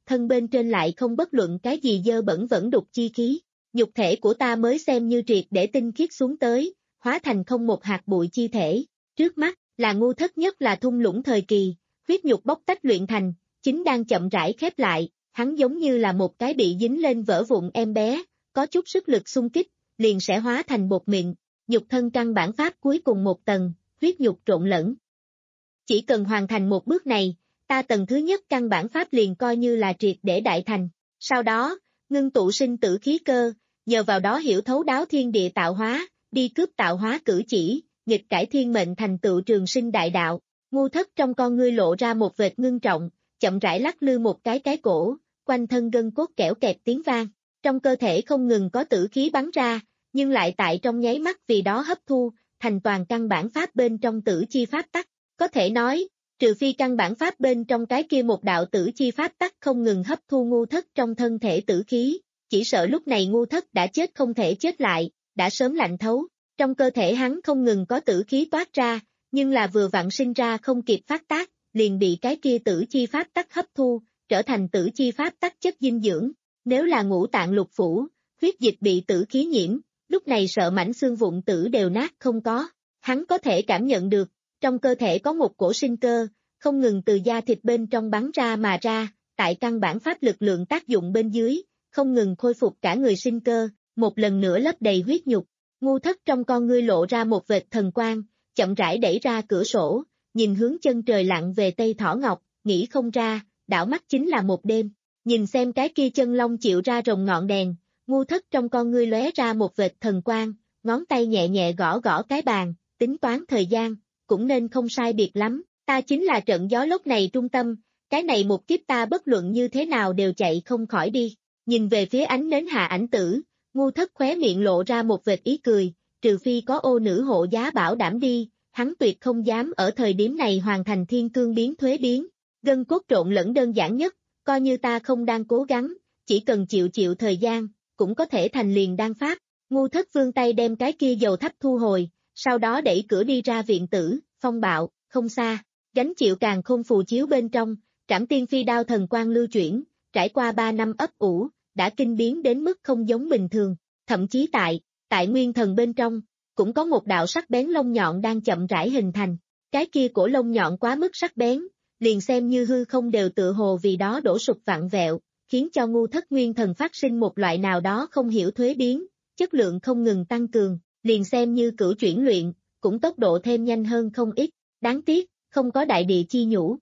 thân bên trên lại không bất luận cái gì dơ bẩn vẫn đục chi khí, nhục thể của ta mới xem như triệt để tinh khiết xuống tới, hóa thành không một hạt bụi chi thể, trước mắt, là ngu thất nhất là thung lũng thời kỳ, huyết nhục bóc tách luyện thành, chính đang chậm rãi khép lại, hắn giống như là một cái bị dính lên vỡ vụn em bé, có chút sức lực xung kích, liền sẽ hóa thành bột mịn, nhục thân căn bản pháp cuối cùng một tầng, huyết nhục trộn lẫn. Chỉ cần hoàn thành một bước này, ta tầng thứ nhất căn bản pháp liền coi như là triệt để đại thành, sau đó, ngưng tụ sinh tử khí cơ, nhờ vào đó hiểu thấu đáo thiên địa tạo hóa, đi cướp tạo hóa cử chỉ, nghịch cải thiên mệnh thành tựu trường sinh đại đạo. Ngu thất trong con ngươi lộ ra một vệt ngưng trọng, chậm rãi lắc lư một cái cái cổ, quanh thân gân cốt kẽo kẹt tiếng vang, trong cơ thể không ngừng có tử khí bắn ra, nhưng lại tại trong nháy mắt vì đó hấp thu, thành toàn căn bản pháp bên trong tử chi pháp tắc. Có thể nói, trừ phi căn bản pháp bên trong cái kia một đạo tử chi pháp tắc không ngừng hấp thu ngu thất trong thân thể tử khí, chỉ sợ lúc này ngu thất đã chết không thể chết lại, đã sớm lạnh thấu, trong cơ thể hắn không ngừng có tử khí toát ra, nhưng là vừa vặn sinh ra không kịp phát tác, liền bị cái kia tử chi pháp tắc hấp thu, trở thành tử chi pháp tắc chất dinh dưỡng. Nếu là ngũ tạng lục phủ, huyết dịch bị tử khí nhiễm, lúc này sợ mảnh xương vụn tử đều nát không có. Hắn có thể cảm nhận được, trong cơ thể có một cổ sinh cơ, không ngừng từ da thịt bên trong bắn ra mà ra, tại căn bản pháp lực lượng tác dụng bên dưới, không ngừng khôi phục cả người sinh cơ, một lần nữa lấp đầy huyết nhục. Ngu thất trong con ngươi lộ ra một vệt thần quang, chậm rãi đẩy ra cửa sổ, nhìn hướng chân trời lặn về Tây Thỏ Ngọc, nghĩ không ra, đảo mắt chính là một đêm, nhìn xem cái kia chân long chịu ra rồng ngọn đèn, ngu thất trong con ngươi lóe ra một vệt thần quang, ngón tay nhẹ nhẹ gõ gõ cái bàn, tính toán thời gian, cũng nên không sai biệt lắm, ta chính là trận gió lốc này trung tâm, cái này một kiếp ta bất luận như thế nào đều chạy không khỏi đi, nhìn về phía ánh nến hạ ảnh tử, ngu thất khóe miệng lộ ra một vệt ý cười, trừ phi có ô nữ hộ giá bảo đảm đi, hắn tuyệt không dám ở thời điểm này hoàn thành thiên cương biến thuế biến, gân cốt trộn lẫn đơn giản nhất, coi như ta không đang cố gắng, chỉ cần chịu chịu thời gian, cũng có thể thành liền đan pháp, ngu thất vươn tay đem cái kia dầu thắp thu hồi, sau đó đẩy cửa đi ra viện tử, phong bạo, không xa, gánh chịu càng khôn phù chiếu bên trong, trảm tiên phi đao thần quang lưu chuyển, trải qua ba năm ấp ủ, đã kinh biến đến mức không giống bình thường, thậm chí tại, tại nguyên thần bên trong, cũng có một đạo sắc bén lông nhọn đang chậm rãi hình thành, cái kia cổ lông nhọn quá mức sắc bén, liền xem như hư không đều tự hồ vì đó đổ sụp vặn vẹo, khiến cho ngu thất nguyên thần phát sinh một loại nào đó không hiểu thuế biến, chất lượng không ngừng tăng cường, liền xem như cửu chuyển luyện, cũng tốc độ thêm nhanh hơn không ít, đáng tiếc, không có đại địa chi nhũ.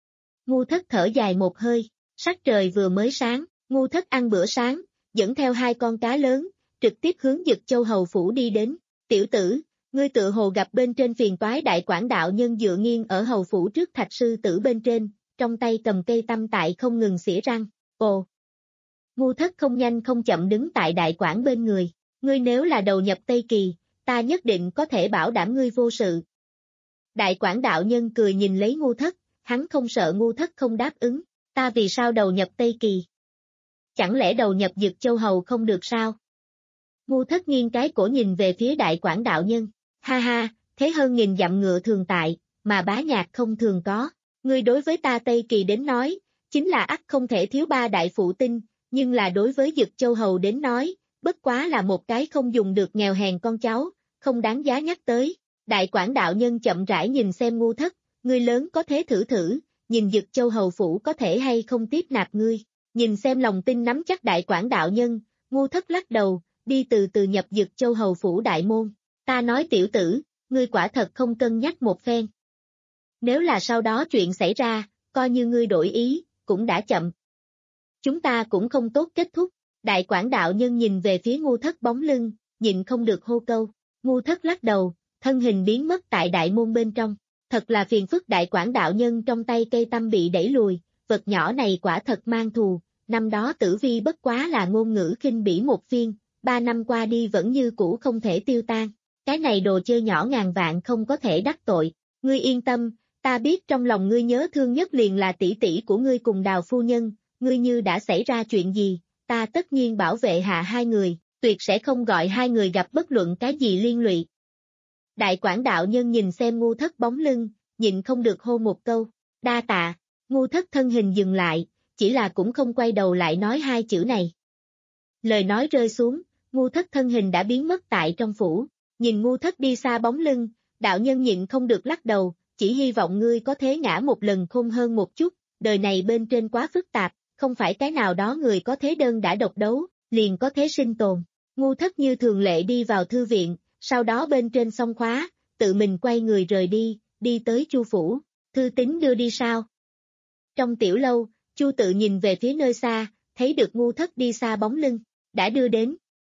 Ngu thất thở dài một hơi, sắc trời vừa mới sáng, ngu thất ăn bữa sáng, dẫn theo hai con cá lớn, trực tiếp hướng Dực Châu Hầu Phủ đi đến, tiểu tử, ngươi tự hồ gặp bên trên phiền toái đại quảng đạo nhân dựa nghiêng ở Hầu Phủ trước thạch sư tử bên trên, trong tay cầm cây tăm tại không ngừng xỉa răng, ồ. Ngu thất không nhanh không chậm đứng tại đại quảng bên người, ngươi nếu là đầu nhập Tây Kỳ, ta nhất định có thể bảo đảm ngươi vô sự. Đại quảng đạo nhân cười nhìn lấy ngu thất, hắn không sợ ngu thất không đáp ứng, ta vì sao đầu nhập Tây Kỳ? Chẳng lẽ đầu nhập Dực Châu Hầu không được sao? Ngu thất nghiêng cái cổ nhìn về phía đại quảng đạo nhân, ha ha, thế hơn nghìn dặm ngựa thường tại, mà bá nhạc không thường có, ngươi đối với ta Tây Kỳ đến nói, chính là ắt không thể thiếu ba đại phụ tinh, nhưng là đối với Dực Châu Hầu đến nói, bất quá là một cái không dùng được nghèo hèn con cháu, không đáng giá nhắc tới. Đại quảng đạo nhân chậm rãi nhìn xem ngu thất, ngươi lớn có thế thử thử, nhìn Dực Châu Hầu Phủ có thể hay không tiếp nạp ngươi, nhìn xem lòng tin nắm chắc đại quảng đạo nhân, ngu thất lắc đầu, đi từ từ nhập Dực Châu Hầu Phủ đại môn, ta nói tiểu tử, ngươi quả thật không cân nhắc một phen. Nếu là sau đó chuyện xảy ra, coi như ngươi đổi ý, cũng đã chậm. Chúng ta cũng không tốt kết thúc, đại quảng đạo nhân nhìn về phía ngu thất bóng lưng, nhịn không được hô câu, ngu thất lắc đầu, thân hình biến mất tại đại môn bên trong, thật là phiền phức đại quảng đạo nhân trong tay cây tăm bị đẩy lùi, vật nhỏ này quả thật mang thù, năm đó tử vi bất quá là ngôn ngữ khinh bỉ một phiên, ba năm qua đi vẫn như cũ không thể tiêu tan, cái này đồ chơi nhỏ ngàn vạn không có thể đắc tội, ngươi yên tâm, ta biết trong lòng ngươi nhớ thương nhất liền là tỷ tỷ của ngươi cùng Đào phu nhân, ngươi như đã xảy ra chuyện gì, ta tất nhiên bảo vệ hạ hai người, tuyệt sẽ không gọi hai người gặp bất luận cái gì liên lụy. Đại quảng đạo nhân nhìn xem ngu thất bóng lưng, nhịn không được hô một câu, đa tạ, ngu thất thân hình dừng lại, chỉ là cũng không quay đầu lại nói hai chữ này. Lời nói rơi xuống, Ngu Thất thân hình đã biến mất tại trong phủ, nhìn Ngu Thất đi xa bóng lưng, đạo nhân nhịn không được lắc đầu, chỉ hy vọng ngươi có thể ngã một lần khôn hơn một chút, đời này bên trên quá phức tạp, không phải cái nào đó người có thế đơn đã độc đấu, liền có thế sinh tồn. Ngu Thất như thường lệ đi vào thư viện, sau đó bên trên xong khóa, tự mình quay người rời đi, đi tới Chu phủ, thư tín đưa đi sao? Trong tiểu lâu, Chu tự nhìn về phía nơi xa, thấy được Ngu Thất đi xa bóng lưng, đã đưa đến.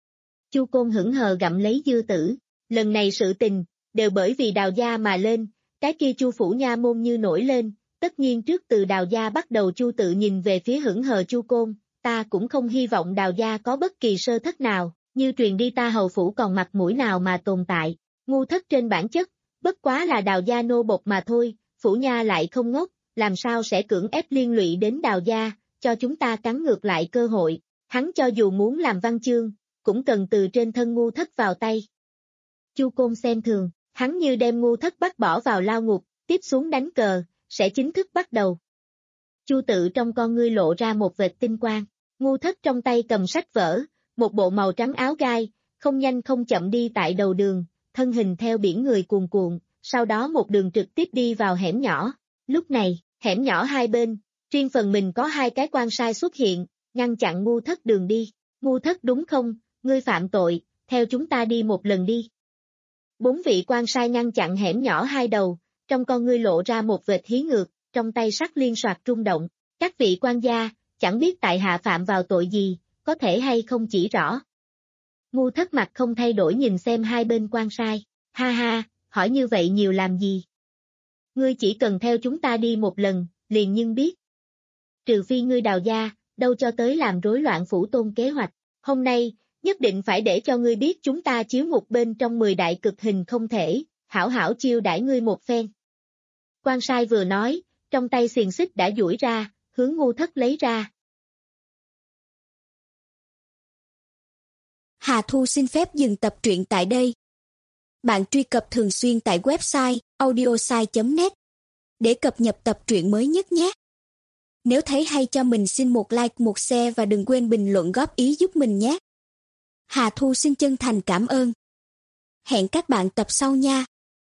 Chu Côn hững hờ gặm lấy dưa tử, lần này sự tình, đều bởi vì Đào gia mà lên, cái kia Chu phủ nha môn như nổi lên, tất nhiên trước từ Đào gia bắt đầu. Chu tự nhìn về phía hững hờ Chu Côn, ta cũng không hy vọng Đào gia có bất kỳ sơ thất nào, như truyền đi ta hầu phủ còn mặt mũi nào mà tồn tại. Ngu Thất trên bản chất, bất quá là Đào gia nô bộc mà thôi, phủ nha lại không ngốc, làm sao sẽ cưỡng ép liên lụy đến Đào gia, cho chúng ta cắn ngược lại cơ hội, hắn cho dù muốn làm văn chương, cũng cần từ trên thân Ngu Thất vào tay. Chu Côn xem thường, hắn như đem Ngu Thất bắt bỏ vào lao ngục, tiếp xuống đánh cờ, sẽ chính thức bắt đầu. Chu tự trong con ngươi lộ ra một vệt tinh quang, Ngu Thất trong tay cầm sách vở, một bộ màu trắng áo gai, không nhanh không chậm đi tại đầu đường, thân hình theo biển người cuồn cuộn, sau đó một đường trực tiếp đi vào hẻm nhỏ. Lúc này, hẻm nhỏ hai bên, riêng phần mình có hai cái quan sai xuất hiện, ngăn chặn Ngu Thất đường đi. Ngu Thất đúng không, ngươi phạm tội, theo chúng ta đi một lần đi. Bốn vị quan sai ngăn chặn hẻm nhỏ hai đầu, trong con ngươi lộ ra một vệt hí ngược, trong tay sắc liên soạt rung động. Các vị quan gia, chẳng biết tại hạ phạm vào tội gì, có thể hay không chỉ rõ. Ngu Thất mặt không thay đổi nhìn xem hai bên quan sai, ha ha, hỏi như vậy nhiều làm gì? Ngươi chỉ cần theo chúng ta đi một lần, liền nhưng biết. Trừ phi ngươi Đào gia, đâu cho tới làm rối loạn phủ tôn kế hoạch, hôm nay, nhất định phải để cho ngươi biết chúng ta chiếu ngục bên trong mười đại cực hình không thể, hảo hảo chiêu đãi ngươi một phen. Quan sai vừa nói, trong tay xiềng xích đã duỗi ra, hướng Ngu Thất lấy ra. Hà Thu xin phép dừng tập truyện tại đây. Bạn truy cập thường xuyên tại website audiosai chấm net để cập nhật tập truyện mới nhất nhé. Nếu thấy hay cho mình xin một like, một share và đừng quên bình luận góp ý giúp mình nhé. Hà Thu xin chân thành cảm ơn. Hẹn các bạn tập sau nha.